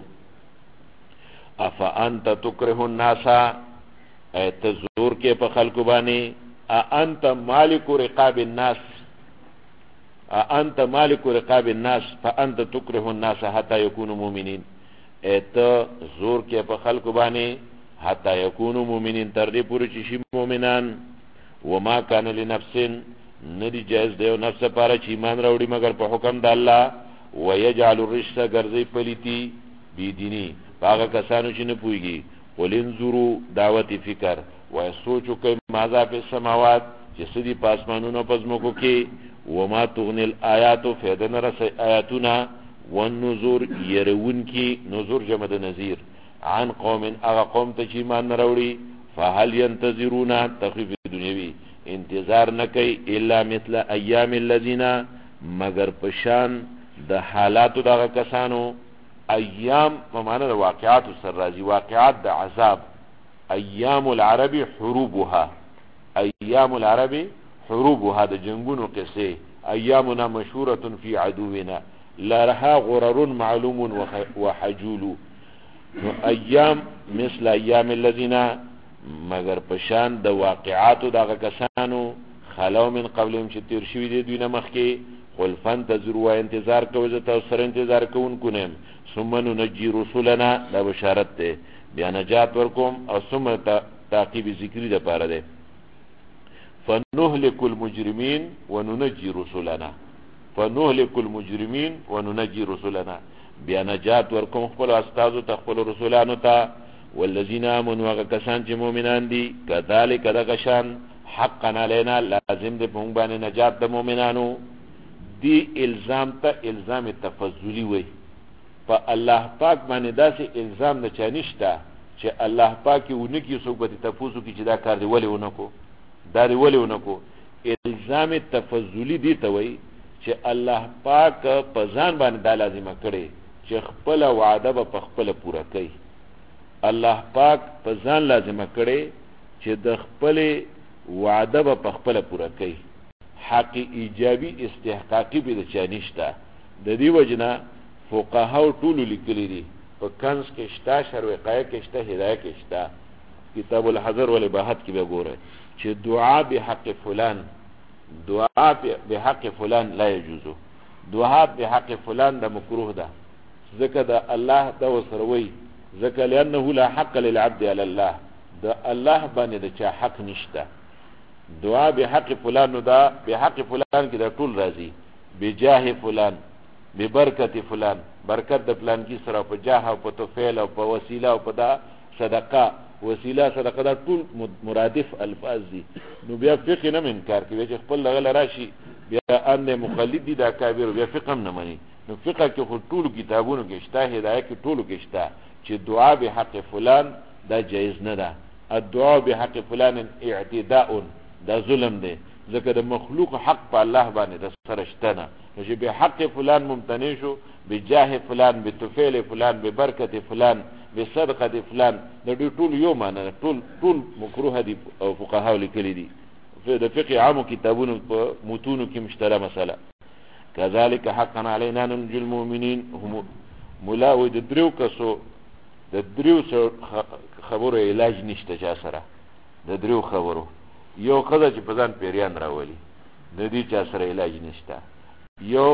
افانت تکره الناس ایت زور کې په خلق باندې انت مالک رقاب الناس انت مالک رقاب الناس فانت تکره الناس حتى يكونوا مؤمنين ایت زور کې په خلق باندې حتى يكونوا مؤمنين تر دې پورې چې شي مؤمنان وما كان لنفس ندی جائز دیو نفس پاره چې ایمان راوړي مگر په حکم د الله ويجعل الرجس غرزي پليتي بي ديني هغه کسانو چې نه پويږي ولنظروا دعوت فکر وسوچو کوي ماذا په سماوات چې سدي پاسمانونو پزموکو کې وما تغني الآيات فیدن رس آیاتنا والنذور يرون کی نذور جمع د نذیر عن قوم اغا قوم ته چې ایمان نه راوړي فهل ينتظرون تخفيف دنیوي انتظار نکي الا مثل ايام الذين مگر پشان د حالاتو دغه کسانو ایام په معنا د واقعات سره راځي، واقعات د عذاب. ایام العرب حروبها، ایام العرب حروبها د جنگونو قصه. ایامنا مشهوره فی عدونا لها غرر معلوم وحجول. نو ایام مثل ایام الذین، مگر پشان د واقعاتو دغه کسانو خلو من قبلهم چې تیر شوي دي دوی نه مخکې. قل فانتظروا، انتظار کوئ، زه تاسو سره انتظار کوونکو نه یم. ثم ننجي رسولنا، دا بشارت دی، بیا نجات ورکوم. او ثم تعقیب ذکری د پاره دی. فنهلك المجرمين وننجي رسولنا، فنهلك المجرمين وننجي رسولنا، بیا نجات ورکوم خپل استادو ته، خپل رسولانو ته. والذین آمنوا، هغه کسان چې مؤمنان دي، کذالک دغه شان حقا علینا، لازم دی په موږ باندې نجات د مؤمنانو. دی الزام ته الزام تفضلی وی. په الله پاک باندې داسې الزام نه چا نشته چې الله پاک یې ونه کړي، څوک به ترې تپوس وکړي چې دا کار دی ولې ونه کړو، دا دی ولې ونه کړو. الزام تفضلی دی ته وی چې الله پاک په ځان باندې دا لازمه کړي چې خپله وعده به په خپله پوره کوي. الله پاک په ځان لازمه کړي چې د خپلې وعده به په خپله پوره کوي. حق ایجابي استحقاقي به د چا نشته. د دې وجه نه فقهاو ټولو لیکلي دي، په کنز کې شته، شرح وقایه کې شته، هدایه کې شته، کتاب الحذر والاباحت کې به ګورئ چې دعا بحق فلان، دعا بحق فلان لا يجوز، دعا بحق فلان د مکروه ده، ځکه د الله د وسره وی، ځکه لانه لا حق للعبد على الله، د الله باندې د چا حق نشته. دعا بحق فلان، نو دا بحق فلان کې دا ټول راځي، بجاه فلان، ببرکت فلان، برکت د فلان کی سره په جاه او په توفیل او په وسیله او په دا صدقه، وسیله صدقه دا ټول مرادف الفاظ دي. نو بیا فقه نه انکار کوي چې خپل لغه راشي بیا ان مقلد دي دا کابر، بیا فقه هم نه مني. نو فقه کې خو ټول کتابونو کې شته، هدايه کې ټولو کې شته چې دعا به حق فلان دا جایز نه ده. الدعاء بحق فلان اعتداء، دا ظلم دی، ځکه د مخلوق حق په الله باندې د سره شته نه. چې به حق فلان ممتنع شو، بجاه فلان، بتفعیل فلان، ببرکت فلان، بصدقه فلان، د دې ټول یو معنی، ټول مکروه دي او فقهاو لیکلي دي. د فقه عامو کتابونو په متونو کې مشتره مسله. کذالک حقا علینا ننجی المؤمنین. هم ملاوی د دریو کسو، د دریو خبرو علاج نشته چا سره، د دریو خبرو. یو خدای چې په ځان پیریان راولي، د دې چا سره علاج نشته. یو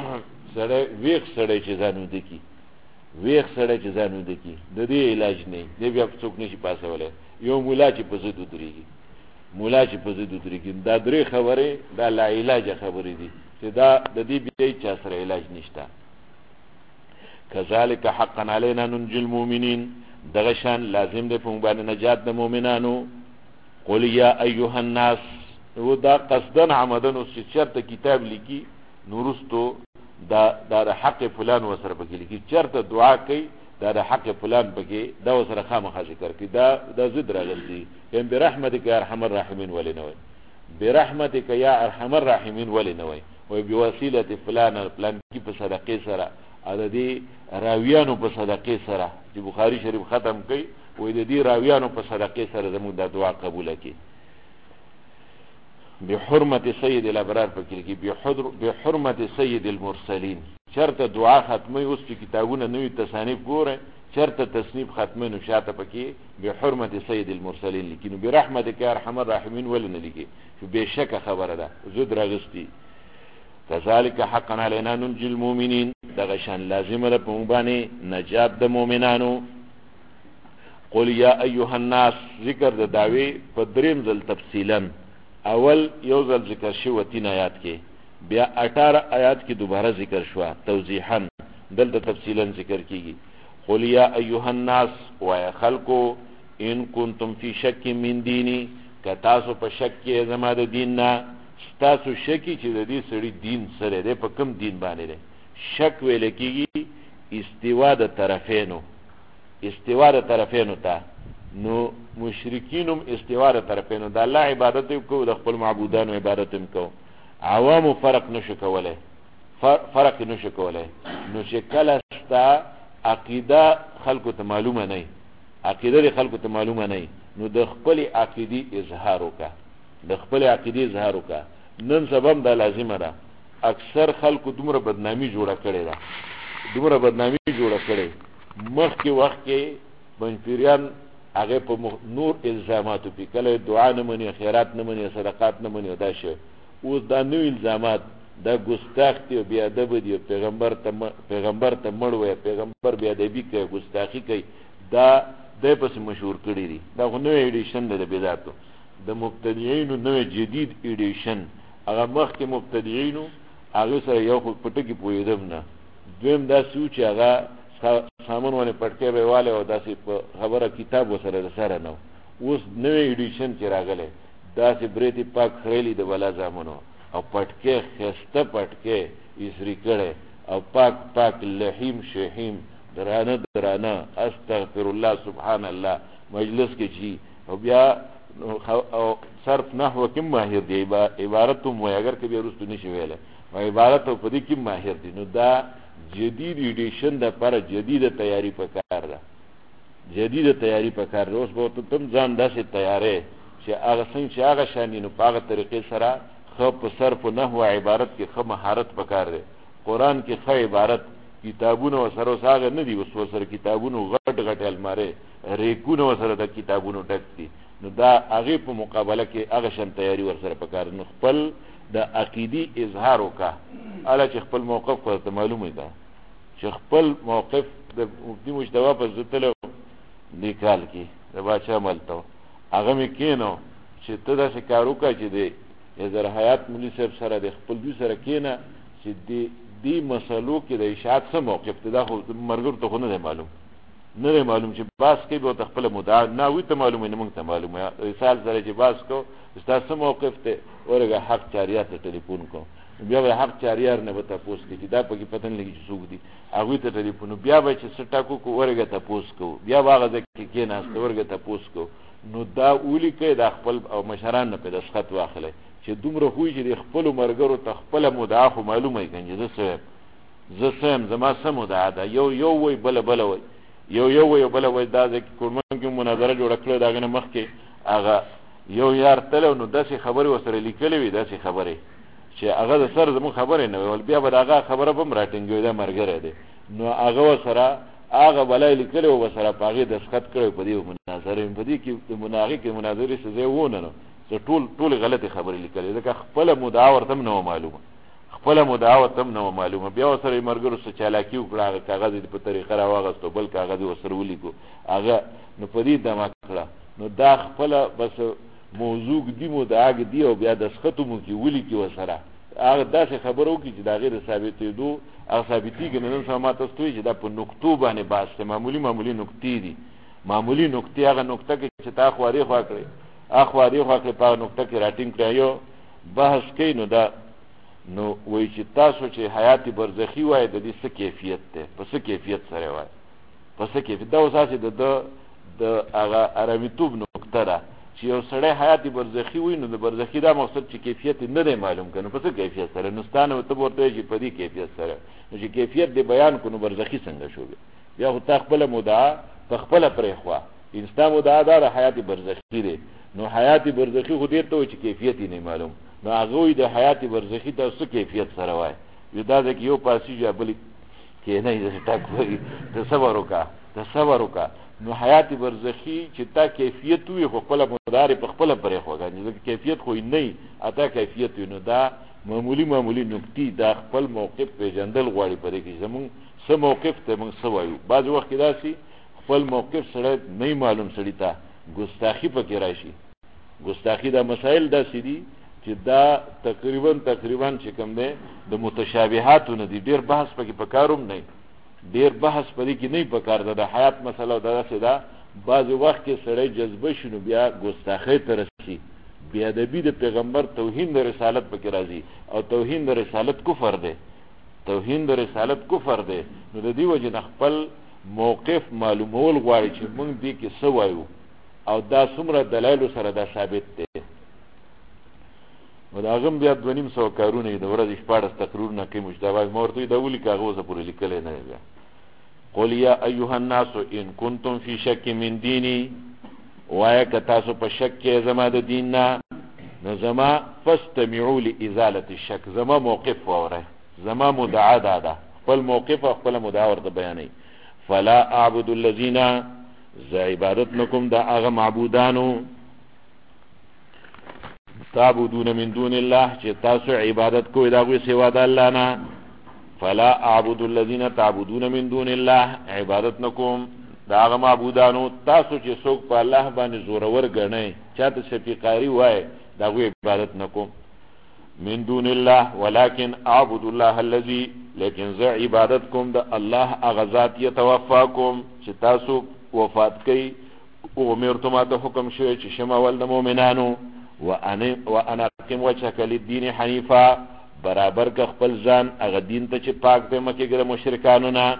سړی ویښ سړی چې ځان وده کی، ویښ سړی چې ځان وده کی، د دې علاج نه دی، بیا څوک نشي پاسولی. یو مولا چې په ضد ودرېږي، مولا چې په ضد ودرېږي، دا درې خبرې دا لا علاجه خبرې دي چې دا د دې بیا چا سره علاج نشته. کذالک حقا علینا ننجی المؤمنین، دغه شان لازم دی په موږ باندې نجات د مؤمنانو. قل یا ایها الناس، و دا قصدن عمدن اوس چې چرته کتاب لیکي نورستو دا د حق فلان وسره پکې لیکي، چرته دعا کوي دا د حق فلان پکې دا وسره خامخا ذکر کوي، دا ضد راغلی. یم برحمتک یا ارحم الراحمین ولې نه وای، برحمتک یا ارحم الراحمین ولې نه وای، وای بوسیله فلان فلان کی په صدقې سره، عددي راویانو په صدقې سره چې بخاری شریف ختم کوي، وای د دې راویانو په صدقې سره زموږ د دعا قبول کړي. بحرمت سید الابرار پکې کې، بحرمت سید المرسلین، چرته دعا ختمه اوس په کتابونه نوې تصانیف ګوره، چرته تصنیف ختمه نو شاته پکې بحرمت سید المرسلین لیکي. نو برحمتک یا ارحم الراحمین ولې نه لیکي؟ بشک خبره ده زود راغستی. کذالک حقا علینا ننجی المؤمنین، دغه شان لازمه ده په موږ باندې نجات د مؤمنانو. قل یا ایها الناس، ذکر د دعوی په دریم ځل تفصیلا، اول یو ځل ذکر شو 3 آیات کې، بیا 18 آیات کې دوباره ذکر شو توضیحا، دلته تفصیلا ذکر کیږي. قل یا ایها الناس، وای خلقو، ان کنتم فی شک من دینی، که تاسو په شک کې زما د دین نه، تاسو شکی چې د دې سړي دین سره دی، په کوم دین باندې دی؟ شک ویل کېږي استوا د طرفینو، استوا د طرفینو ته. نو مشرکینم استوا د طرفینو، د الله عبادت کو، د خپل معبودانو عبادت کو، عوامو فرق نشو کولای، فرق نشو کولای. نو چې کله ستا عقیده خلکو ته معلومه نه، عقیده خلکو ته معلومه نه، نو د خپل عقیدې اظهار وکړه، د خپل عقیدې اظهار وکړه. نن سبب دا لازمه ده، اکثر خلکو دومره بدنامي جوړه کړې ده، دومره بدنامي جوړه کړې. مخکې وخت کې بنفیریان هغه په نور الزاماتو په کله دعا نه مني، خیرات نه مني، صدقات نه مني، دا شی اوس دا نوې الزامات دا ګستاخی او بی ادب دي. پیغمبر ته مړ وي، پیغمبر بی ادبی کوي، ګستاخی کوي، دا د پس مشهور کړی دي. دا خو نوې ایډیشن ده د بدعتو، د مبتدعینو نوې جدید ایډیشن. هغه مخکې مبتدعینو هغه سره یو خو پټکی پویدم نه، دویم دا سو چې هغه سامان ونه پټکې به والے او داسې په خبره کتاب وسره سره نو. اوس نوې ایډیشن چې راغله داسې بریتی پاک خړېلی د ولا زامنو او پټکې خسته پټکې اسری کړي او پاک لحیم شحیم درانه استغفر الله سبحان الله مجلس کې چی او بیا او صرف نحو کې ماهر دی، عبارت هم وای اگر کبي رستو نشي ویله او عبارت په دې کې ماهر دي. نو دا جدید ایډیشن د پر جدید تیاری پکار ده، جدید تیاری پکار ده. اوس به تم ځان داسې تیارې چې هغه څنګه چې هغه شانی نو په هغه طریقې سره خو په صرف او نحو عبارت کې خو مهارت پکار ده. قرآن کې خو عبارت کتابونه وسره ساغه نه دي، اوس وسره کتابونه غټ الماره ریکونه وسره د کتابونو ټک دي. نو دا هغه په مقابله کې هغه شن تیاری ورسره پکار. نو خپل د عقیدی اظهار وکا، اله چې خپل موقف ته معلومه ده چې خپل موقف د مفتی مجتبی په ځتلو لیکال کې د باچا ملته هغه مې کینو چې ته دا څه کار وکړه چې د حضرت حیات مولوی صاحب سره د خپل دوی سره کینه چې دی مسلو کې د اشاعت څه موقف ته دا خو مرګر ته نه معلوم چې باس کې به خپل مدعا نه وي ته معلومه نه مونږ ته معلومه رسال سره چې باس کو استاد څه موقف ته ورګه حق چاریات ته ټلیفون کو بیا به حق چاریار نه وته پوس کې دا پکې پتن لګي چې څوک دي هغه ته ټلیفون بیا به چې سټاکو کو ورګه ته پوس کو بیا واغه ځکه کې نه است ورګه ته پوس کو. نو دا اولی کې د خپل او مشران نه په دسخط واخلې چې دومره خوې چې د خپل مرګرو ته خپل مدعا خو معلومه کېږي زه سم زما سم مدعا ده یو وای بل وای یو بل وای دا ځکه کومن کې مناظره جوړ کړو دا غنه مخ کې هغه یو یار تلو نو داسې خبره وسره لیکلې وي داسې خبره چې هغه د سر زمو خبره نه وي بیا به هغه خبره به مراتنګوي دا مرګره ده. نو هغه وسره هغه بلای لیکلې و وسره پاغي دسخط کړو په دې مناظره په دې کې د مناظره څه ځای ونه نو ټول غلطي خبره لیکلې ځکه خپل مدعا ورته نه معلومه بیا وسره مرګرو څه چالاکی وکړه هغه کاغذ په طریقه راوغستو بل کاغذ وسره ولیکو هغه نو په دې دمه کړه. نو دا خپل بس موضوع دی مدعا دی او بیا دسخطو مو کې ولیکي وسره هغه داسې خبرو کې چې دا غیر ثابتېدو هغه ثابتي کې نن سما تاسو چې دا په نقطو باندې باسه معمولی نقطې دي معمولی نقطې هغه نقطه کې چې تا خواري خوا کړې په نقطه کې راټینګ کړیو بحث کوي. نو دا نو وای چې تاسو چې حیات برزخی وای د دې څه کیفیت ده په څه کیفیت سره وای په څه کیفیت دا وساسه د هغه عربیتوب نقطه ده چې یو سړی حیات برزخی وای نو د برزخی دا مقصد چې کیفیت نه دی معلوم کنه په څه کیفیت سره نو ستانه ته ورته چې په دې کیفیت سره نو چې کیفیت دی بیان کو نو برزخی څنګه شو بیا خو تخپل مدعا تخپل پرې خوا انسان مدعا دا حیات برزخی دی نو حیات برزخی خو دې ته چې کیفیت نه معلوم نو هغه د حیات برزخی ته څه کیفیت سره وای یو دا چې یو پاسي جبل کې نه یې ټاک وای تصور وکا نو حیات برزخی چې تا کیفیت وي خو خپل مدار په خپل پرې خوګانی ځکه کیفیت خو نه اته کیفیت نو دا معمولی نقطې دا خپل موقف پیژندل غواړي پرې کې زمون څه موقف ته موږ سوایو بعض وخت داسي خپل موقف سره نه معلوم سړی ته ګستاخی پکې راشي ګستاخی دا مسائل داسې دي چې دا تقریبا چې کوم ده د متشابهاتو نه دي ډیر بحث پکې پکاروم نه ډیر بحث پدې کې نه پکار ده د حیات مسله دا څه ده بعض وخت کې سړی جذبه شنو بیا ګستاخی ته رسي بیا د پیغمبر توهین د رسالت پکې راځي او توهین د رسالت کفر ده نو د دې وجه خپل موقف معلومول غواړي چې موږ دې کې څه وایو او دا څومره دلایل سره دا ثابت ده. و دا غم بیا 200 کارونه د ورځې 14 تقریر نه کې مجتبی مورته دا ولي کاغذ پورې لیکل نه بیا قل یا ایها الناس ان کنتم فی شک من دینی، وایا که تاسو په شک کې زما د دین نه، نو زما فاستمعوا لازاله الشک، زما موقف وره، زما مدعا ده، خپل موقف او خپل مدعا ورته بیانې. فلا اعبد الذین، ز عبادت نکم دا هغه معبودانو، تعبدون من دون الله چې تاسو عبادت کوئ دا غوي سوا د الله نه. فلا اعبد الذين تعبدون من دون الله، عبادت نکوم دا هغه معبودانو تاسو چې څوک په الله باندې زورور ګڼئ، چاته شفیقاری وای دا غوي عبادت نکوم. من دون الله ولكن اعبد الله الذي، لیکن زه عبادت کوم د الله هغه ذات یتوفاکم چې تاسو وفات کوي. او امرتم ته حکم شوی چې شمول د مؤمنانو، وانا اقم وجهك للدين حنيفا، برابر که خپل ځان هغه دین ته چې پاک دی مکه ګره مشرکانو نه.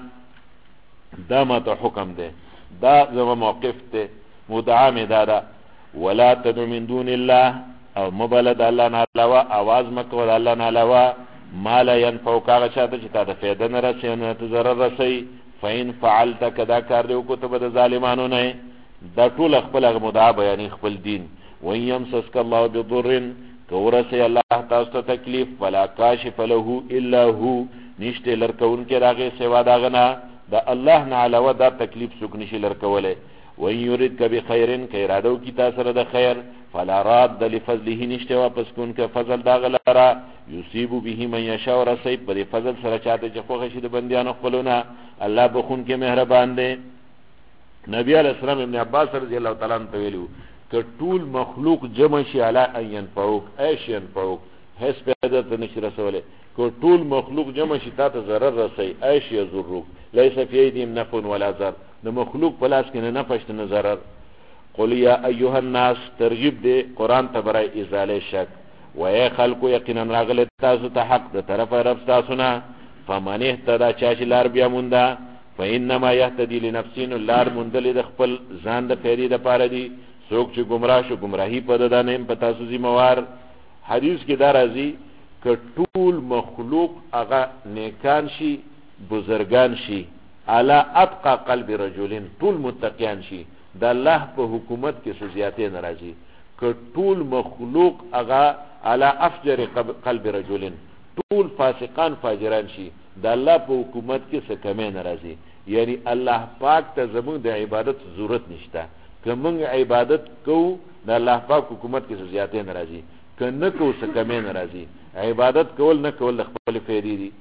دا ماته حکم دی، دا زما موقف دی، مدعا مې دا ده. ولا تدع من دون الله، او مبلد الله نه علاوه، आवाज مکو د الله نه علاوه، ما لا ينفعك، هغه چاته چې تا ته فایده نه رسي نه ته ضرر رسي. فإن فعلت، کدا کار دی وکړو ته به د ظالمانو نه. دا ټول خپل هغه مدعا بیانې خپل دین. وإن يمسسك الله بضر، کورسی الله تاسو ته تکلیف، فلا کاشف له الا هو، نشته لرکون کې راغې سوا داغنا، دا الله نه علاوه دا تکلیف څوک نشي لرکوله. وإن يردك بخير، که ارادو کی تاسو سره د خیر، فلا راد لفضله، نشته واپس کون کې فضل داغلرا، یصيب به من یشاء، رسي په فضل سره چاته چې خوښ شي د بندیانو خپلونه. الله بخون کې مهربان دی. نبی علیہ السلام ابن عباس رضی الله تعالی عنہ ویلو که ټول مخلوق جمع شي علی ان ينفعوک، ایش ينفعوک، هیڅ پیدا ته نشي رسوله. که ټول مخلوق جمع شي تا ته ضرر رسي، ایش یضرک، لیس فی ایدیهم نفع ولا ضر، د مخلوق په لاس کې نه نفع شته نه ضرر. قل یا ایها الناس، ترغیب دی قرآن ته برای ازاله شک. و ای خلقو، یقینا راغلی تاسو ته حق د طرف رب تاسو نه. فمن اهتدى، چا چې لار بیا مونده، فانما یهتدی لنفسه، لار موندلې د خپل ځان د پیری د پاره دی. څوک چې گمراه شو، گمراهی په ده نه په تاسو ذمہوار. حدیث کې دا راځي که ټول مخلوق هغه نیکان شي، بزرگان شي، علی اتقى قلب رجلین، ټول متقیان شي، د الله په حکومت کې څه زیاتې ناراضي. که ټول مخلوق هغه علی افجر قلب رجلین، ټول فاسقان فاجران شي، د الله په حکومت کې څه کمې ناراضي. یعنی الله پاک ته زموږ د عبادت ضرورت نشته. که موږ عبادت کوو د الله پاک حکومت کې څه زیاتې ناراضي، که نه کوو څه کمې ناراضي. عبادت کول نه کول د خپل فیدی دي.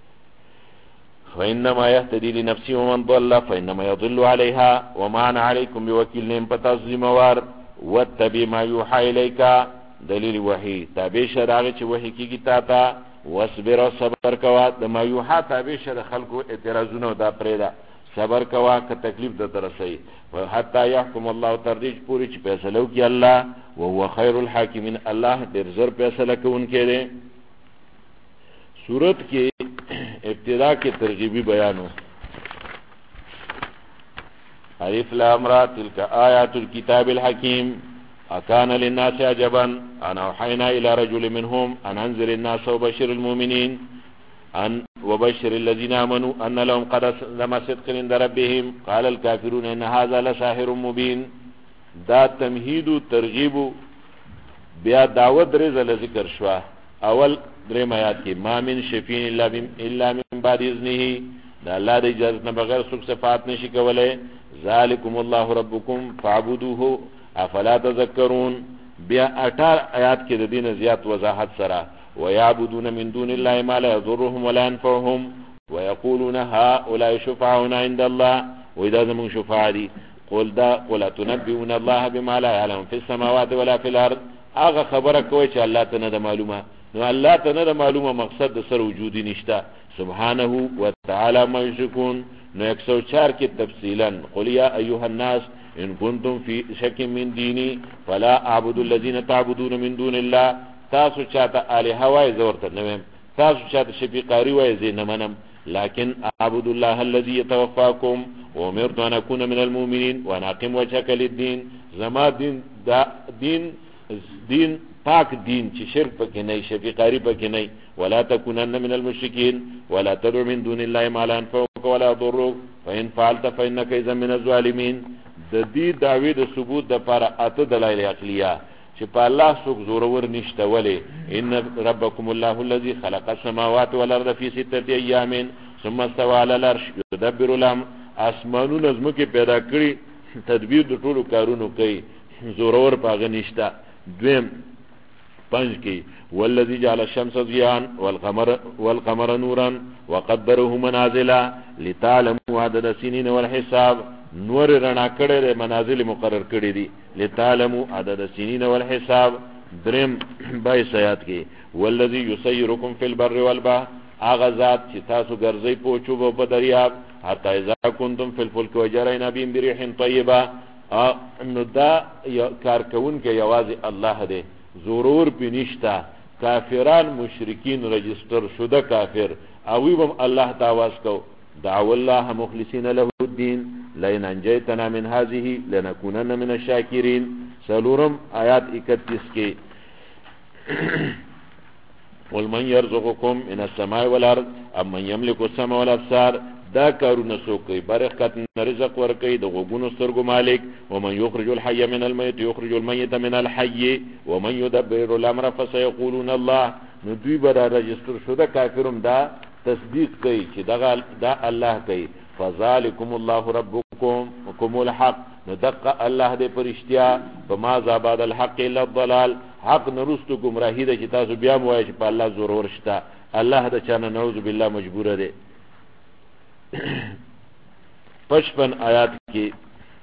فإنما يهتدي لنفسه ومن ضل فإنما يضل عليها وما أنا عليكم بوكيل، نیم پتا ذمہوار. واتبع ما يوحى إليك، دلیل وحی، تابع شرع چې وحی کیږي تا ته. واصبر، صبر کوا، د ما یوحى تابع شرع خلقو اعتراضونه دا پرېدا، صبر کوا که تکلیف د ترسي. حتی يحكم الله، تردیج پوری چې فیصله وکړي الله، وهو خير الحاکمین، الله ډېر زر فیصله کوونکی دی. سورت کې ابتدا کې ترغیبی بیانو. الف لام را، تلك آیات الكتاب الحکیم. اکان للناس عجبا ان اوحینا الى رجل منهم ان انذر الناس وبشر المؤمنین ان وبشر الذين امنوا ان لهم قدم صدق عند ربهم قال الكافرون ان هذا لساحر مبين. دا تمهید و ترغیب بیا دعوت رزل ذکر شوا. اول دریم آیات کې ما من شفیع الا من بعد اذنه، دا الله د اجازه نه بغیر څوک صفات نشي کولای. ذالکم الله ربکم فاعبدوه افلا تذکرون. بیا 18 آیات کې د دین زیات وضاحت سره ويعبدون من دون الله ما لا يضرهم ولا ينفعهم ويقولون هؤلاء شفعاؤنا عند الله، واذا زمون شفاعه دي قل تنبئون الله بما لا يعلم في السماوات ولا في الارض. هغه خبره کوي چې الله ته نه معلومه، نو الله ته نه معلومه مقصد د سر وجودي نشته. سبحانه وتعالى ما يشركون. نو 104 کې تفصیلا قل یا ایها الناس ان کنتم فی شک من دینی فلا اعبد الذین تعبدون من دون الله. تاسو چاته الہ وای زورته نویم، تاسو چاته شفیقاری وای زین منم، لیکن اعبد الله الذي يتوفاكم وامرت ان اكون من المؤمنين وانا اقم وجهك للدين. زما دین دا دین پاک دین چې شرک پکې نه، شفیقاری پکې نه. ولا تكونن من المشركين ولا تدع من دون الله ما لا ينفعك ولا يضرك فإن فعلت فإنك إذا من الظالمين. د دې دعوی د ثبوت د پر اته دلایل عقلیه چې په الله څوک زورور نشته. ولی ان ربکم الله الذي خلق السماوات والارض في 6 ايام ثم استوى على العرش يدبر الامر. اسمانونه زمکه پیدا کړی تدبیر د ټولو کارونو کوي، زورور پاغه نشته. دویم 5 کې والذي جعل الشمس ضياء والقمر نورا وقدره منازل لتعلموا عدد السنين والحساب. نور رڼا کړي منازل مقرر کړي دي لتعلموا عدد السنين والحساب. درم 22 آیات کې والذي يسيركم في البر والبحر. هغه ذات چې تاسو ګرځي په چوب په دریاب حتی اذا كنتم في الفلك وجرينا بهم بريح طيبه. نو دا کارکون کې یوازې الله دی، زورور بنشتا. کافران مشرکین رجستر شده کافر اویبم الله تاواز کو دعو الله مخلصین له الدین لئن انجیتنا من هذه لنكونن من الشاکرین. سلورم آیات 31 کې قل من يرزقكم من السماء والارض ام من يملك السماء والابصار. دا کارونه څوک کوي؟ برکت رزق ورکوي د غوګونو سترګو مالک. ومن يخرج الحي من الميت يخرج الميت من الحي ومن يدبر الامر فسيقولون الله. نو دوی به دا رجستر شده کافرم دا تصدیق کوي چې دا الله کوي. فذلكم الله ربكم الحق. نو دقه الله دې پرشتیا فما ذا بعد الحق الا الضلال. حق نرستو گمراهی ده چې تاسو بیا موایي چې په الله زور ورشته. الله دا چانه نعوذ بالله مجبور ده. 55 آیات کی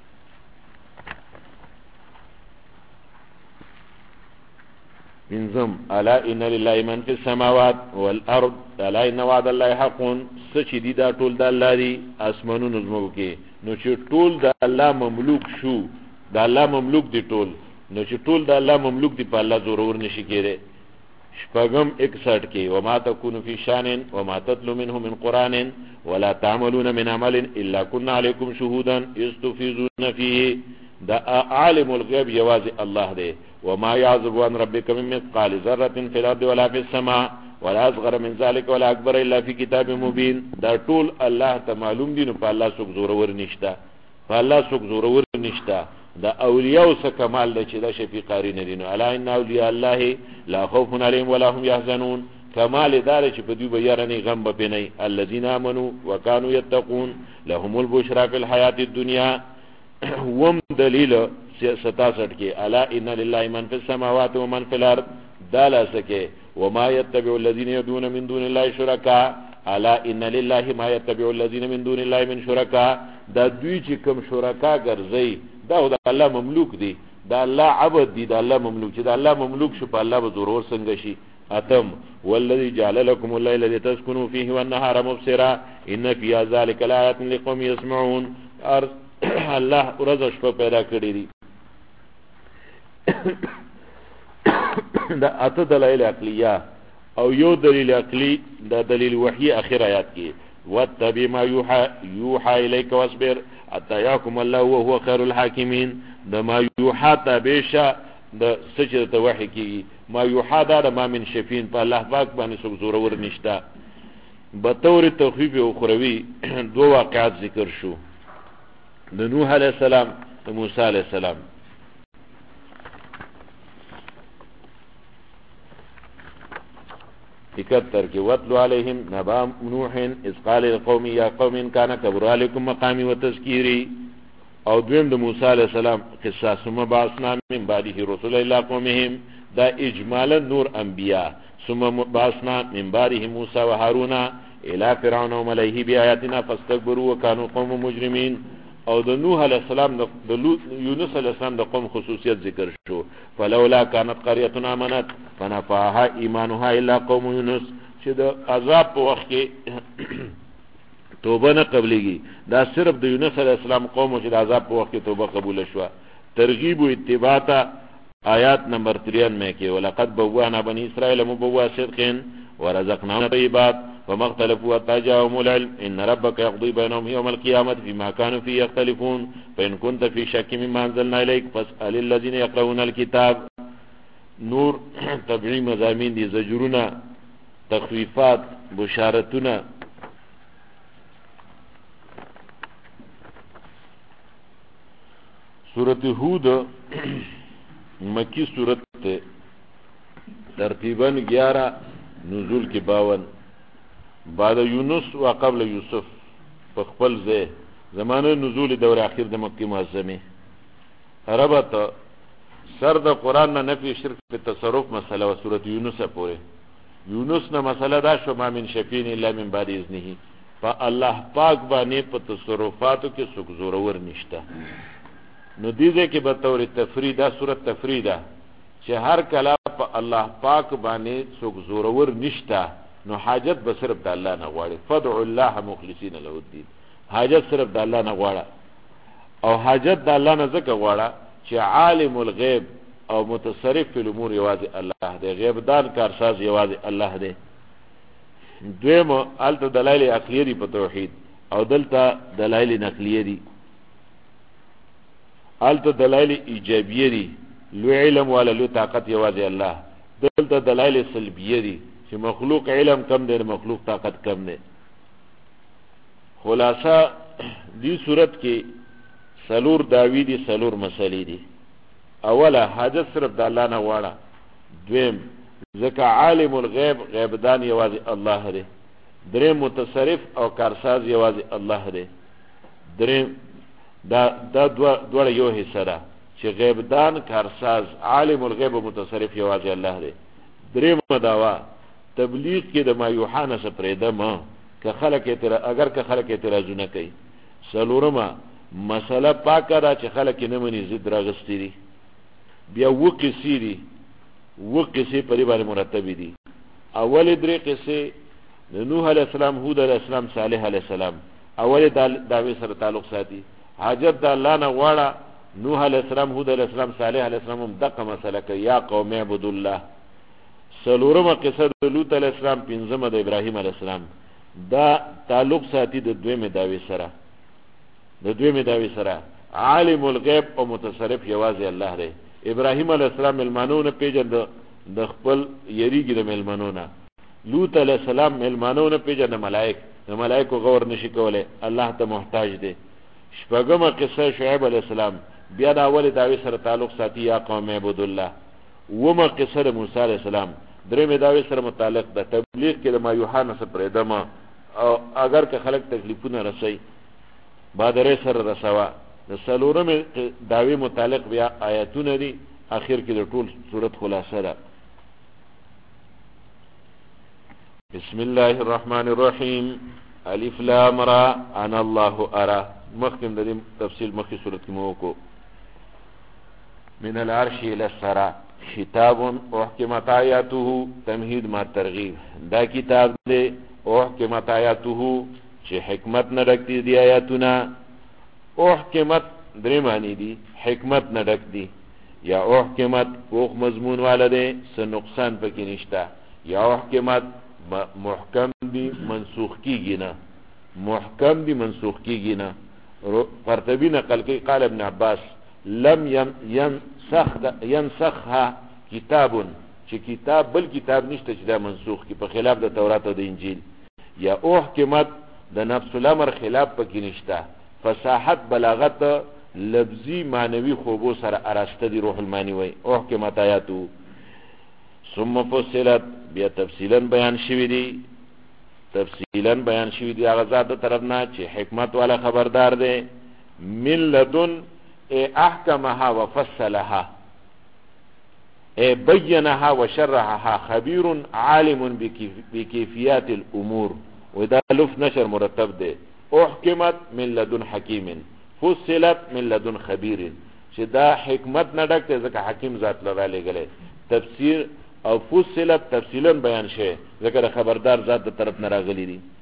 منظم الا ان لله من في السماوات والارض الا ان وعد الله حق. سچ دي دا ټول د الله دي اسمانونو زمو کې. نو چې ټول د الله مملوک شو، د الله مملوک دي ټول، نو چې ټول د الله مملوک دي په الله زور نشي کېره. شپږم 61 کې وما تكون في شان وما تتلو منه من قرآن ولا تعملون من عمل الا كنا عليكم شهودا يستفيضون فيه. دا عالم الغيب جواز الله ده. وما يعزب عن ربك من مثقال ذره في الارض ولا في السماء ولا اصغر من ذلك ولا اكبر الا في كتاب مبين. دا ټول الله ته معلوم دي. نو په الله څوک زورور نشته، په الله څوک زورور نشته. دا اولیاء څخه کمال ده چې دا شفیقاری نه دي. نو الا ان اولیاء الله لا خوف عليهم ولا هم يحزنون. کمال دار چې په دوی به یارنې غم به پنی. الذين امنوا وكانوا يتقون لهم البشرى في الحياه الدنيا. وم دلیل 67 کې الا ان لله من في السماوات ومن في الارض. دالا سکه وما يتبع الذين يدعون من دون الله شركاء. الا ان لله ما يتبع الذين من دون الله من شركاء. دا دوی چې کوم شرکا ګرځي دا د الله مملوک دي، دا الله عبد دي، دا الله مملوک. چې دا الله مملوک شو په الله به ضرور څنګه شي. اتم والذي جعل لكم الليل لتسكنوا فيه والنهار مبصرا ان في ذلك لآيات لقوم يسمعون. الله ورځ شپه پیدا کړی دي. دا اته دلایل عقلیه او یو دلیل عقلی دا دلیل وحی اخر آیات کې واتبع ما يوحى اليك واصبر حتى يحكم الله وهو خير الحاكمين. دا ما يوحى تابعشه دا سجد وحی کې ما يوحى دا ما من شفین په الله پاک باندې څوک زورور نشته. بطور توخیف اخروی دو واقعات ذکر شو، د نوح علیہ السلام د موسی علیہ السلام. اکتر کی وَاتْلُ عَلَيْهِمْ نَبَأَ نُوحٍ إِذْ قَالَ لِقَوْمِهِ يَا قَوْمِ إِنْ كَانَ كَبُرَ عَلَيْكُمْ مَقَامِي وَتَذْكِيرِي. او دویم د موسی علیہ السلام قصه ثم بعثنا من بعده رسلا إلى قومهم. دا اجمالا نور انبیاء. ثم بعثنا من بعده موسى وهارون الى فرعون وملئه بآياتنا فاستكبروا وكانوا قوم مجرمين. او د نوح علیہ السلام د یونس علیہ السلام د قوم خصوصیت ذکر شو. فلولا كانت قرية آمنت فنفعها ایمانها الا قوم یونس. چې د عذاب په وخت کې توبه نه قبلېږي، دا صرف د یونس علیہ السلام قوم چې د عذاب په وخت کې توبه قبول شوه. ترغیب و اتباع ته آیات نمبر 93 کې ولقد بوأنا بني اسرائيل مبوأ صدق ورزقناهم طيبات فما اختلفوا حتى جاءهم العلم ان ربك يقضي بينهم يوم القيامه فيما كانوا فيه يختلفون فان كنت في شك مما انزلنا اليك فاسال الذين يقرؤون الكتاب. نور تبعی مضامین دي، زجرونه، تخویفات، بشارتونه. سورت هود مکی سورت تے ترتیباً 11 نزول کی 52 بعد یونس و قبل یوسف پخپل زی زمانه نزول دور اخیر د مکی معظمی ربط سر د قرآن نه نفی شرک په تصرف مسئله و سورت یونس پوره یونس نه مسئله دا شو ما من شفین الا من بعد اذنه په الله پاک باندې په تصرفاتو کې څوک زورور نشته نو دیزه کې به طور تفریده صورت تفریده چې هر کله په الله پاک باندې څوک زورور نشته نو حاجت به صرف د الله نه غواړي فدعوا الله مخلصین له الدین حاجت صرف د الله نه غواړه او حاجت د الله نه ځکه غواړه چې عالم الغیب او متصرف فی الامور یوازې الله دی غیب دان کارساز یوازې الله دی دویم الته دلایل عقلیه دي په توحید او دلته دلایل نقلیه دي الته دلایل ایجابیه دي لو علم ولا لو طاقت یوازې الله دلته دلایل سلبیه دي چې مخلوق علم کم دی مخلوق طاقت کم دی خلاصہ دی صورت کې سلور داوی دي سلور مسلې دي اوله حاجت صرف د الله نه غواړه دویم ځکه عالم الغیب غیب دان یوازې الله دی دریم متصرف او کارساز یوازې الله دی دریم دا دوړه یو حصہ ده چې غیب دان کارساز عالم الغیب او متصرف یوازې الله دی دریم داوا تبلیغ کې د ما یوحنا سره پرېده ما که خلک اعتراضونه کوي سلورمه مسله پاکه ده چې خلک نه مني ضد راغستې دي بیا و قصې دي و قصې په دې باندې مرتبې دي اول درې قصې د نوح علیه السلام هود علیه السلام صالح علیه السلام اول دعوې سره تعلق ساتي حاجت د الله نه غواړه نوح علیه السلام هود علیه السلام صالح علیه السلام هم دغه مسله کوي یا قوم اعبدوا الله سلورمه قصه د لوط علیه السلام پنځمه د ابراهیم علیه السلام دا تعلق ساتي د دویمه دعوی سره عالم الغیب او متصرف یوازې الله دی ابراهیم علیه السلام ملمانونه پیژند د خپل یریږي د ملمانونه لوط علیه السلام ملمانونه پیژند ملائکه غور نشي کوله الله ته محتاج دی شپږمه قصه شعیب علیه السلام بیا د اول دعوی سره تعلق ساتي یا قوم اعبدوا الله ومه قصه د موسی علیه السلام درېمه دعوی سره متعلق ده تبلیغ کې د ما یوحنا سره پرېدمه او اگر که خلک تکلیفونه رسي بادره سره رسوا د سلورم دعوی متعلق بیا آیاتونه دي اخر کې د ټول صورت خلاصه ده بسم الله الرحمن الرحیم الف لام را انا الله ارى مخکم د تفصیل مخکې صورت کې مو کو من العرش الى السرى کتاب احکمت آیاته تمهید ما ترغیب دا کتاب دے احکمت آیاته چې حکمت نه ډک دي آیاتونه احکمت درې معنی دي حکمت نه ډک دي یا احکمت پوخ مضمون والده څه نقصان پکې نشته یا احکمت محکم دي منسوخ کیږي نه محکم دي منسوخ کیږي نه قرطبی نقل کوي قال ابن عباس لم ينسخها کتاب چې کتاب بل کتاب نشته چې دا منسوخ کی په خلاف د تورات او د انجیل یا احکمت د نفس الامر خلاف پکې نشته فصاحت بلاغت لفظی معنوي خوبو سره اراسته دي روح المانی وای احکمت آیاتو ثم فصلت بیا تفصیلا بیان شوی دی هغه ذات طرف نه چې حکمت والا خبردار دی من لدن احکمها وفصلها بینها وشرحها خبیر عالم بکیفیات الامور ودا لف نشر مرتب ده احکمت من لدن حکیم فصلت من لدن خبیر چې دا حکمت نه ډکته ځکه حکیم ذات لرا لګله تفسیر او فصلت تفصیلا بیان شه ځکه خبردار ذات د طرف نه راغلی دي